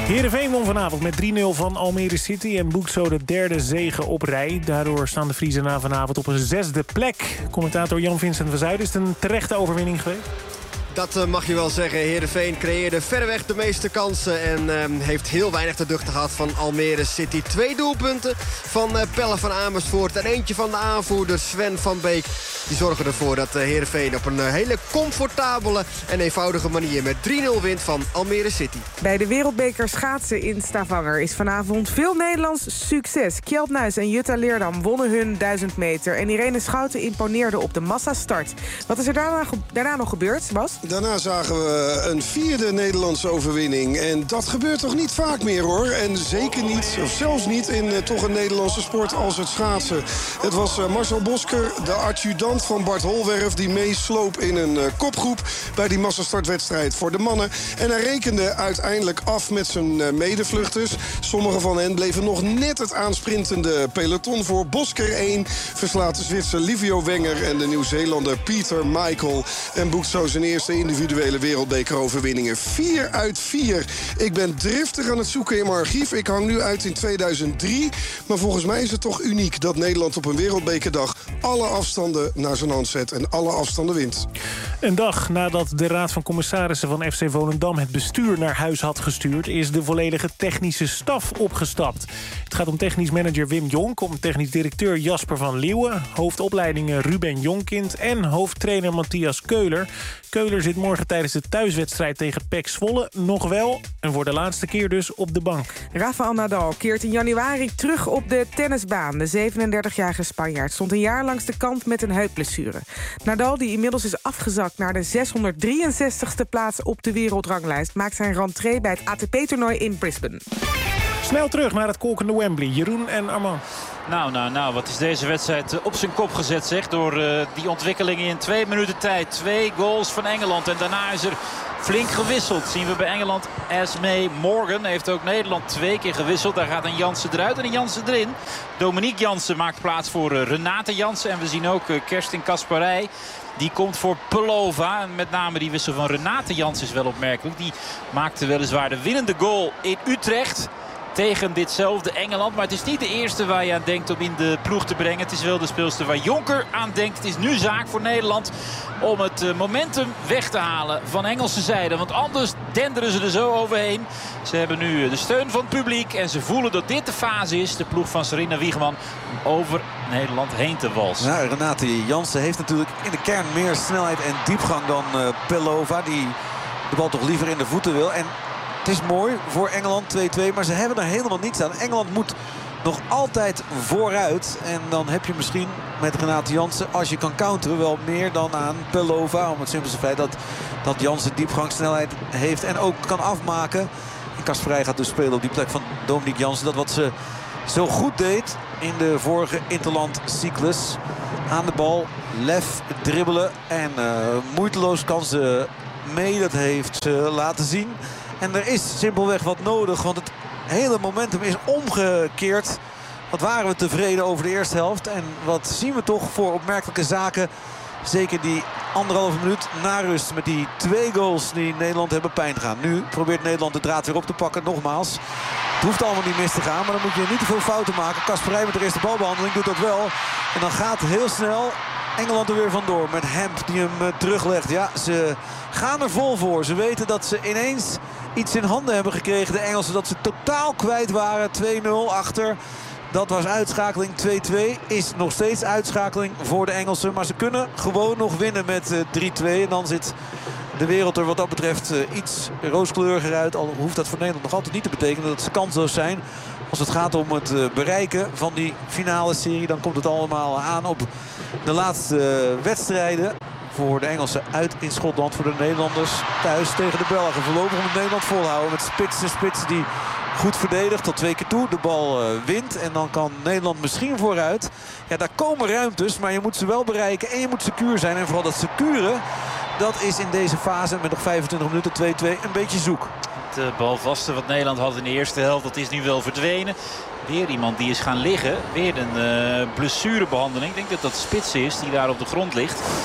Heerenveen won vanavond met drie nul van Almere City en boekt zo de derde zege op rij. Daardoor staan de Friezen na vanavond op een zesde plek. Commentator Jan-Vincent van Zuiden, is het een terechte overwinning geweest? Dat mag je wel zeggen. Heerenveen creëerde verreweg de meeste kansen en uh, heeft heel weinig te duchten gehad van Almere City. Twee doelpunten van uh, Pelle van Amersfoort en eentje van de aanvoerder Sven van Beek. Die zorgen ervoor dat uh, Heerenveen op een uh, hele comfortabele en eenvoudige manier met drie nul wint van Almere City. Bij de Wereldbeker schaatsen in Stavanger is vanavond veel Nederlands succes. Kjeld Nuis en Jutta Leerdam wonnen hun duizend meter en Irene Schouten imponeerde op de massastart. Wat is er daarna, daarna nog gebeurd, Bas? Daarna zagen we een vierde Nederlandse overwinning. En dat gebeurt toch niet vaak meer, hoor. En zeker niet, of zelfs niet, in uh, toch een Nederlandse sport als het schaatsen. Het was uh, Marcel Bosker, de adjudant van Bart Holwerf, die meesloop in een uh, kopgroep bij die massastartwedstrijd voor de mannen. En hij rekende uiteindelijk af met zijn uh, medevluchters. Sommige van hen bleven nog net het aansprintende peloton voor. Bosker één verslaat de Zwitser Livio Wenger en de Nieuw-Zeelander Peter Michael. En boekt zo zijn eerste individuele wereldbekeroverwinningen. Vier uit vier. Ik ben driftig aan het zoeken in mijn archief. Ik hang nu uit in tweeduizend drie. Maar volgens mij is het toch uniek dat Nederland op een wereldbekerdag alle afstanden naar zijn hand zet en alle afstanden wint. Een dag nadat de Raad van Commissarissen van F C Volendam het bestuur naar huis had gestuurd, is de volledige technische staf opgestapt. Het gaat om technisch manager Wim Jonk, om technisch directeur Jasper van Leeuwen, hoofdopleidingen Ruben Jonkind en hoofdtrainer Matthias Keuler. Keuler zit morgen tijdens de thuiswedstrijd tegen P E C Zwolle nog wel en voor de laatste keer dus op de bank. Rafael Nadal keert in januari terug op de tennisbaan. De zevenendertigjarige Spanjaard stond een jaar langs de kant met een heupblessure. Nadal, die inmiddels is afgezakt naar de zeshonderddrieënzestigste plaats op de wereldranglijst, maakt zijn rentree bij het A T P-toernooi in Brisbane. Snel terug naar het kolkende Wembley. Jeroen en Armand. Nou, nou, nou, wat is deze wedstrijd op zijn kop gezet, zeg. Door uh, die ontwikkelingen in twee minuten tijd. Twee goals van Engeland. En daarna is er flink gewisseld. Zien we bij Engeland. Esme Morgan heeft ook Nederland twee keer gewisseld. Daar gaat een Jansen eruit en een Jansen erin. Dominique Jansen maakt plaats voor uh, Renate Jansen. En we zien ook uh, Kerstin Kasparij. Die komt voor Pelova. En met name die wissel van Renate Jansen is wel opmerkelijk. Die maakte weliswaar de winnende goal in Utrecht tegen ditzelfde Engeland. Maar het is niet de eerste waar je aan denkt om in de ploeg te brengen. Het is wel de speelster waar Jonker aan denkt. Het is nu zaak voor Nederland om het momentum weg te halen van Engelse zijde. Want anders denderen ze er zo overheen. Ze hebben nu de steun van het publiek. En ze voelen dat dit de fase is. De ploeg van Sarina Wiegman om over Nederland heen te walsen. Ja, Renate Jansen heeft natuurlijk in de kern meer snelheid en diepgang dan uh, Pelova. Die de bal toch liever in de voeten wil. En het is mooi voor Engeland twee twee, maar ze hebben er helemaal niets aan. Engeland moet nog altijd vooruit. En dan heb je misschien met Renate Jansen, als je kan counteren, wel meer dan aan Pelova. Om het simpele feit dat, dat Jansen diepgangssnelheid heeft en ook kan afmaken. En Kasperij gaat dus spelen op die plek van Dominique Jansen. Dat wat ze zo goed deed in de vorige interlandcyclus. Aan de bal, lef, dribbelen en uh, moeiteloos kan ze mee. Dat heeft ze laten zien. En er is simpelweg wat nodig, want het hele momentum is omgekeerd. Wat waren we tevreden over de eerste helft. En wat zien we toch voor opmerkelijke zaken. Zeker die anderhalve minuut na rust met die twee goals die Nederland hebben pijn gaan. Nu probeert Nederland de draad weer op te pakken. Nogmaals, het hoeft allemaal niet mis te gaan. Maar dan moet je niet te veel fouten maken. Kasperij met de eerste balbehandeling doet dat wel. En dan gaat heel snel Engeland er weer vandoor met Hemp die hem uh, teruglegt. Ja, ze gaan er vol voor. Ze weten dat ze ineens iets in handen hebben gekregen. De Engelsen, dat ze totaal kwijt waren. twee nul achter. Dat was uitschakeling. twee twee is nog steeds uitschakeling voor de Engelsen. Maar ze kunnen gewoon nog winnen met uh, drie twee. En dan zit de wereld er wat dat betreft uh, iets rooskleuriger uit. Al hoeft dat voor Nederland nog altijd niet te betekenen dat ze kansloos zijn. Als het gaat om het uh, bereiken van die finale serie, dan komt het allemaal aan op de laatste uh, wedstrijden. Voor de Engelsen uit in Schotland, voor de Nederlanders thuis tegen de Belgen. Voorlopig moet Nederland volhouden met spits en spits die goed verdedigt tot twee keer toe. De bal uh, wint en dan kan Nederland misschien vooruit. Ja, daar komen ruimtes, maar je moet ze wel bereiken en je moet secuur zijn. En vooral dat securen, dat is in deze fase met nog vijfentwintig minuten twee twee een beetje zoek. Het balvaste wat Nederland had in de eerste helft, dat is nu wel verdwenen. Weer iemand die is gaan liggen. Weer een uh, blessurebehandeling. Ik denk dat dat Spits is die daar op de grond ligt.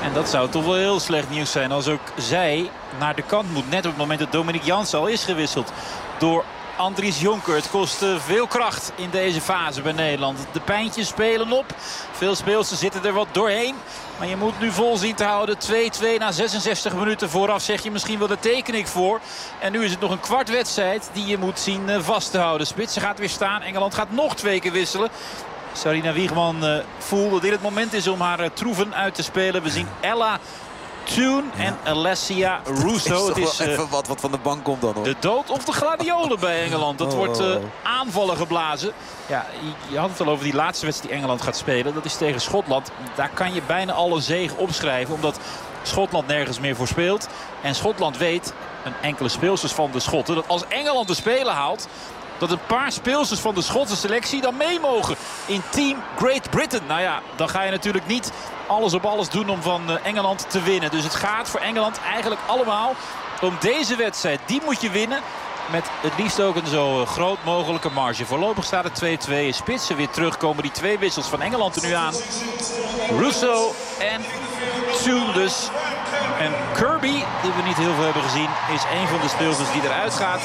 En dat zou toch wel heel slecht nieuws zijn als ook zij naar de kant moet. Net op het moment dat Dominique Jansen al is gewisseld door Andries Jonker. Het kost veel kracht in deze fase bij Nederland. De pijntjes spelen op. Veel speelsters zitten er wat doorheen. Maar je moet nu vol zien te houden. twee twee na zesenzestig minuten. Vooraf zeg je misschien wel, daar teken ik voor. En nu is het nog een kwart wedstrijd die je moet zien vast te houden. Spitsen gaat weer staan. Engeland gaat nog twee keer wisselen. Sarina Wiegman uh, voelt dat dit het moment is om haar uh, troeven uit te spelen. We zien Ella Toon en ja. Alessia Russo. Het is, het is uh, even wat, wat van de bank komt dan, hoor. De dood of de gladiolen bij Engeland. Dat oh, wordt uh, aanvallen geblazen. Ja, je, je had het al over die laatste wedstrijd die Engeland gaat spelen. Dat is tegen Schotland. Daar kan je bijna alle zege opschrijven. Omdat Schotland nergens meer voor speelt. En Schotland weet, een enkele speelsters van de Schotten, dat als Engeland de Spelen haalt, dat een paar speelsters van de Schotse selectie dan mee mogen in Team Great Britain. Nou ja, dan ga je natuurlijk niet alles op alles doen om van Engeland te winnen. Dus het gaat voor Engeland eigenlijk allemaal om deze wedstrijd. Die moet je winnen met het liefst ook een zo groot mogelijke marge. Voorlopig staat het twee twee. Spitsen weer terugkomen. Die twee wissels van Engeland er nu aan. Russo en Toon dus. En Kirby, die we niet heel veel hebben gezien, is een van de speelsters die eruit gaat.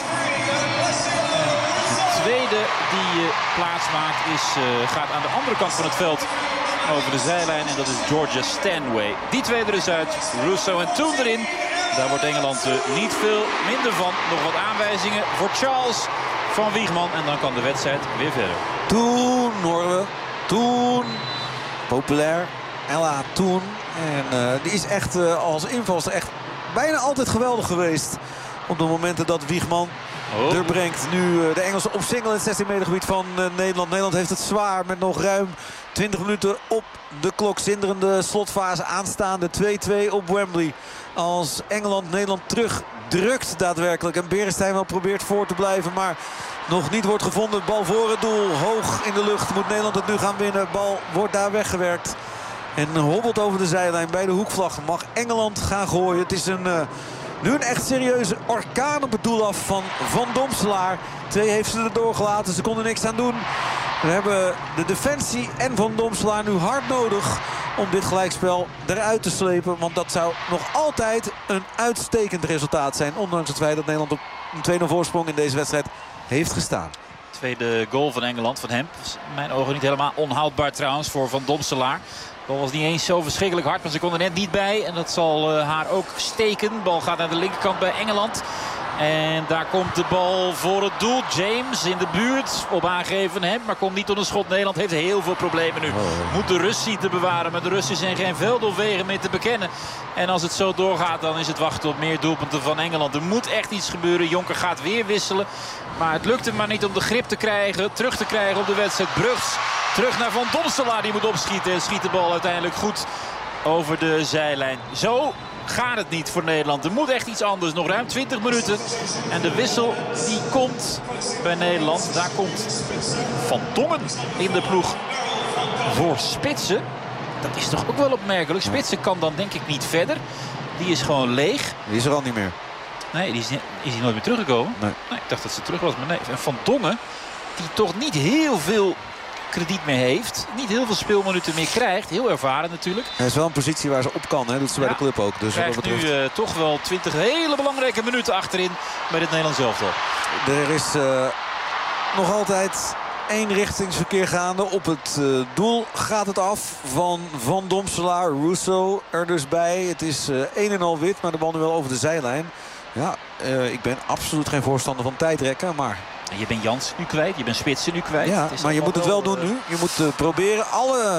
De tweede die uh, plaatsmaakt is, uh, gaat aan de andere kant van het veld over de zijlijn. En dat is Georgia Stanway. Die twee er dus uit. Russo en Toon erin. Daar wordt Engeland uh, niet veel minder van. Nog wat aanwijzingen voor Charles van Wiegman. En dan kan de wedstrijd weer verder. Toon horen we. Toon. Populair. Ella Toon. En uh, die is echt uh, als invalster echt bijna altijd geweldig geweest. Op de momenten dat Wiegman oh. er brengt. Nu uh, de Engelsen op single in het zestien meter gebied van uh, Nederland. Nederland heeft het zwaar met nog ruim twintig minuten op de klok. Zinderende slotfase aanstaande twee twee op Wembley. Als Engeland Nederland terugdrukt daadwerkelijk. En Beresteyn wel probeert voor te blijven, maar nog niet wordt gevonden. Bal voor het doel, hoog in de lucht. Moet Nederland het nu gaan winnen. Bal wordt daar weggewerkt. En hobbelt over de zijlijn bij de hoekvlag. Mag Engeland gaan gooien. Het is een, uh, nu een echt serieuze orkaan op het doel af van Van Domselaar. Twee heeft ze er doorgelaten. Ze konden niks aan doen. We hebben de defensie en Van Domselaar nu hard nodig om dit gelijkspel eruit te slepen. Want dat zou nog altijd een uitstekend resultaat zijn. Ondanks het feit dat Nederland op een twee nul voorsprong in deze wedstrijd heeft gestaan. Tweede goal van Engeland van hem. In mijn ogen niet helemaal onhoudbaar trouwens voor Van Domselaar. De bal was niet eens zo verschrikkelijk hard, maar ze kon er net niet bij. En dat zal uh, haar ook steken. De bal gaat naar de linkerkant bij Engeland. En daar komt de bal voor het doel. James in de buurt op aangeven van hem. Maar komt niet tot een schot. Nederland heeft heel veel problemen nu. Moet de rust zien te bewaren. Maar de Russen zijn geen veld of wegen meer te bekennen. En als het zo doorgaat, dan is het wachten op meer doelpunten van Engeland. Er moet echt iets gebeuren. Jonker gaat weer wisselen. Maar het lukt hem maar niet om de grip te krijgen. Terug te krijgen op de wedstrijd. Brugs terug naar Van Domselaar. Die moet opschieten. En schiet de bal uiteindelijk goed over de zijlijn. Zo gaat het niet voor Nederland. Er moet echt iets anders. Nog ruim twintig minuten. En de wissel die komt bij Nederland. Daar komt Van Dongen in de ploeg voor Spitsen. Dat is toch ook wel opmerkelijk. Spitsen kan dan denk ik niet verder. Die is gewoon leeg. Die is er al niet meer. Nee, die is, niet, is hij nooit meer teruggekomen. Nee. Nee, ik dacht dat ze terug was. Maar nee. En Van Dongen, die toch niet heel veel krediet meer heeft. Niet heel veel speelminuten meer krijgt. Heel ervaren natuurlijk. Het is wel een positie waar ze op kan. Hè? Dat is ja, bij de club ook. Dus krijgt nu uh, toch wel twintig hele belangrijke minuten achterin bij dit Nederlands elftal. Er is uh, nog altijd één richtingsverkeer gaande. Op het uh, doel gaat het af van Van Domselaar. Russo er dus bij. Het is uh, een en al wit, maar de bal nu wel over de zijlijn. Ja, uh, ik ben absoluut geen voorstander van tijdrekken, maar je bent Jans nu kwijt, je bent Spitsen nu kwijt. Ja, maar je moet het wel doen nu. Je moet uh, proberen alle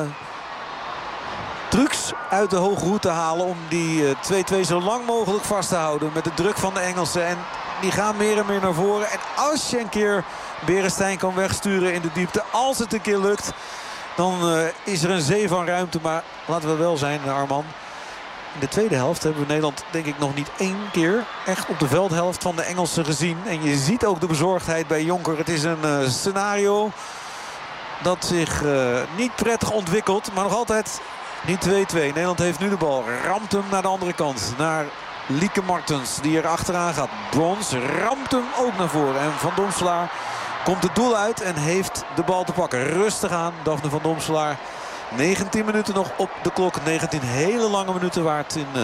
trucs uit de hoge hoed te halen om die twee twee uh, zo lang mogelijk vast te houden met de druk van de Engelsen. En die gaan meer en meer naar voren. En als je een keer Beresteyn kan wegsturen in de diepte, als het een keer lukt, dan uh, is er een zee van ruimte. Maar laten we wel zijn, Arman. In de tweede helft hebben we Nederland denk ik nog niet één keer echt op de veldhelft van de Engelsen gezien. En je ziet ook de bezorgdheid bij Jonker. Het is een uh, scenario dat zich uh, niet prettig ontwikkelt. Maar nog altijd niet twee twee. Nederland heeft nu de bal. Ramt hem naar de andere kant. Naar Lieke Martens die er achteraan gaat. Brons ramt hem ook naar voren. En Van Domselaar komt het doel uit en heeft de bal te pakken. Rustig aan. Daphne Van Domselaar negentien minuten nog op de klok. negentien hele lange minuten waar het in uh,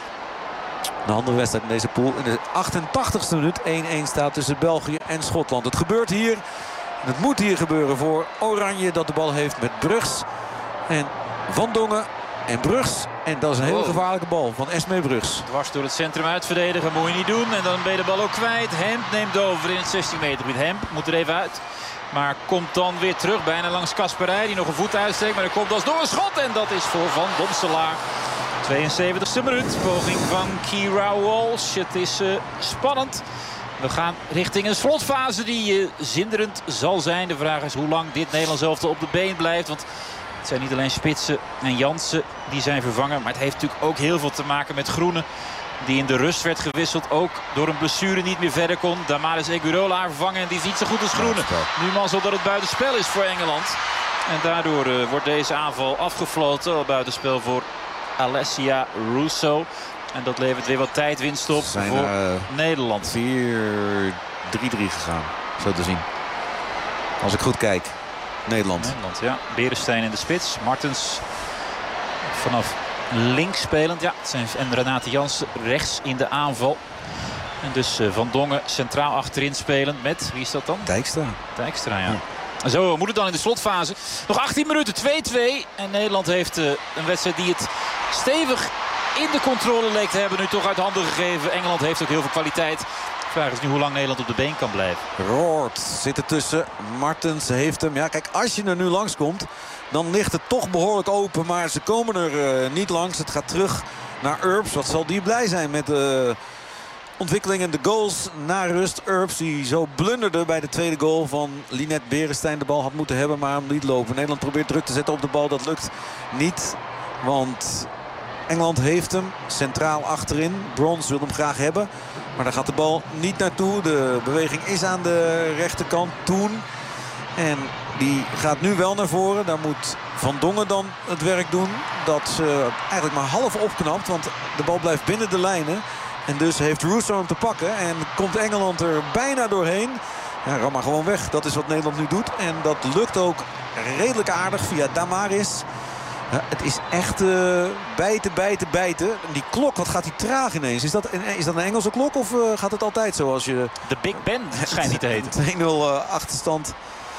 een andere wedstrijd in deze pool. In de achtentachtigste minuut één-één staat tussen België en Schotland. Het gebeurt hier. En het moet hier gebeuren voor Oranje dat de bal heeft met Brugs. En Van Dongen en Brugs. En dat is een hele wow. gevaarlijke bal van Esmee Brugs. Dwars door het centrum uitverdedigen, moet je niet doen. En dan ben je de bal ook kwijt. Hemp neemt over in het zestien meter gebied. Hemp moet er even uit. Maar komt dan weer terug, bijna langs Kasperij. Die nog een voet uitsteekt, maar er komt alsnog een schot. En dat is voor Van Domselaar. tweeënzeventigste minuut, poging van Kira Walsh. Het is uh, spannend. We gaan richting een slotfase die uh, zinderend zal zijn. De vraag is hoe lang dit Nederlands elftal op de been blijft. Want het zijn niet alleen Spitsen en Jansen die zijn vervangen. Maar het heeft natuurlijk ook heel veel te maken met Groene. Die in de rust werd gewisseld. Ook door een blessure niet meer verder kon. Damaris Eguirola haar vervangen. En die is niet zo goed als Groene. Nu mazzel dat het buitenspel is voor Engeland. En daardoor uh, wordt deze aanval afgefloten. Al buitenspel voor Alessia Russo. En dat levert weer wat tijdwinst op Zijn, voor uh, Nederland. vier drie drie gegaan. Zo te zien. Als ik goed kijk. Nederland. Nederland, ja. Beresteyn in de spits. Martens vanaf links spelend. Ja, het zijn, en Renate Jansen rechts in de aanval. En dus uh, Van Dongen centraal achterin spelend met, wie is dat dan? Dijkstra. Dijkstra, ja. ja. Zo moet het dan in de slotfase. Nog achttien minuten, twee-twee. En Nederland heeft uh, een wedstrijd die het stevig in de controle leek te hebben. Nu toch uit handen gegeven. Engeland heeft ook heel veel kwaliteit. De vraag is nu hoe lang Nederland op de been kan blijven. Roord zit er tussen. Martens heeft hem. Ja, kijk, als je er nu langs komt, dan ligt het toch behoorlijk open. Maar ze komen er uh, niet langs. Het gaat terug naar Earps. Wat zal die blij zijn met de ontwikkelingen. De goals na rust. Earps die zo blunderde bij de tweede goal van Linette Beresteyn. De bal had moeten hebben, maar hem niet lopen. Nederland probeert druk te zetten op de bal. Dat lukt niet. Want Engeland heeft hem centraal achterin. Brons wil hem graag hebben. Maar daar gaat de bal niet naartoe. De beweging is aan de rechterkant. Toen. En die gaat nu wel naar voren. Daar moet Van Dongen dan het werk doen. Dat ze eigenlijk maar half opknapt. Want de bal blijft binnen de lijnen. En dus heeft Russo hem te pakken. En komt Engeland er bijna doorheen. Ja, ram maar gewoon weg. Dat is wat Nederland nu doet. En dat lukt ook redelijk aardig via Damaris. Ja, het is echt uh, bijten, bijten, bijten. En die klok, wat gaat die traag ineens? Is dat, is dat een Engelse klok of uh, gaat het altijd zo als je... De Big Ben schijnt niet te heten. twee nul uh, achterstand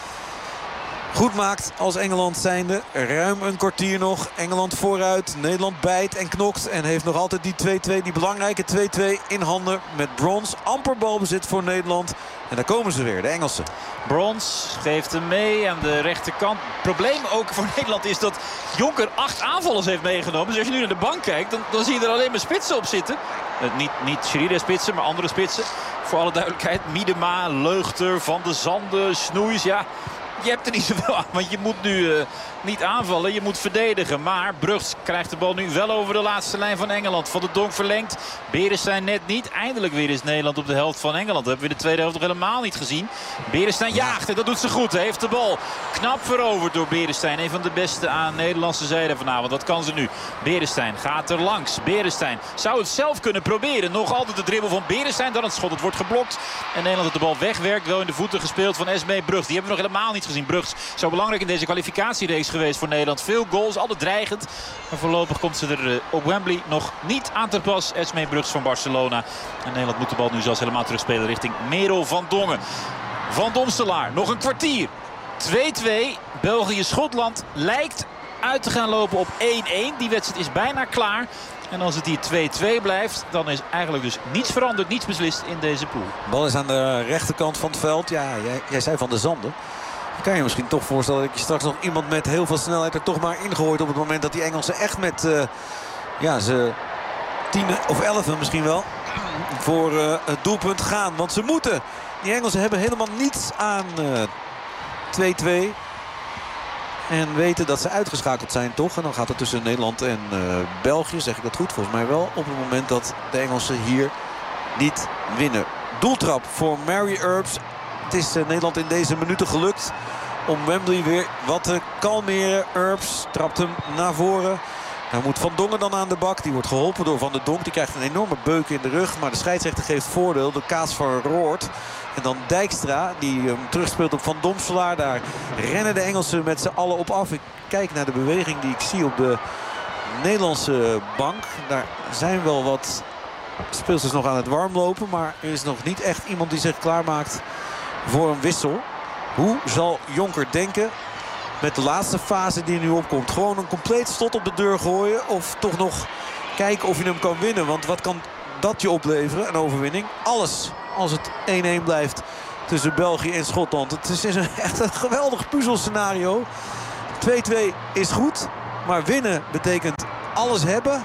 goed maakt als Engeland zijnde. Ruim een kwartier nog. Engeland vooruit. Nederland bijt en knokt. En heeft nog altijd die twee-twee, die belangrijke twee-twee in handen. Met Brons. Amper balbezit voor Nederland. En daar komen ze weer, de Engelsen. Brons geeft hem mee aan de rechterkant. Het probleem ook voor Nederland is dat Jonker acht aanvallers heeft meegenomen. Dus als je nu naar de bank kijkt, dan, dan zie je er alleen maar spitsen op zitten. Uh, niet niet Sherida-spitsen, maar andere spitsen. Voor alle duidelijkheid, Miedema, Leugter, Van de Zanden, Snoeis. Ja, je hebt er niet zoveel aan, want je moet nu uh, niet aanvallen, je moet verdedigen. Maar Brugs krijgt de bal nu wel over de laatste lijn van Engeland. Van de Donk verlengt, Beresteyn net niet. Eindelijk weer is Nederland op de helft van Engeland. Dat hebben we in de tweede helft nog helemaal niet gezien. Beresteyn jaagt en dat doet ze goed. Hij heeft de bal knap veroverd door Beresteyn. Een van de beste aan de Nederlandse zijde vanavond. Dat kan ze nu. Beresteyn gaat er langs. Beresteyn zou het zelf kunnen proberen. Nog altijd de dribbel van Beresteyn. Dan het schot. Het wordt geblokt. En Nederland heeft de bal wegwerkt. Wel in de voeten gespeeld van Esmee Brugs. Die hebben we nog helemaal niet gezien. Brugs zo belangrijk in deze kwalificatiereeks geweest voor Nederland. Veel goals, altijd dreigend. Maar voorlopig komt ze er uh, op Wembley nog niet aan te pas. Esmee Brugs van Barcelona. En Nederland moet de bal nu zelfs helemaal terugspelen richting Merel van Dongen. Van Domselaar, nog een kwartier. twee-twee, België-Schotland lijkt uit te gaan lopen op één-één. Die wedstrijd is bijna klaar. En als het hier twee-twee blijft, dan is eigenlijk dus niets veranderd, niets beslist in deze pool. De bal is aan de rechterkant van het veld. Ja, jij, jij zei Van de Zanden. Dan kan je misschien toch voorstellen dat je straks nog iemand met heel veel snelheid er toch maar ingooit op het moment dat die Engelsen echt met uh, ja, ze tien of elf misschien wel voor uh, het doelpunt gaan. Want ze moeten. Die Engelsen hebben helemaal niets aan twee-twee. Uh, en weten dat ze uitgeschakeld zijn toch. En dan gaat het tussen Nederland en uh, België. Zeg ik dat goed? Volgens mij wel. Op het moment dat de Engelsen hier niet winnen. Doeltrap voor Mary Earps. Het is uh, Nederland in deze minuten gelukt om Wembley weer wat te kalmeren. Earps trapt hem naar voren. Nou moet Van Dongen dan aan de bak. Die wordt geholpen door Van der Donk. Die krijgt een enorme beuk in de rug. Maar de scheidsrechter geeft voordeel. De kaats van Roord. En dan Dijkstra die hem terugspeelt op Van Domselaar. Daar rennen de Engelsen met z'n allen op af. Ik kijk naar de beweging die ik zie op de Nederlandse bank. Daar zijn wel wat speelsters nog aan het warmlopen. Maar er is nog niet echt iemand die zich klaarmaakt voor een wissel. Hoe zal Jonker denken met de laatste fase die nu opkomt? Gewoon een compleet slot op de deur gooien. Of toch nog kijken of je hem kan winnen. Want wat kan dat je opleveren, een overwinning? Alles als het één-één blijft tussen België en Schotland. Het is een, echt een geweldig puzzelscenario. twee-twee is goed. Maar winnen betekent alles hebben.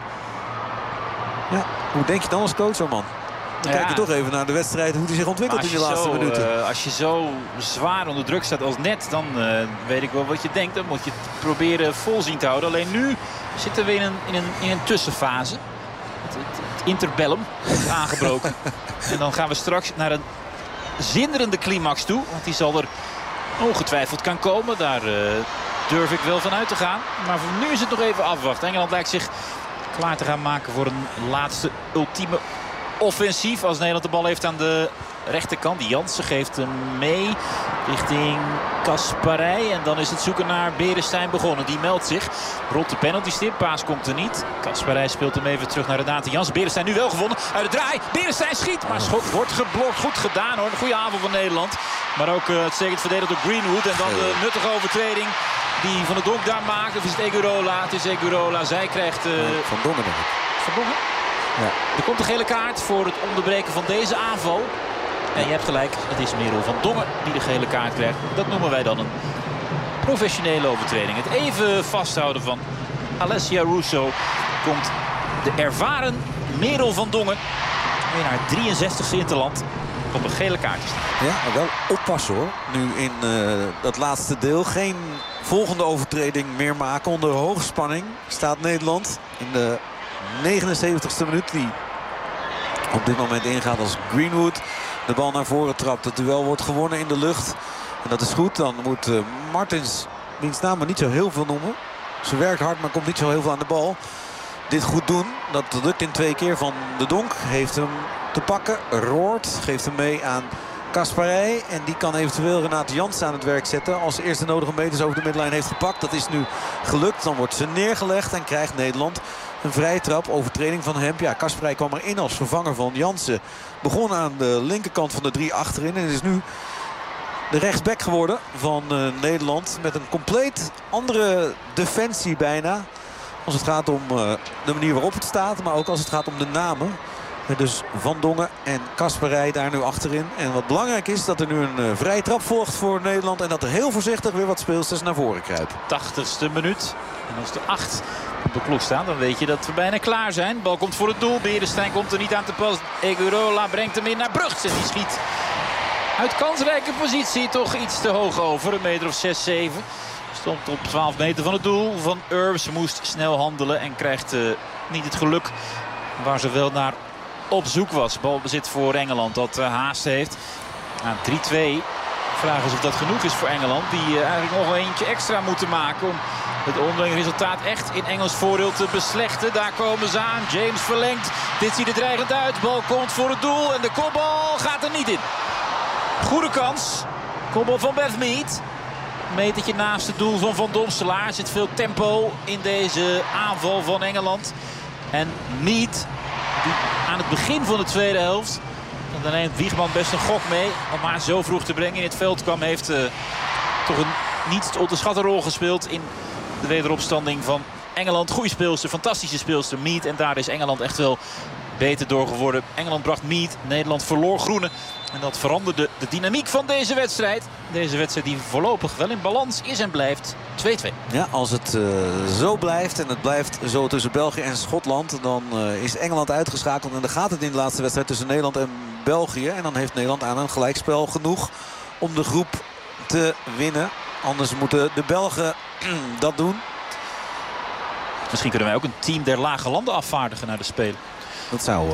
Ja, hoe denk je dan als coach, zo man? Dan ja. kijk je toch even naar de wedstrijd, hoe die zich ontwikkelt in de laatste zo, minuten. Uh, als je zo zwaar onder druk staat als net, dan uh, weet ik wel wat je denkt. Dan moet je het proberen vol zien te houden. Alleen nu zitten we in een, in een, in een tussenfase. Het, het, het interbellum is aangebroken. En dan gaan we straks naar een zinderende climax toe. Want die zal er ongetwijfeld kan komen. Daar uh, durf ik wel van uit te gaan. Maar voor nu is het nog even afwachten. Engeland lijkt zich klaar te gaan maken voor een laatste ultieme offensief. Als Nederland de bal heeft aan de rechterkant. Die Jansen geeft hem mee richting Kasparij. En dan is het zoeken naar Beresteyn begonnen. Die meldt zich. Rolt de penaltystip. Paas komt er niet. Kasparij speelt hem even terug naar Renate Jansen. Beresteyn nu wel gewonnen. Uit de draai. Beresteyn schiet. Maar schot wordt geblokt. Goed gedaan hoor. Een goede aanval van Nederland. Maar ook uh, uitstekend verdedigd door Greenwood. En dan de nuttige overtreding die Van der Donk daar maakt. Of is het Egurola? Het is Egurola. Zij krijgt... Uh... Van Dongen denk ik. Van Dongen? Ja. Er komt een gele kaart voor het onderbreken van deze aanval. En je hebt gelijk, het is Merel van Dongen die de gele kaart krijgt. Dat noemen wij dan een professionele overtreding. Het even vasthouden van Alessia Russo komt de ervaren Merel van Dongen weer naar het drieënzestigste interland op een gele kaart te staan. Ja, wel oppassen hoor. Nu in uh, dat laatste deel geen volgende overtreding meer maken. Onder hoge spanning staat Nederland in de negenenzeventigste minuut. Die op dit moment ingaat als Greenwood de bal naar voren trapt. Het duel wordt gewonnen in de lucht. En dat is goed. Dan moet uh, Martens, wiens naam we niet zo heel veel noemen. Ze werkt hard, maar komt niet zo heel veel aan de bal. Dit goed doen. Dat lukt in twee keer. Van de Donk heeft hem te pakken. Roord geeft hem mee aan Kasparij. En die kan eventueel Renate Jansen aan het werk zetten. Als ze eerst de nodige meters over de middenlijn heeft gepakt. Dat is nu gelukt. Dan wordt ze neergelegd en krijgt Nederland een vrije trap. Overtreding van Hemp. Ja, Kasparij kwam erin als vervanger van Jansen. Begon aan de linkerkant van de drie achterin. En is nu de rechtsback geworden van uh, Nederland. Met een compleet andere defensie bijna. Als het gaat om uh, de manier waarop het staat. Maar ook als het gaat om de namen. Dus Van Dongen en Kasparij daar nu achterin. En wat belangrijk is dat er nu een uh, vrije trap volgt voor Nederland. En dat er heel voorzichtig weer wat speelsters naar voren kruipen. tachtigste minuut. En als de acht op de klok staan, dan weet je dat we bijna klaar zijn. Bal komt voor het doel. Beresteyn komt er niet aan te pas. Egurola brengt hem in naar Brugts. En die schiet uit kansrijke positie toch iets te hoog over. Een meter of zes, zeven. Stond op twaalf meter van het doel van Urbs. Moest snel handelen en krijgt uh, niet het geluk waar ze wel naar op zoek was. Balbezit voor Engeland dat uh, haast heeft. Aan drie twee. Vraag is of dat genoeg is voor Engeland. Die uh, eigenlijk nog een eentje extra moeten maken om het onderling resultaat echt in Engels voordeel te beslechten. Daar komen ze aan. James verlengt. Dit ziet er dreigend uit. Bal komt voor het doel en de kopbal gaat er niet in. Goede kans. Kopbal van Beth Mead. Een metertje naast het doel van Van Domselaar. Er zit veel tempo in deze aanval van Engeland. En Mead, die aan het begin van de tweede helft, dan neemt Wiegman best een gok mee. Om maar zo vroeg te brengen in het veld kwam. Heeft uh, toch een niet te onderschatten rol gespeeld in de wederopstanding van Engeland. Goede speelster, fantastische speelster Mead. En daar is Engeland echt wel beter door geworden. Engeland bracht Mead, Nederland verloor Groene. En dat veranderde de dynamiek van deze wedstrijd. Deze wedstrijd die voorlopig wel in balans is en blijft twee twee. Ja, als het uh, zo blijft en het blijft zo tussen België en Schotland, dan uh, is Engeland uitgeschakeld. En dan gaat het in de laatste wedstrijd tussen Nederland en België. En dan heeft Nederland aan een gelijkspel genoeg om de groep te winnen. Anders moeten de Belgen dat doen. Misschien kunnen wij ook een team der lage landen afvaardigen naar de Spelen. Dat zou uh,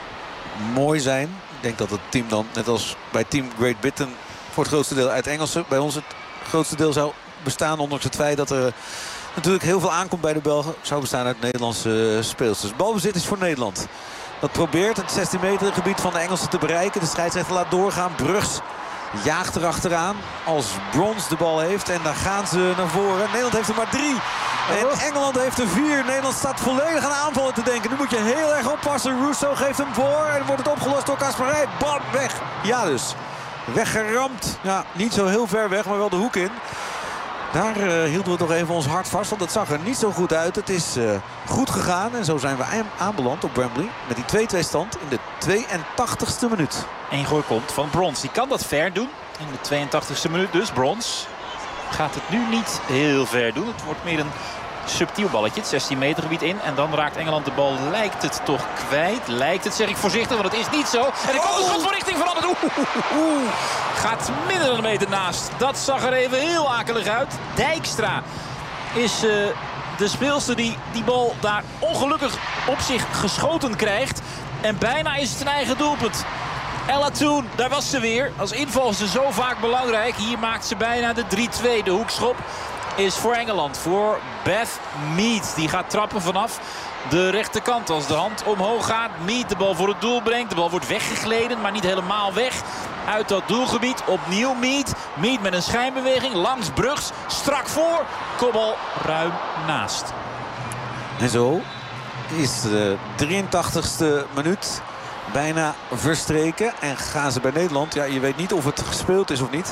mooi zijn. Ik denk dat het team dan, net als bij Team Great Britain, voor het grootste deel uit Engelsen, bij ons het grootste deel zou bestaan. Ondanks het feit dat er natuurlijk heel veel aankomt bij de Belgen. Zou bestaan uit Nederlandse speelsters. Balbezit is voor Nederland. Dat probeert het zestien meter gebied van de Engelsen te bereiken. De scheidsrechter laat doorgaan. Brugs jaagt erachteraan als Brons de bal heeft. En dan gaan ze naar voren. Nederland heeft er maar drie. En Engeland heeft er vier. Nederland staat volledig aan aanvallen te denken. Nu moet je heel erg oppassen. Russo geeft hem voor. En dan wordt het opgelost door Kasparij. Bam, weg. Ja dus. Weggeramd. Ja, niet zo heel ver weg, maar wel de hoek in. Daar uh, hielden we toch even ons hart vast. Want het zag er niet zo goed uit. Het is uh, goed gegaan. En zo zijn we aanbeland op Wembley. Met die twee-twee stand in de tweeëntachtigste minuut. Eén gooi komt van Brons. Die kan dat ver doen. In de tweeëntachtigste minuut dus. Brons gaat het nu niet heel ver doen. Het wordt meer een subtiel balletje. Het zestien meter gebied in. En dan raakt Engeland de bal. Lijkt het toch kwijt. Lijkt het, zeg ik voorzichtig. Want het is niet zo. En er komt een schot van richting veranderd. Oeh, oeh, oeh. Gaat minder dan een meter naast. Dat zag er even heel akelig uit. Dijkstra is uh, de speelster die die bal daar ongelukkig op zich geschoten krijgt. En bijna is het een eigen doelpunt. Ella Toon, daar was ze weer. Als invalster zo vaak belangrijk. Hier maakt ze bijna de drie-twee. De hoekschop is voor Engeland. Voor Beth Mead. Die gaat trappen vanaf de rechterkant. Als de hand omhoog gaat. Mead de bal voor het doel brengt. De bal wordt weggegleden, maar niet helemaal weg. Uit dat doelgebied. Opnieuw Mead. Mead met een schijnbeweging. Langs Brugs. Strak voor. Kopbal ruim naast. En zo is de drieëntachtigste minuut bijna verstreken. En gaan ze bij Nederland. Ja, je weet niet of het gespeeld is of niet.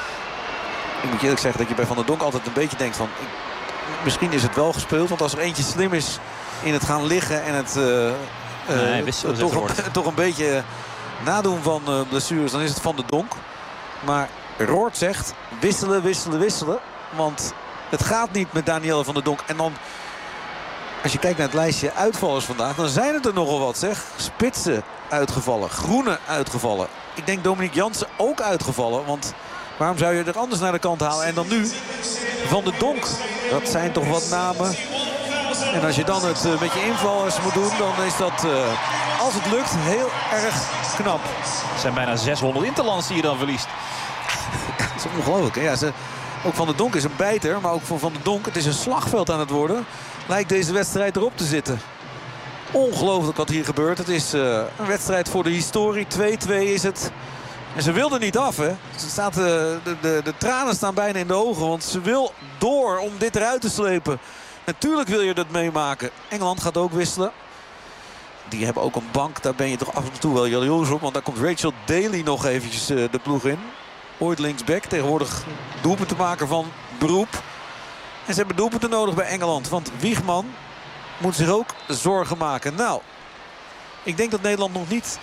Ik moet je eerlijk zeggen dat je bij Van der Donk altijd een beetje denkt van... Misschien is het wel gespeeld. Want als er eentje slim is in het gaan liggen en het uh, uh, nee, toch, een, toch een beetje nadoen van uh, blessures, dan is het Van der Donk. Maar Roord zegt wisselen, wisselen, wisselen. Want het gaat niet met Danielle Van der Donk. En dan, als je kijkt naar het lijstje uitvallers vandaag, dan zijn het er nogal wat, zeg. Spitsen uitgevallen, Groene uitgevallen. Ik denk Dominique Jansen ook uitgevallen, want waarom zou je er anders naar de kant halen? En dan nu Van der Donk. Dat zijn toch wat namen. En als je dan het uh, met je invallers moet doen, dan is dat, uh, als het lukt, heel erg knap. Het zijn bijna zeshonderd interlands die je dan verliest. Dat is ongelooflijk. Ja, ze, ook Van der Donk is een bijter, maar ook voor Van der Donk, het is een slagveld aan het worden. Lijkt deze wedstrijd erop te zitten. Ongelooflijk wat hier gebeurt. Het is uh, een wedstrijd voor de historie. twee-twee is het. En ze wilde niet af, hè. Ze staat, uh, de, de, de tranen staan bijna in de ogen. Want ze wil door om dit eruit te slepen. Natuurlijk wil je dat meemaken. Engeland gaat ook wisselen. Die hebben ook een bank. Daar ben je toch af en toe wel jaloers op. Want daar komt Rachel Daly nog eventjes uh, de ploeg in. Ooit linksback. Tegenwoordig doelpunten maken van beroep. En ze hebben doelpunten nodig bij Engeland. Want Wiegman moet zich ook zorgen maken. Nou, ik denk dat Nederland nog niet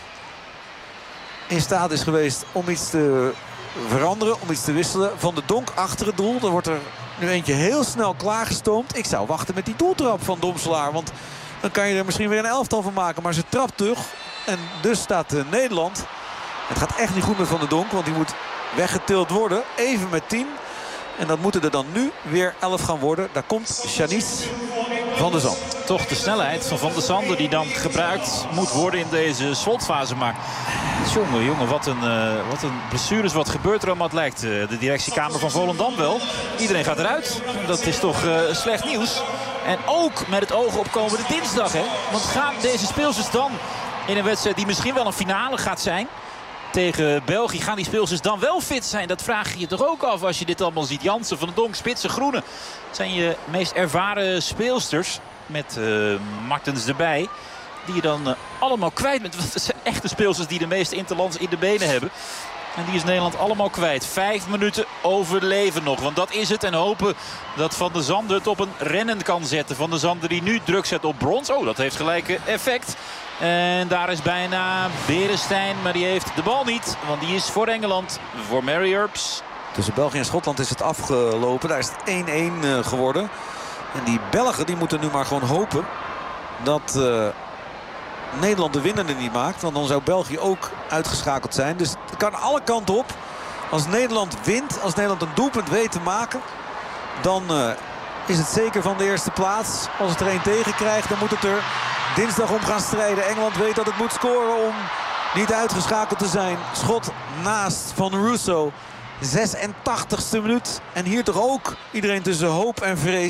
in staat is geweest om iets te veranderen, om iets te wisselen. Van de Donk achter het doel. Er wordt er nu eentje heel snel klaargestoomd. Ik zou wachten met die doeltrap van Domselaar. Want dan kan je er misschien weer een elftal van maken. Maar ze trapt terug. En dus staat uh, Nederland. Het gaat echt niet goed met Van der Donk. Want die moet weggetild worden. Even met tien. En dat moeten er dan nu weer elf gaan worden. Daar komt Janice van der Zand. Toch de snelheid van Van der Zanden die dan gebruikt moet worden in deze slotfase. Maar jongen, jongen, wat een, uh, wat een blessures. Wat gebeurt er allemaal? Het lijkt uh, de directiekamer van Volendam wel. Iedereen gaat eruit. Dat is toch uh, slecht nieuws. En ook met het oog op komende dinsdag. Hè? Want gaan deze speelsters dan in een wedstrijd die misschien wel een finale gaat zijn tegen België, gaan die speelsters dan wel fit zijn? Dat vraag je je toch ook af als je dit allemaal ziet. Jansen, Van den Donk, Spitsen, Groene zijn je meest ervaren speelsters. Met uh, Martens erbij. Die je dan uh, allemaal kwijt bent. Want het zijn echte speelsters die de meeste interlands in de benen hebben. En die is Nederland allemaal kwijt. Vijf minuten overleven nog. Want dat is het. En hopen dat Van der Zanden het op een rennen kan zetten. Van der Zanden die nu druk zet op Brons. Oh, dat heeft gelijk effect. En daar is bijna Beresteyn. Maar die heeft de bal niet. Want die is voor Engeland. Voor Mary Earps. Tussen België en Schotland is het afgelopen. Daar is het één-één geworden. En die Belgen die moeten nu maar gewoon hopen dat uh, Nederland de winnende niet maakt. Want dan zou België ook uitgeschakeld zijn. Dus het kan alle kanten op. Als Nederland wint, als Nederland een doelpunt weet te maken, dan uh, is het zeker van de eerste plaats. Als het er één tegen krijgt, dan moet het er dinsdag om gaan strijden. Engeland weet dat het moet scoren om niet uitgeschakeld te zijn. Schot naast van Russo. zesentachtigste minuut. En hier toch ook iedereen tussen hoop en vrees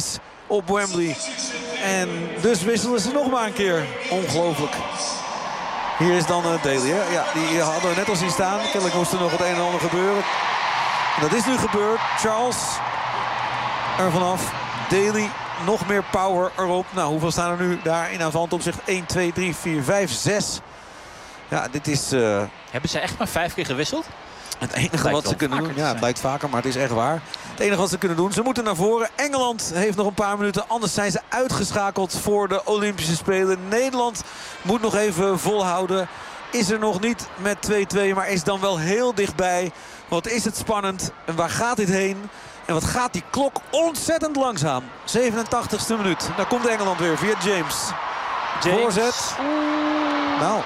op Wembley. En dus wisselen ze nog maar een keer. Ongelooflijk. Hier is dan uh, Daly. Hè? Ja, die hadden we net al zien staan. Kennelijk moest er nog het een en ander gebeuren. En dat is nu gebeurd. Charles er vanaf. Daly, nog meer power erop. Nou, hoeveel staan er nu daar in aanvallend opzicht? één, twee, drie, vier, vijf, zes. Ja, dit is... Uh... Hebben ze echt maar vijf keer gewisseld? Het enige wat ze kunnen doen, ja, het lijkt vaker, maar het is echt waar. Het enige wat ze kunnen doen, ze moeten naar voren. Engeland heeft nog een paar minuten, anders zijn ze uitgeschakeld voor de Olympische Spelen. Nederland moet nog even volhouden. Is er nog niet met twee-twee, maar is dan wel heel dichtbij. Wat is het spannend en waar gaat dit heen? En wat gaat die klok ontzettend langzaam. zevenentachtigste minuut. Daar komt Engeland weer via James. James. Voorzet. Nou...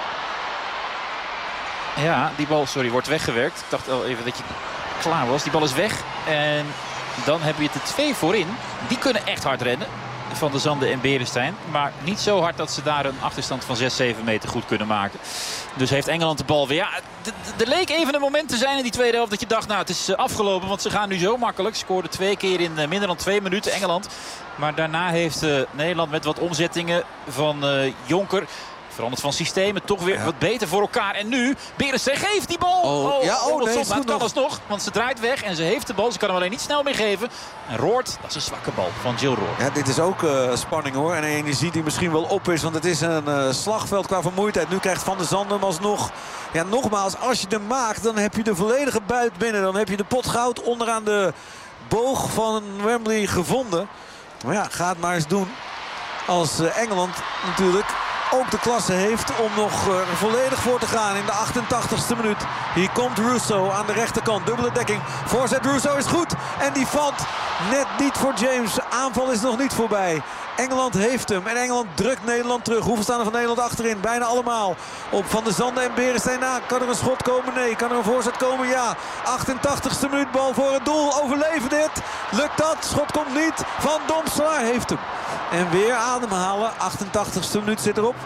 Ja, die bal, sorry, wordt weggewerkt. Ik dacht al even dat je klaar was. Die bal is weg. En dan heb je de twee voorin. Die kunnen echt hard rennen. Van der Zanden en Beresteyn. Maar niet zo hard dat ze daar een achterstand van zes, zeven meter goed kunnen maken. Dus heeft Engeland de bal weer. Ja, er leek even een moment te zijn in die tweede helft dat je dacht, nou het is afgelopen. Want ze gaan nu zo makkelijk. Scoorden twee keer in minder dan twee minuten Engeland. Maar daarna heeft uh, Nederland met wat omzettingen van uh, Jonker... veranderd van systemen, toch weer ja. wat beter voor elkaar. En nu, Beresteyn geeft die bal. Oh, oh ja, oh, oh nee, het kan nog. alsnog, want ze draait weg en ze heeft de bal. Ze kan hem alleen niet snel meer geven. En Roord, dat is een zwakke bal van Jill Roord. Ja, dit is ook uh, spanning hoor. En energie die misschien wel op is, want het is een uh, slagveld qua vermoeidheid. Nu krijgt Van der Zanden hem alsnog. Ja, nogmaals, als je hem maakt, dan heb je de volledige buit binnen. Dan heb je de pot goud onderaan de boog van Wembley gevonden. Maar ja, ga het maar eens doen. Als uh, Engeland natuurlijk... ook de klasse heeft om nog uh, volledig voor te gaan in de achtentachtigste minuut. Hier komt Russo aan de rechterkant. Dubbele dekking. Voorzet Russo is goed. En die valt net niet voor James. Aanval is nog niet voorbij. Engeland heeft hem. En Engeland drukt Nederland terug. Hoeveel staan er van Nederland achterin? Bijna allemaal. Op Van der Zanden en Beresteyn na. Kan er een schot komen? Nee. Kan er een voorzet komen? Ja. achtentachtigste minuut. Bal voor het doel. Overleven dit. Lukt dat? Schot komt niet. Van Domselaar heeft hem. En weer ademhalen. achtentachtigste minuut zit erop.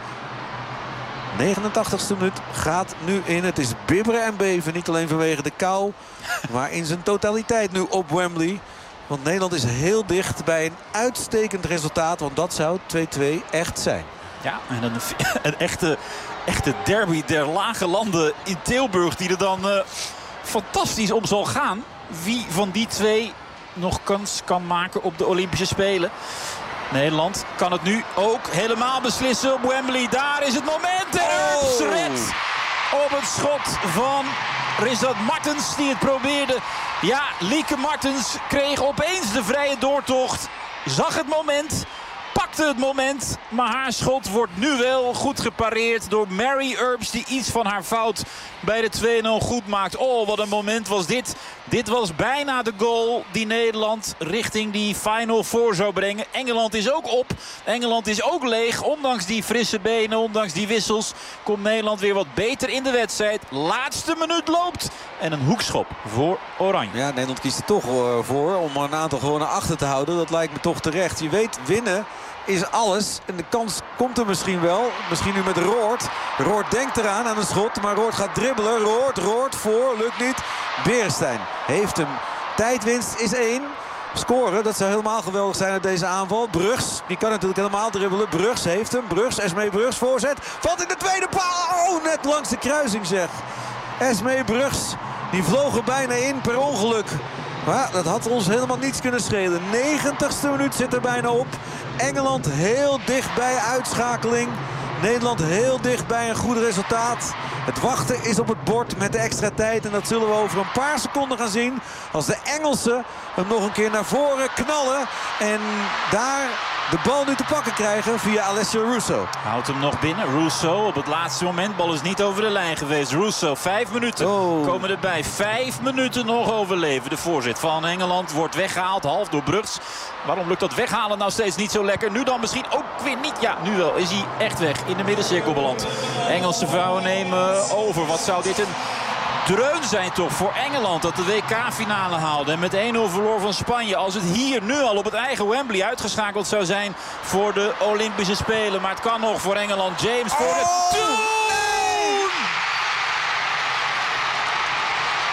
negenentachtigste minuut gaat nu in. Het is bibberen en beven. Niet alleen vanwege de kou. Maar in zijn totaliteit nu op Wembley. Want Nederland is heel dicht bij een uitstekend resultaat. Want dat zou twee-twee echt zijn. Ja, en een, een echte, echte derby der lage landen in Tilburg. Die er dan uh, fantastisch om zal gaan. Wie van die twee nog kans kan maken op de Olympische Spelen. Nederland kan het nu ook helemaal beslissen op Wembley. Daar is het moment. En Herbst redt op het schot van Rizat Martens die het probeerde. Ja, Lieke Martens kreeg opeens de vrije doortocht. Zag het moment. Pakte het moment, maar haar schot wordt nu wel goed gepareerd door Mary Earps, die iets van haar fout bij de twee nul goed maakt. Oh, wat een moment was dit. Dit was bijna de goal die Nederland richting die Final Four zou brengen. Engeland is ook op. Engeland is ook leeg. Ondanks die frisse benen, ondanks die wissels, komt Nederland weer wat beter in de wedstrijd. Laatste minuut loopt. En een hoekschop voor Oranje. Ja, Nederland kiest er toch voor om een aantal gewoon naar achter te houden. Dat lijkt me toch terecht. Je weet, winnen is alles. En de kans komt er misschien wel. Misschien nu met Roord. Roord denkt eraan aan een schot. Maar Roord gaat dribbelen. Roord, Roord voor. Lukt niet. Beresteyn heeft hem. Tijdwinst is één. Scoren, dat zou helemaal geweldig zijn uit deze aanval. Brugs, die kan natuurlijk helemaal dribbelen. Brugs heeft hem. Brugs, Esmee Brugs voorzet. Valt in de tweede paal. Oh, net langs de kruising zeg. Esmee Brugs, die vloog er bijna in per ongeluk. Maar dat had ons helemaal niets kunnen schelen. negentigste minuut zit er bijna op. Engeland heel dicht bij uitschakeling. Nederland heel dicht bij een goed resultaat. Het wachten is op het bord met de extra tijd. En dat zullen we over een paar seconden gaan zien. Als de Engelsen hem nog een keer naar voren knallen. En daar de bal nu te pakken krijgen via Alessio Russo. Houdt hem nog binnen. Russo op het laatste moment. Bal is niet over de lijn geweest. Russo, vijf minuten oh. komen erbij. Vijf minuten nog overleven. De voorzet van Engeland wordt weggehaald. Half door Brugs. Waarom lukt dat weghalen nou steeds niet zo lekker? Nu dan misschien ook weer niet. Ja, nu wel is hij echt weg. In de middencirkel beland. Engelse vrouwen nemen over. Wat zou dit een dreun zijn toch voor Engeland dat de W K-finale haalde. En met één nul verloor van Spanje. Als het hier nu al op het eigen Wembley uitgeschakeld zou zijn voor de Olympische Spelen. Maar het kan nog voor Engeland. James voor de oh, Toon! Nee.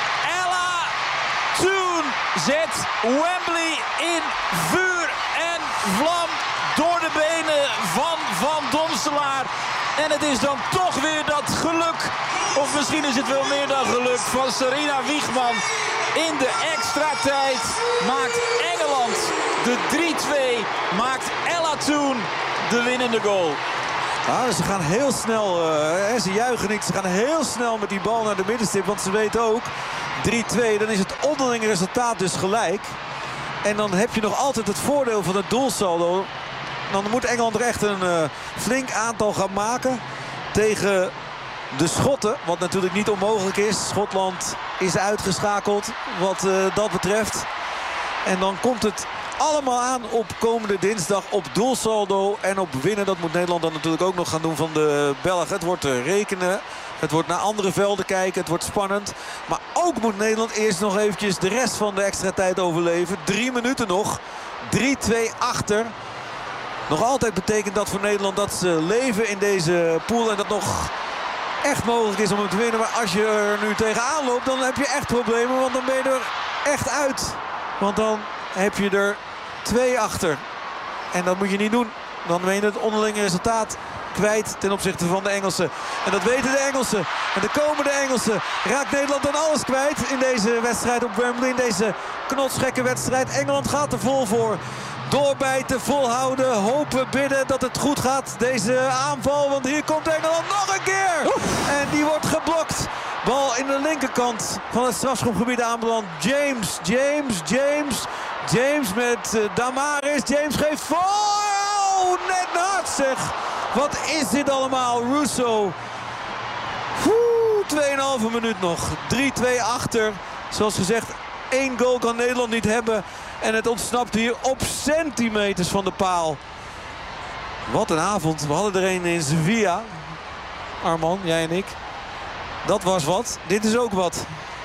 Ella Toon zet Wembley in vuur en vlam door de benen van Van Domselaar. En het is dan toch weer dat geluk, of misschien is het wel meer dan geluk, van Sarina Wiegman. In de extra tijd maakt Engeland de drie twee, maakt Ella Toone de winnende goal. Ah, ze gaan heel snel, uh, ze juichen niet, ze gaan heel snel met die bal naar de middenstip. Want ze weten ook, drie twee, dan is het onderlinge resultaat dus gelijk. En dan heb je nog altijd het voordeel van het doelsaldo. Dan moet Engeland er echt een uh, flink aantal gaan maken tegen de Schotten. Wat natuurlijk niet onmogelijk is. Schotland is uitgeschakeld wat uh, dat betreft. En dan komt het allemaal aan op komende dinsdag op doelsaldo en op winnen. Dat moet Nederland dan natuurlijk ook nog gaan doen van de Belgen. Het wordt uh, rekenen. Het wordt naar andere velden kijken. Het wordt spannend. Maar ook moet Nederland eerst nog eventjes de rest van de extra tijd overleven. Drie minuten nog. drie twee achter. Nog altijd betekent dat voor Nederland dat ze leven in deze pool. En dat nog echt mogelijk is om hem te winnen. Maar als je er nu tegenaan loopt, dan heb je echt problemen. Want dan ben je er echt uit. Want dan heb je er twee achter. En dat moet je niet doen. Dan ben je het onderlinge resultaat kwijt ten opzichte van de Engelsen. En dat weten de Engelsen. En de komende Engelsen raakt Nederland dan alles kwijt in deze wedstrijd op Wembley. In deze knotsgekke wedstrijd. Engeland gaat er vol voor. Doorbijten, volhouden, hopen, bidden dat het goed gaat. Deze aanval, want hier komt Engeland nog een keer. Oef. En die wordt geblokt. Bal in de linkerkant van het strafschopgebied aanbeland. James, James, James. James met uh, Damaris. James geeft voor. Oh, net naast zeg. Wat is dit allemaal? Russo. twee komma vijf minuut nog. drie twee achter. Zoals gezegd, één goal kan Nederland niet hebben. En het ontsnapt hier op centimeters van de paal. Wat een avond. We hadden er een in Sevilla. Arman, jij en ik. Dat was wat. Dit is ook wat.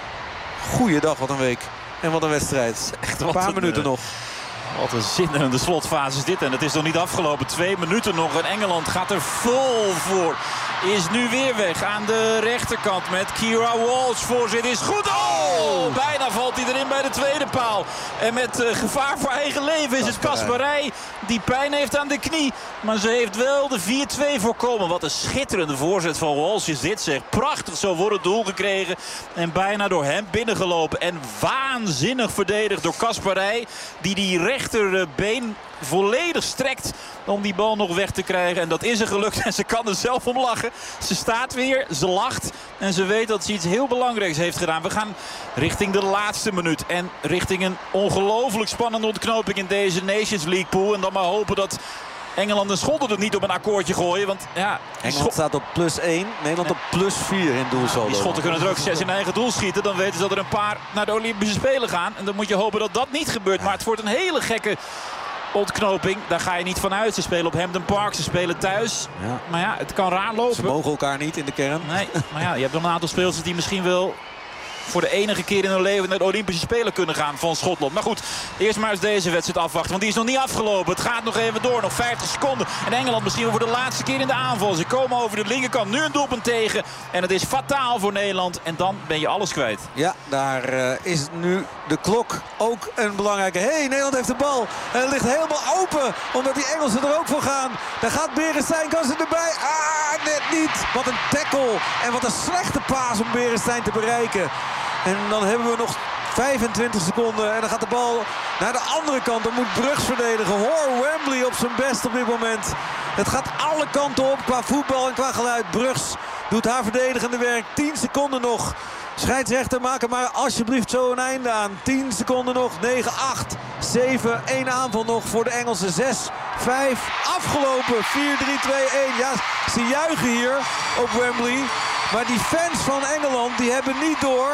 Goeiedag, wat een week. En wat een wedstrijd. Echt een paar een, minuten uh, nog. Wat een zinderende slotfase is dit. En het is nog niet afgelopen. Twee minuten nog. En Engeland gaat er vol voor. Is nu weer weg aan de rechterkant met Keira Walsh. Voorzet is goed. Oh! Bijna valt hij erin bij de tweede paal. En met uh, gevaar voor eigen leven is het Kasparij die pijn heeft aan de knie. Maar ze heeft wel de vier twee voorkomen. Wat een schitterende voorzet van Walsh is dit zeg. Prachtig zo voor het doel gekregen. En bijna door hem binnengelopen. En waanzinnig verdedigd door Kasparij. Die die rechterbeen volledig strekt om die bal nog weg te krijgen. En dat is er gelukt. En ze kan er zelf om lachen. Ze staat weer, ze lacht. En ze weet dat ze iets heel belangrijks heeft gedaan. We gaan richting de laatste minuut. En richting een ongelooflijk spannende ontknoping in deze Nations League pool. En dan maar hopen dat Engeland en Schotten er niet op een akkoordje gooien. Want ja, Engeland staat op plus één. Nederland op plus vier in doelsaldo. Die Schotten kunnen er ook zes in eigen doel schieten. Dan weten ze dat er een paar naar de Olympische Spelen gaan. En dan moet je hopen dat dat niet gebeurt. Maar het wordt een hele gekke ontknoping. Daar ga je niet van uit. Ze spelen op Hampden Park. Ze spelen thuis. Ja. Maar ja, het kan raar lopen. Ze mogen elkaar niet in de kern. Nee, maar ja, je hebt nog een aantal speelsters die misschien wel voor de enige keer in hun leven naar de Olympische Spelen kunnen gaan van Schotland. Maar goed, eerst maar eens deze wedstrijd afwachten. Want die is nog niet afgelopen. Het gaat nog even door. Nog vijftig seconden. En Engeland misschien wel voor de laatste keer in de aanval. Ze komen over de linkerkant. Nu een doelpunt tegen. En het is fataal voor Nederland. En dan ben je alles kwijt. Ja, daar uh, is nu de klok ook een belangrijke. Hé, hey, Nederland heeft de bal. En het ligt helemaal open. Omdat die Engelsen er ook voor gaan. Daar gaat Beresteyn. Kan ze erbij? Ah, net niet. Wat een tackle. En wat een slechte paas om Beresteyn te bereiken. En dan hebben we nog vijfentwintig seconden. En dan gaat de bal naar de andere kant. Dan moet Brugs verdedigen. Hoor Wembley op zijn best op dit moment. Het gaat alle kanten op qua voetbal en qua geluid. Brugs doet haar verdedigende werk. tien seconden nog. Scheidsrechter, maak er maar alsjeblieft zo een einde aan. tien seconden nog. negen, acht, zeven, één aanval nog voor de Engelsen. zes, vijf, afgelopen. vier, drie, twee, één. Ja, ze juichen hier op Wembley. Maar die fans van Engeland die hebben niet door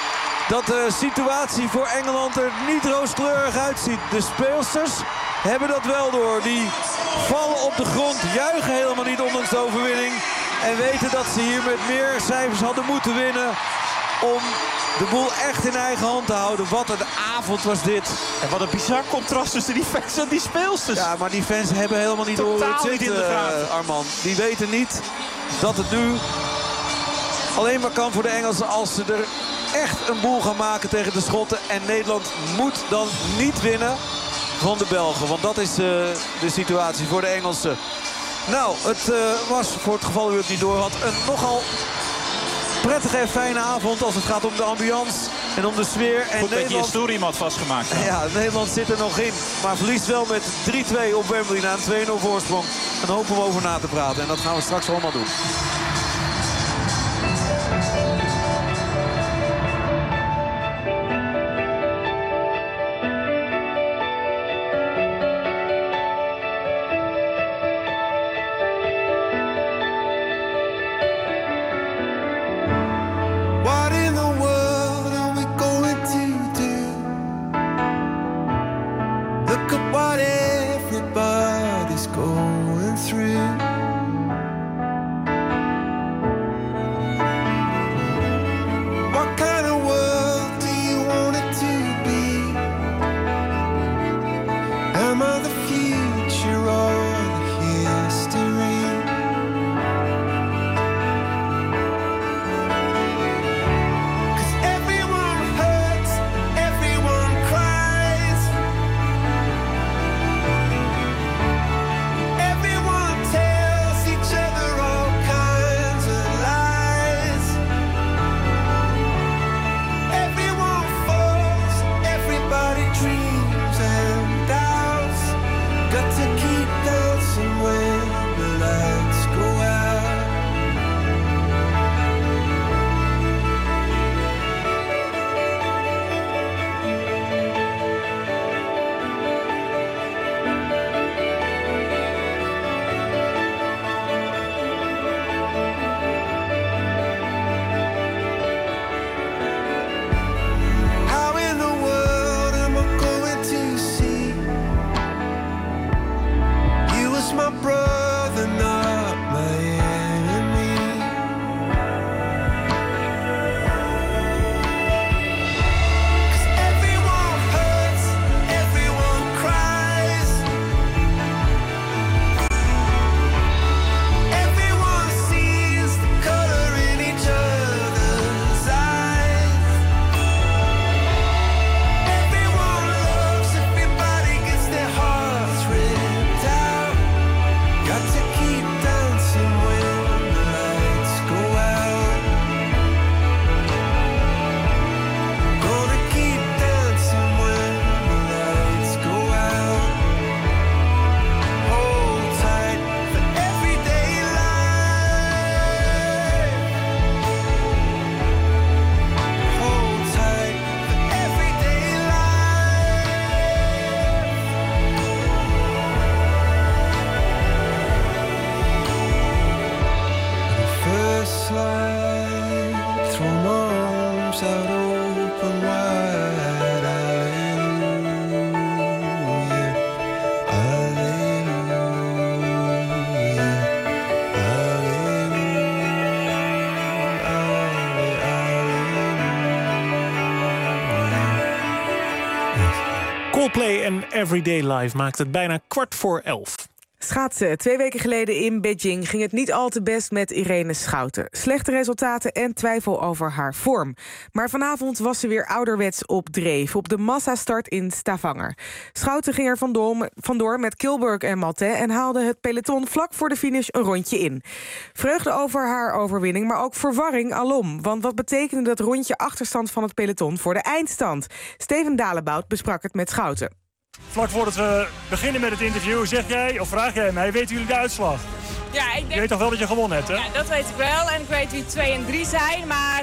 dat de situatie voor Engeland er niet rooskleurig uitziet. De speelsters hebben dat wel door. Die vallen op de grond, juichen helemaal niet ondanks de overwinning. En weten dat ze hier met meer cijfers hadden moeten winnen om de boel echt in eigen hand te houden. Wat een avond was dit. En wat een bizar contrast tussen die fans en die speelsters. Ja, maar die fans hebben helemaal niet door hoe het zit, uh, Arman. Die weten niet dat het nu alleen maar kan voor de Engelsen als ze er echt een boel gaan maken tegen de Schotten. En Nederland moet dan niet winnen. van de Belgen. Want dat is uh, de situatie voor de Engelsen. Nou, het uh, was voor het geval u het niet door had een nogal prettige en fijne avond als het gaat om de ambiance en om de sfeer. En goed dat je je story had vastgemaakt. Ja. ja, Nederland zit er nog in. Maar verliest wel met drie twee op Wembley na een twee nul voorsprong. En daar hopen we over na te praten. En dat gaan we straks allemaal doen. Coldplay en Everyday Life maakt het bijna kwart voor elf. Schaatsen. Twee weken geleden in Beijing ging het niet al te best met Irene Schouten. Slechte resultaten en twijfel over haar vorm. Maar vanavond was ze weer ouderwets op dreef op de massastart in Stavanger. Schouten ging er vandoor, vandoor met Kilburg en Maltais en haalde het peloton vlak voor de finish een rondje in. Vreugde over haar overwinning, maar ook verwarring alom. Want wat betekende dat rondje achterstand van het peloton voor de eindstand? Steven Dalebout besprak het met Schouten. Vlak voordat we beginnen met het interview zeg jij, of vraag jij mij, weten jullie de uitslag? Ja, ik denk... Je weet toch wel dat je gewonnen hebt, hè? Ja, dat weet ik wel. En ik weet wie twee en drie zijn, maar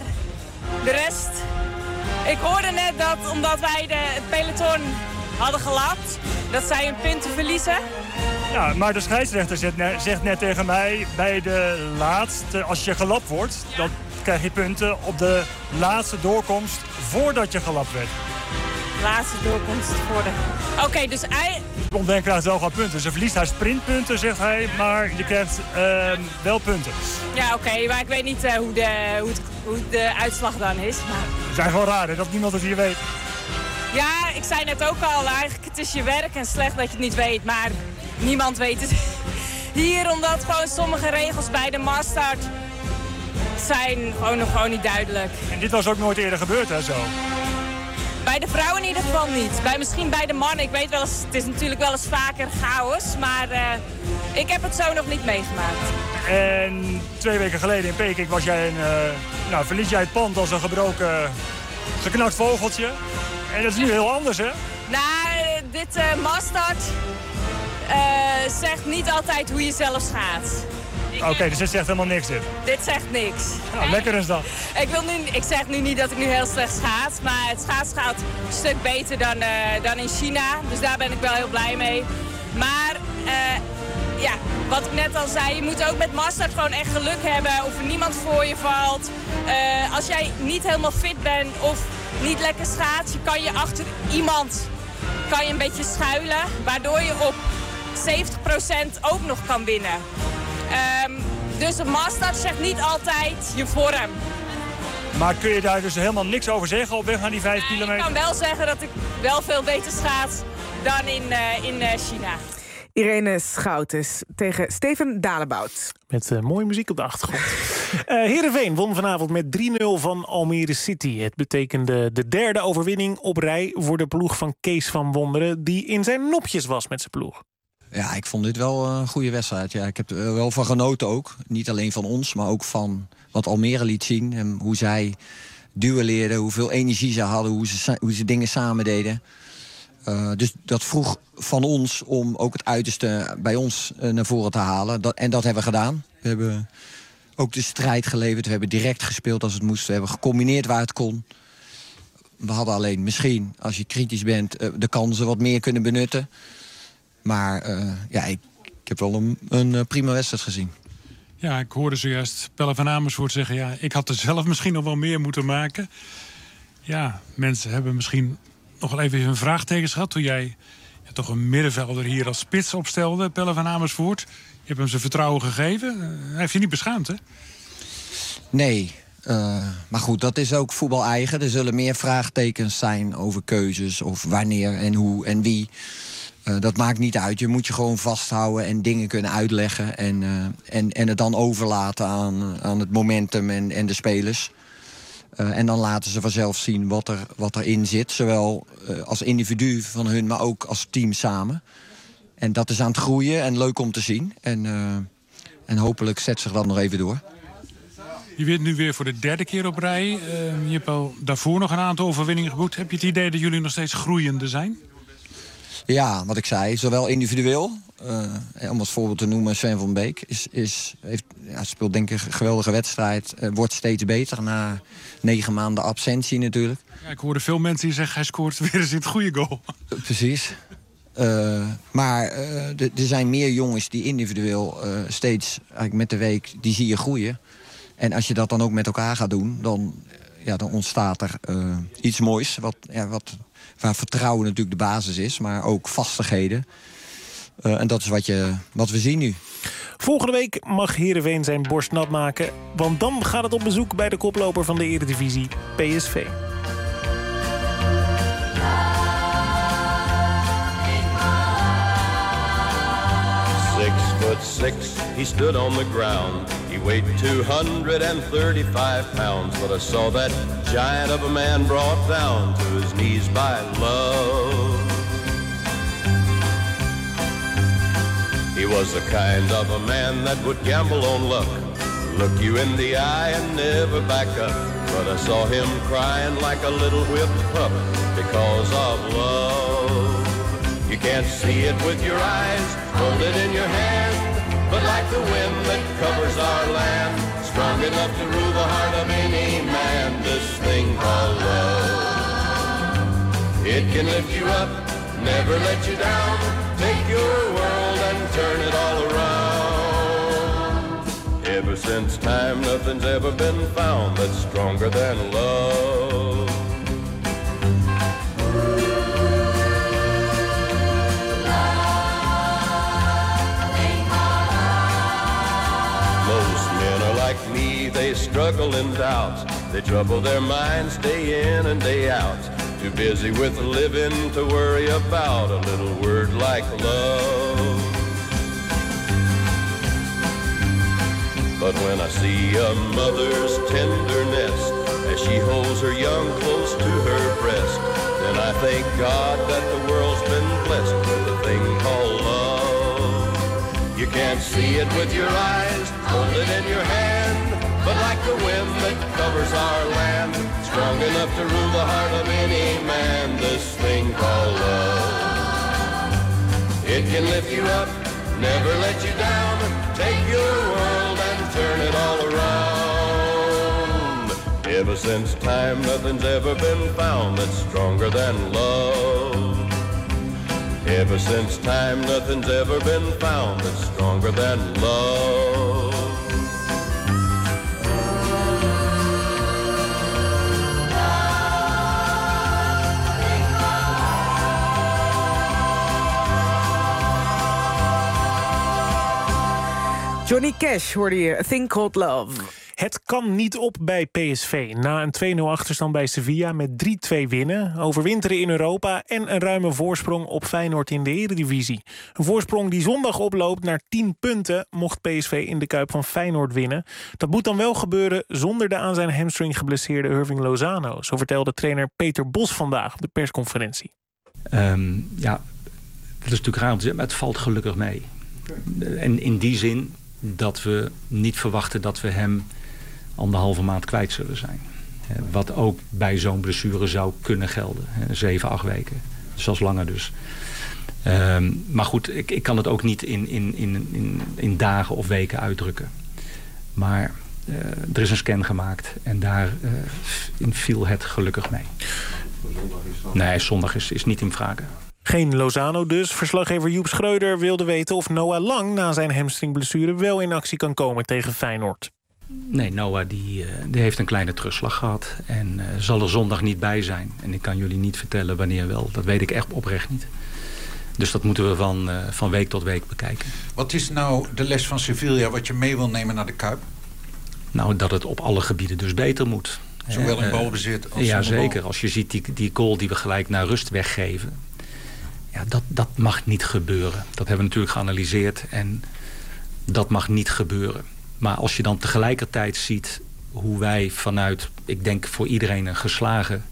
de rest... Ik hoorde net dat, omdat wij de, het peloton hadden gelapt, dat zij een punten verliezen. Ja, maar de scheidsrechter zegt net, zegt net tegen mij, bij de laatste, als je gelapt wordt, dan krijg je punten op de laatste doorkomst voordat je gelapt werd. Laatste doorkomst voor de... Oké, okay, dus hij... Ontdek krijgt wel wat punten. Ze verliest haar sprintpunten, zegt hij, maar je krijgt uh, wel punten. Ja, oké, okay, maar ik weet niet uh, hoe, de, hoe, het, hoe de uitslag dan is. Maar... Het is gewoon raar, hè, dat niemand het hier weet. Ja, ik zei net ook al, eigenlijk het is je werk en slecht dat je het niet weet, maar niemand weet het hier, omdat gewoon sommige regels bij de massstart zijn gewoon nog gewoon niet duidelijk. En dit was ook nooit eerder gebeurd, hè, zo? Bij de vrouwen in ieder geval niet. Bij, misschien bij de mannen. Ik weet wel eens, het is natuurlijk wel eens vaker chaos. Maar uh, ik heb het zo nog niet meegemaakt. En twee weken geleden in Peking was jij een, uh, nou, verliet jij het pand als een gebroken, geknakt vogeltje. En dat is nu heel anders, hè? Nou, dit uh, Mastart uh, zegt niet altijd hoe je zelf schaats. Oké, okay, dus dit zegt helemaal niks, dit? Dit zegt niks. Nou, lekker is dat. Ik, wil nu, ik zeg nu niet dat ik nu heel slecht schaats, maar het schaats gaat een stuk beter dan, uh, dan in China. Dus daar ben ik wel heel blij mee. Maar uh, ja, wat ik net al zei, je moet ook met Mastart gewoon echt geluk hebben of er niemand voor je valt. Uh, als jij niet helemaal fit bent of niet lekker schaats, kan je achter iemand kan je een beetje schuilen, waardoor je op zeventig procent ook nog kan winnen. Um, dus een Mastart zegt niet altijd je vorm. Maar kun je daar dus helemaal niks over zeggen op weg naar die vijf kilometer? Ik kan wel zeggen dat ik wel veel beter schaats dan in, uh, in uh, China. Irene Schoutes tegen Steven Dalebout. Met uh, mooie muziek op de achtergrond. uh, Heerenveen won vanavond met drie nul van Almere City. Het betekende de derde overwinning op rij voor de ploeg van Kees van Wonderen, die in zijn nopjes was met zijn ploeg. Ja, ik vond dit wel een goede wedstrijd. Ja, ik heb er wel van genoten ook. Niet alleen van ons, maar ook van wat Almere liet zien. En hoe zij duelleerden, hoeveel energie ze hadden, hoe ze, hoe ze dingen samen deden. Uh, dus dat vroeg van ons om ook het uiterste bij ons uh, naar voren te halen. Dat, en dat hebben we gedaan. We hebben ook de strijd geleverd. We hebben direct gespeeld als het moest. We hebben gecombineerd waar het kon. We hadden alleen misschien, als je kritisch bent, uh, de kansen wat meer kunnen benutten. Maar uh, ja, ik, ik heb wel een, een prima wedstrijd gezien. Ja, ik hoorde zojuist Pelle van Amersfoort zeggen, ja, ik had er zelf misschien nog wel meer moeten maken. Ja, mensen hebben misschien nog wel even een vraagtekens gehad toen jij ja, toch een middenvelder hier als spits opstelde, Pelle van Amersfoort. Je hebt hem zijn vertrouwen gegeven. Hij heeft je niet beschaamd, hè? Nee, uh, maar goed, dat is ook voetbal eigen. Er zullen meer vraagtekens zijn over keuzes of wanneer en hoe en wie. Uh, dat maakt niet uit. Je moet je gewoon vasthouden en dingen kunnen uitleggen. En, uh, en, en het dan overlaten aan, aan het momentum en, en de spelers. Uh, en dan laten ze vanzelf zien wat, er, wat erin zit. Zowel uh, als individu van hun, maar ook als team samen. En dat is aan het groeien en leuk om te zien. En, uh, en hopelijk zet zich dat nog even door. Je wint nu weer voor de derde keer op rij. Uh, je hebt al daarvoor nog een aantal overwinningen geboekt. Heb je het idee dat jullie nog steeds groeiende zijn? Ja, wat ik zei, zowel individueel, uh, om als voorbeeld te noemen, Sven van Beek is, is, heeft, ja, speelt denk ik een geweldige wedstrijd. Uh, wordt steeds beter na negen maanden absentie natuurlijk. Ja, ik hoorde veel mensen die zeggen, hij scoort weer eens in het goede goal. Uh, precies. Uh, maar uh, er zijn meer jongens die individueel uh, steeds, eigenlijk met de week, die zie je groeien. En als je dat dan ook met elkaar gaat doen, dan, ja, dan ontstaat er uh, iets moois. Wat, ja, wat, waar vertrouwen natuurlijk de basis is, maar ook vastigheden. Uh, en dat is wat, je, wat we zien nu. Volgende week mag Heerenveen zijn borst nat maken, want dan gaat het op bezoek bij de koploper van de Eredivisie, P S V. Six foot six, he stood on the ground. He weighed two hundred thirty-five pounds. But I saw that giant of a man brought down to his knees by love. He was the kind of a man that would gamble on luck, look you in the eye and never back up. But I saw him crying like a little whipped pup because of love. You can't see it with your eyes, hold it in your hand, but like the wind that covers our land, strong enough to rule the heart of any man, this thing called love. It can lift you up, never let you down, take your world and turn it all around. Ever since time, nothing's ever been found that's stronger than love. Like me, they struggle in doubt. They trouble their minds day in and day out. Too busy with living to worry about a little word like love. But when I see a mother's tenderness as she holds her young close to her breast, then thank God that the world's been blessed with a thing called love. You can't see it with your eyes, hold it in your hand, but like the wind that covers our land, strong enough to rule the heart of any man, this thing called love. It can lift you up, never let you down, take your world and turn it all around. Ever since time, nothing's ever been found that's stronger than love. Ever since time, nothing's ever been found that's stronger than love. Johnny Cash hoorde je, A Thing Called Love. Het kan niet op bij P S V. Na een twee nul achterstand bij Sevilla met drie twee winnen, overwinteren in Europa en een ruime voorsprong op Feyenoord in de Eredivisie. Een voorsprong die zondag oploopt naar tien punten, mocht P S V in de Kuip van Feyenoord winnen. Dat moet dan wel gebeuren zonder de aan zijn hamstring geblesseerde Irving Lozano. Zo vertelde trainer Peter Bos vandaag op de persconferentie. Um, ja, dat is natuurlijk raar om te zeggen, maar het valt gelukkig mee. En in die zin dat we niet verwachten dat we hem anderhalve maand kwijt zullen zijn. Wat ook bij zo'n blessure zou kunnen gelden. Zeven, acht weken. Zelfs langer dus. Um, maar goed, ik, ik kan het ook niet in, in, in, in, in dagen of weken uitdrukken. Maar uh, er is een scan gemaakt en daarin uh, viel het gelukkig mee. Nee, zondag is, is niet in vragen. Geen Lozano dus. Verslaggever Joep Schreuder wilde weten of Noah Lang na zijn hamstringblessure wel in actie kan komen tegen Feyenoord. Nee, Noah die, die heeft een kleine terugslag gehad en uh, zal er zondag niet bij zijn. En ik kan jullie niet vertellen wanneer wel. Dat weet ik echt oprecht niet. Dus dat moeten we van, uh, van week tot week bekijken. Wat is nou de les van Sevilla wat je mee wil nemen naar de Kuip? Nou, dat het op alle gebieden dus beter moet. Zowel in balbezit als ja, zeker. Als je ziet die, die goal die we gelijk naar rust weggeven. Ja, dat, dat mag niet gebeuren. Dat hebben we natuurlijk geanalyseerd en dat mag niet gebeuren. Maar als je dan tegelijkertijd ziet hoe wij vanuit, ik denk voor iedereen een geslagen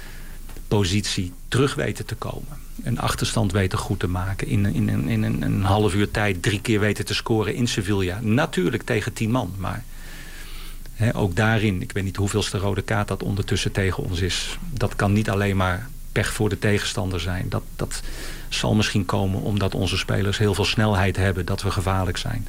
positie terug weten te komen. Een achterstand weten goed te maken. In, in, in, in een, een half uur tijd drie keer weten te scoren in Sevilla. Natuurlijk tegen tien man, maar he, ook daarin, ik weet niet hoeveelste rode kaart dat ondertussen tegen ons is. Dat kan niet alleen maar pech voor de tegenstander zijn. Dat, dat zal misschien komen omdat onze spelers heel veel snelheid hebben, dat we gevaarlijk zijn.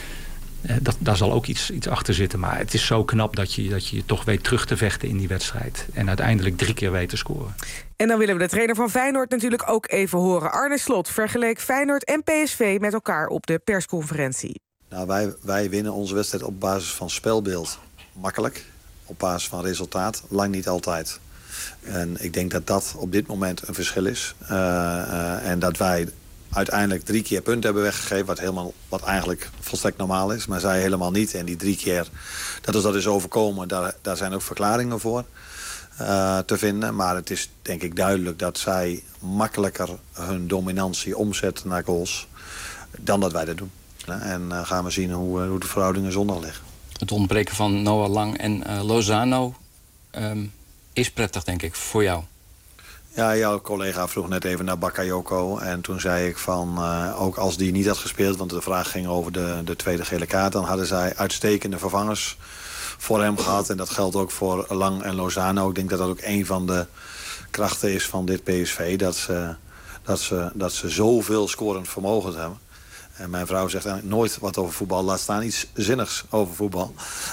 Dat, daar zal ook iets, iets achter zitten. Maar het is zo knap dat je, dat je toch weet terug te vechten in die wedstrijd. En uiteindelijk drie keer weet te scoren. En dan willen we de trainer van Feyenoord natuurlijk ook even horen. Arne Slot vergeleek Feyenoord en P S V met elkaar op de persconferentie. Nou, wij, wij winnen onze wedstrijd op basis van spelbeeld makkelijk. Op basis van resultaat lang niet altijd. En ik denk dat dat op dit moment een verschil is. Uh, uh, en dat wij uiteindelijk drie keer punten hebben weggegeven. Wat, helemaal, wat eigenlijk volstrekt normaal is. Maar zij helemaal niet. En die drie keer dat ons dat is overkomen. Daar, daar zijn ook verklaringen voor uh, te vinden. Maar het is denk ik duidelijk dat zij makkelijker hun dominantie omzetten naar goals. Dan dat wij dat doen. En uh, gaan we zien hoe, uh, hoe de verhoudingen zondag liggen. Het ontbreken van Noah Lang en uh, Lozano um, is prettig denk ik voor jou. Ja, jouw collega vroeg net even naar Bakayoko. En toen zei ik van, uh, ook als die niet had gespeeld... want de vraag ging over de, de tweede gele kaart... dan hadden zij uitstekende vervangers voor hem gehad. En dat geldt ook voor Lang en Lozano. Ik denk dat dat ook een van de krachten is van dit P S V... dat ze, dat ze, dat ze zoveel scorend vermogen hebben. En mijn vrouw zegt eigenlijk nooit wat over voetbal. Laat staan iets zinnigs over voetbal.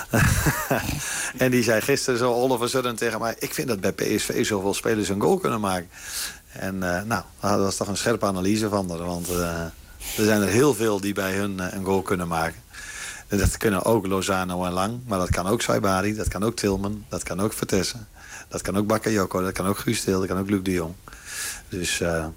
En die zei gisteren zo all of a sudden tegen mij... ik vind dat bij P S V zoveel spelers een goal kunnen maken. En uh, nou, dat was toch een scherpe analyse van haar. Want uh, er zijn er heel veel die bij hun uh, een goal kunnen maken. En dat kunnen ook Lozano en Lang. Maar dat kan ook Saibari, dat kan ook Tilman, dat kan ook Vertessen. Dat kan ook Bakayoko, dat kan ook Guus Til, dat kan ook Luc de Jong. Dus uh,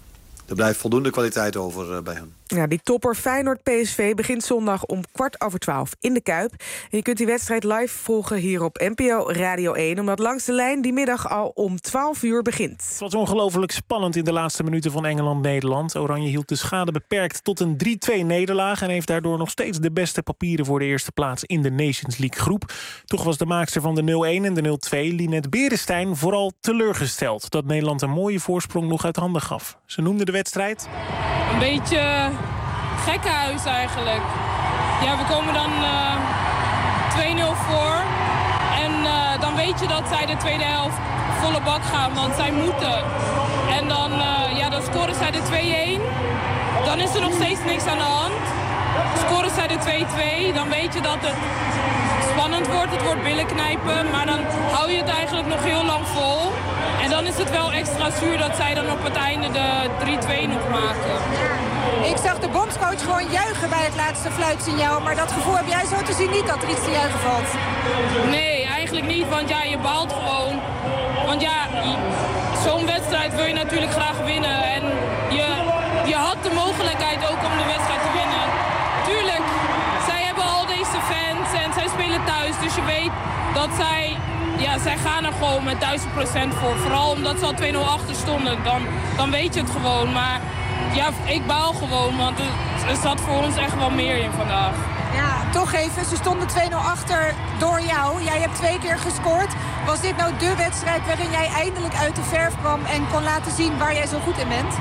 er blijft voldoende kwaliteit over uh, bij hen. Ja, die topper Feyenoord-P S V begint zondag om kwart over twaalf in de Kuip. En je kunt die wedstrijd live volgen hier op N P O Radio één... omdat langs de lijn die middag al om twaalf uur begint. Het was ongelooflijk spannend in de laatste minuten van Engeland-Nederland. Oranje hield de schade beperkt tot een drie twee nederlaag... en heeft daardoor nog steeds de beste papieren voor de eerste plaats in de Nations League groep. Toch was de maakster van de nul een en de nul twee, Linette Beresteyn, vooral teleurgesteld dat Nederland een mooie voorsprong nog uit handen gaf. Ze noemde de wedstrijd een beetje gekkenhuis eigenlijk. Ja, we komen dan uh, twee nul voor. En uh, dan weet je dat zij de tweede helft volle bak gaan, want zij moeten. En dan, uh, ja, dan scoren zij de twee een. Dan is er nog steeds niks aan de hand. Scoren zij de twee twee, dan weet je dat het spannend wordt. Het wordt billen knijpen, maar dan hou je het eigenlijk nog heel lang vol. En dan is het wel extra zuur dat zij dan op het einde de drie twee nog maken. Ik zag de bondscoach gewoon juichen bij het laatste fluitsignaal. Maar dat gevoel heb jij zo te zien niet dat er iets te juichen valt? Nee, eigenlijk niet, want ja, je baalt gewoon. Want ja, zo'n wedstrijd wil je natuurlijk graag winnen. En je, je had de mogelijkheid ook om de wedstrijd te winnen. Tuurlijk, zij hebben al deze fans en zij spelen thuis. Dus je weet dat zij... Ja, zij gaan er gewoon met duizend procent voor. Vooral omdat ze al twee nul achter stonden. Dan, dan weet je het gewoon. Maar ja, ik baal gewoon, want er, er zat voor ons echt wel meer in vandaag. Ja, toch even. Ze stonden twee nul achter door jou. Jij hebt twee keer gescoord. Was dit nou de wedstrijd waarin jij eindelijk uit de verf kwam en kon laten zien waar jij zo goed in bent?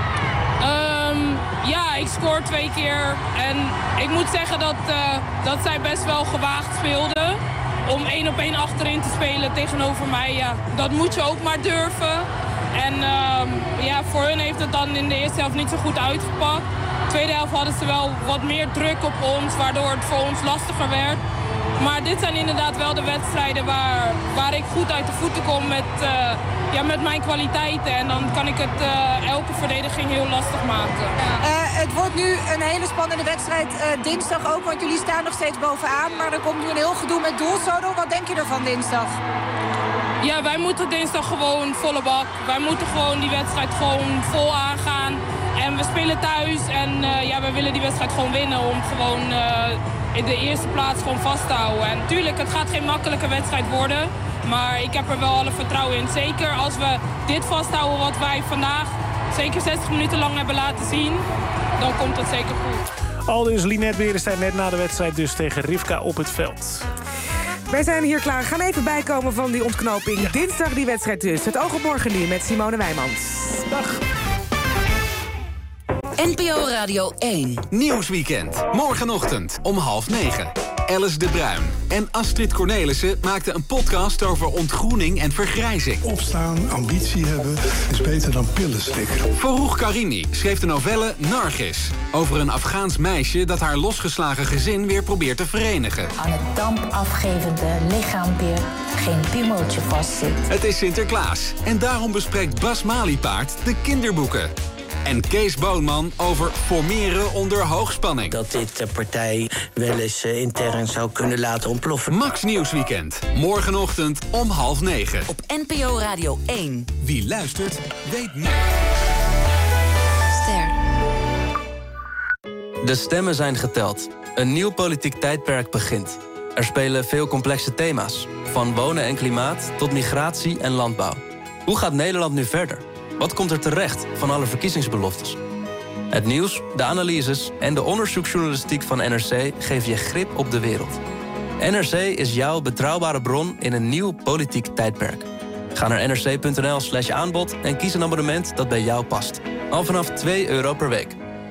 Um, ja, ik scoor twee keer. En ik moet zeggen dat, uh, dat zij best wel gewaagd speelden. Om één op één achterin te spelen tegenover mij, ja, dat moet je ook maar durven. En um, ja, voor hun heeft het dan in de eerste helft niet zo goed uitgepakt. De tweede helft hadden ze wel wat meer druk op ons, waardoor het voor ons lastiger werd. Maar dit zijn inderdaad wel de wedstrijden waar, waar ik goed uit de voeten kom met, uh, ja, met mijn kwaliteiten. En dan kan ik het uh, elke verdediging heel lastig maken. Uh, het wordt nu een hele spannende wedstrijd, uh, dinsdag ook, want jullie staan nog steeds bovenaan. Maar er komt nu een heel gedoe met doelsaldo. Wat denk je ervan dinsdag? Ja, wij moeten dinsdag gewoon volle bak. Wij moeten gewoon die wedstrijd gewoon vol aangaan. En we spelen thuis en uh, ja, we willen die wedstrijd gewoon winnen om gewoon uh, in de eerste plaats gewoon vast te houden. En natuurlijk, het gaat geen makkelijke wedstrijd worden. Maar ik heb er wel alle vertrouwen in. Zeker als we dit vasthouden wat wij vandaag zeker zestig minuten lang hebben laten zien, dan komt het zeker goed. Al dus Linette Beresteyn net na de wedstrijd dus tegen Rivka op het veld. Wij zijn hier klaar. Gaan even bijkomen van die ontknoping. Ja. Dinsdag die wedstrijd dus. Het oog op morgen nu met Simone Wijmans. Dag. N P O Radio één. Nieuwsweekend. Morgenochtend om half negen. Alice de Bruin en Astrid Cornelissen maakten een podcast over ontgroening en vergrijzing. Opstaan, ambitie hebben is beter dan pillen slikken. Farouk Karimi schreef de novelle Nargis over een Afghaans meisje dat haar losgeslagen gezin weer probeert te verenigen. Aan het damp afgevende lichaampje geen piemeltje vastzit. Het is Sinterklaas en daarom bespreekt Bas Maliepaard de kinderboeken. En Kees Boonman over formeren onder hoogspanning. Dat dit de partij wel eens uh, intern zou kunnen laten ontploffen. Max Nieuwsweekend. Morgenochtend om half negen. Op N P O Radio één. Wie luistert, weet meer. Ster. De stemmen zijn geteld. Een nieuw politiek tijdperk begint. Er spelen veel complexe thema's. Van wonen en klimaat tot migratie en landbouw. Hoe gaat Nederland nu verder? Wat komt er terecht van alle verkiezingsbeloftes? Het nieuws, de analyses en de onderzoeksjournalistiek van N R C geven je grip op de wereld. N R C is jouw betrouwbare bron in een nieuw politiek tijdperk. Ga naar n r c punt n l slash aanbod en kies een abonnement dat bij jou past. Al vanaf twee euro per week.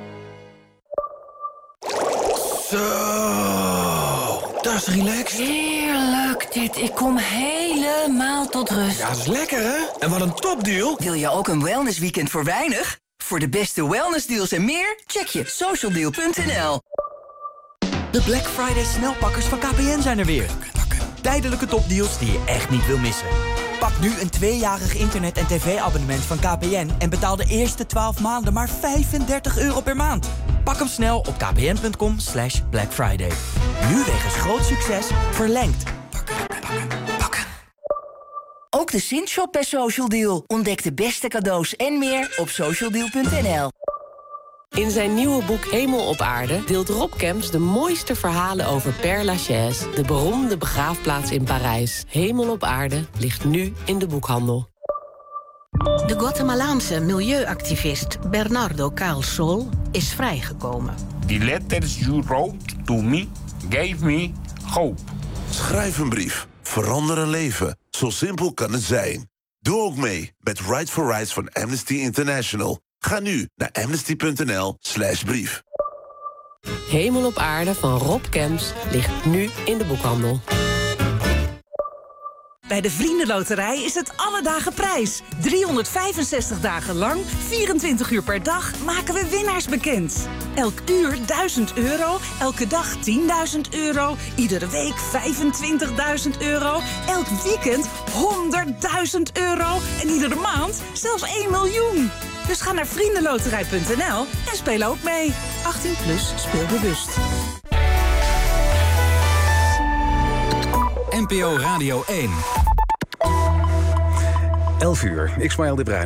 Zo, dat is relaxed. Heerlijk dit. Ik kom helemaal tot rust. Ja, dat is lekker, hè? En wat een topdeal. Wil je ook een wellnessweekend voor weinig? Voor de beste wellnessdeals en meer, check je socialdeal punt n l. De Black Friday snelpakkers van K P N zijn er weer. Tijdelijke topdeals die je echt niet wil missen. Pak nu een tweejarig internet- en tv-abonnement van K P N... en betaal de eerste twaalf maanden maar vijfendertig euro per maand. Pak hem snel op kpn.com slash Black Friday. Nu wegens groot succes verlengd. Ook de Sint-shop bij Social Deal. Ontdek de beste cadeaus en meer op social deal punt n l. In zijn nieuwe boek Hemel op Aarde deelt Rob Kemps de mooiste verhalen over Père Lachaise, de beroemde begraafplaats in Parijs. Hemel op Aarde ligt nu in de boekhandel. De Guatemalaanse milieuactivist Bernardo Carlsol is vrijgekomen. The letters you wrote to me gave me hope. Schrijf een brief. Verander een leven. Zo simpel kan het zijn. Doe ook mee met Right for Rights van Amnesty International. Ga nu naar amnesty punt n l slash brief. Hemel op Aarde van Rob Kemps ligt nu in de boekhandel. Bij de Vriendenloterij is het alle dagen prijs. driehonderdvijfenzestig dagen lang, vierentwintig uur per dag, maken we winnaars bekend. Elk uur duizend euro, elke dag tienduizend euro, iedere week vijfentwintigduizend euro, elk weekend honderdduizend euro en iedere maand zelfs één miljoen. Dus ga naar vriendenloterij punt n l en speel ook mee. achttien plus, speel bewust. N P O Radio één. elf uur, Ismaël de Bruin.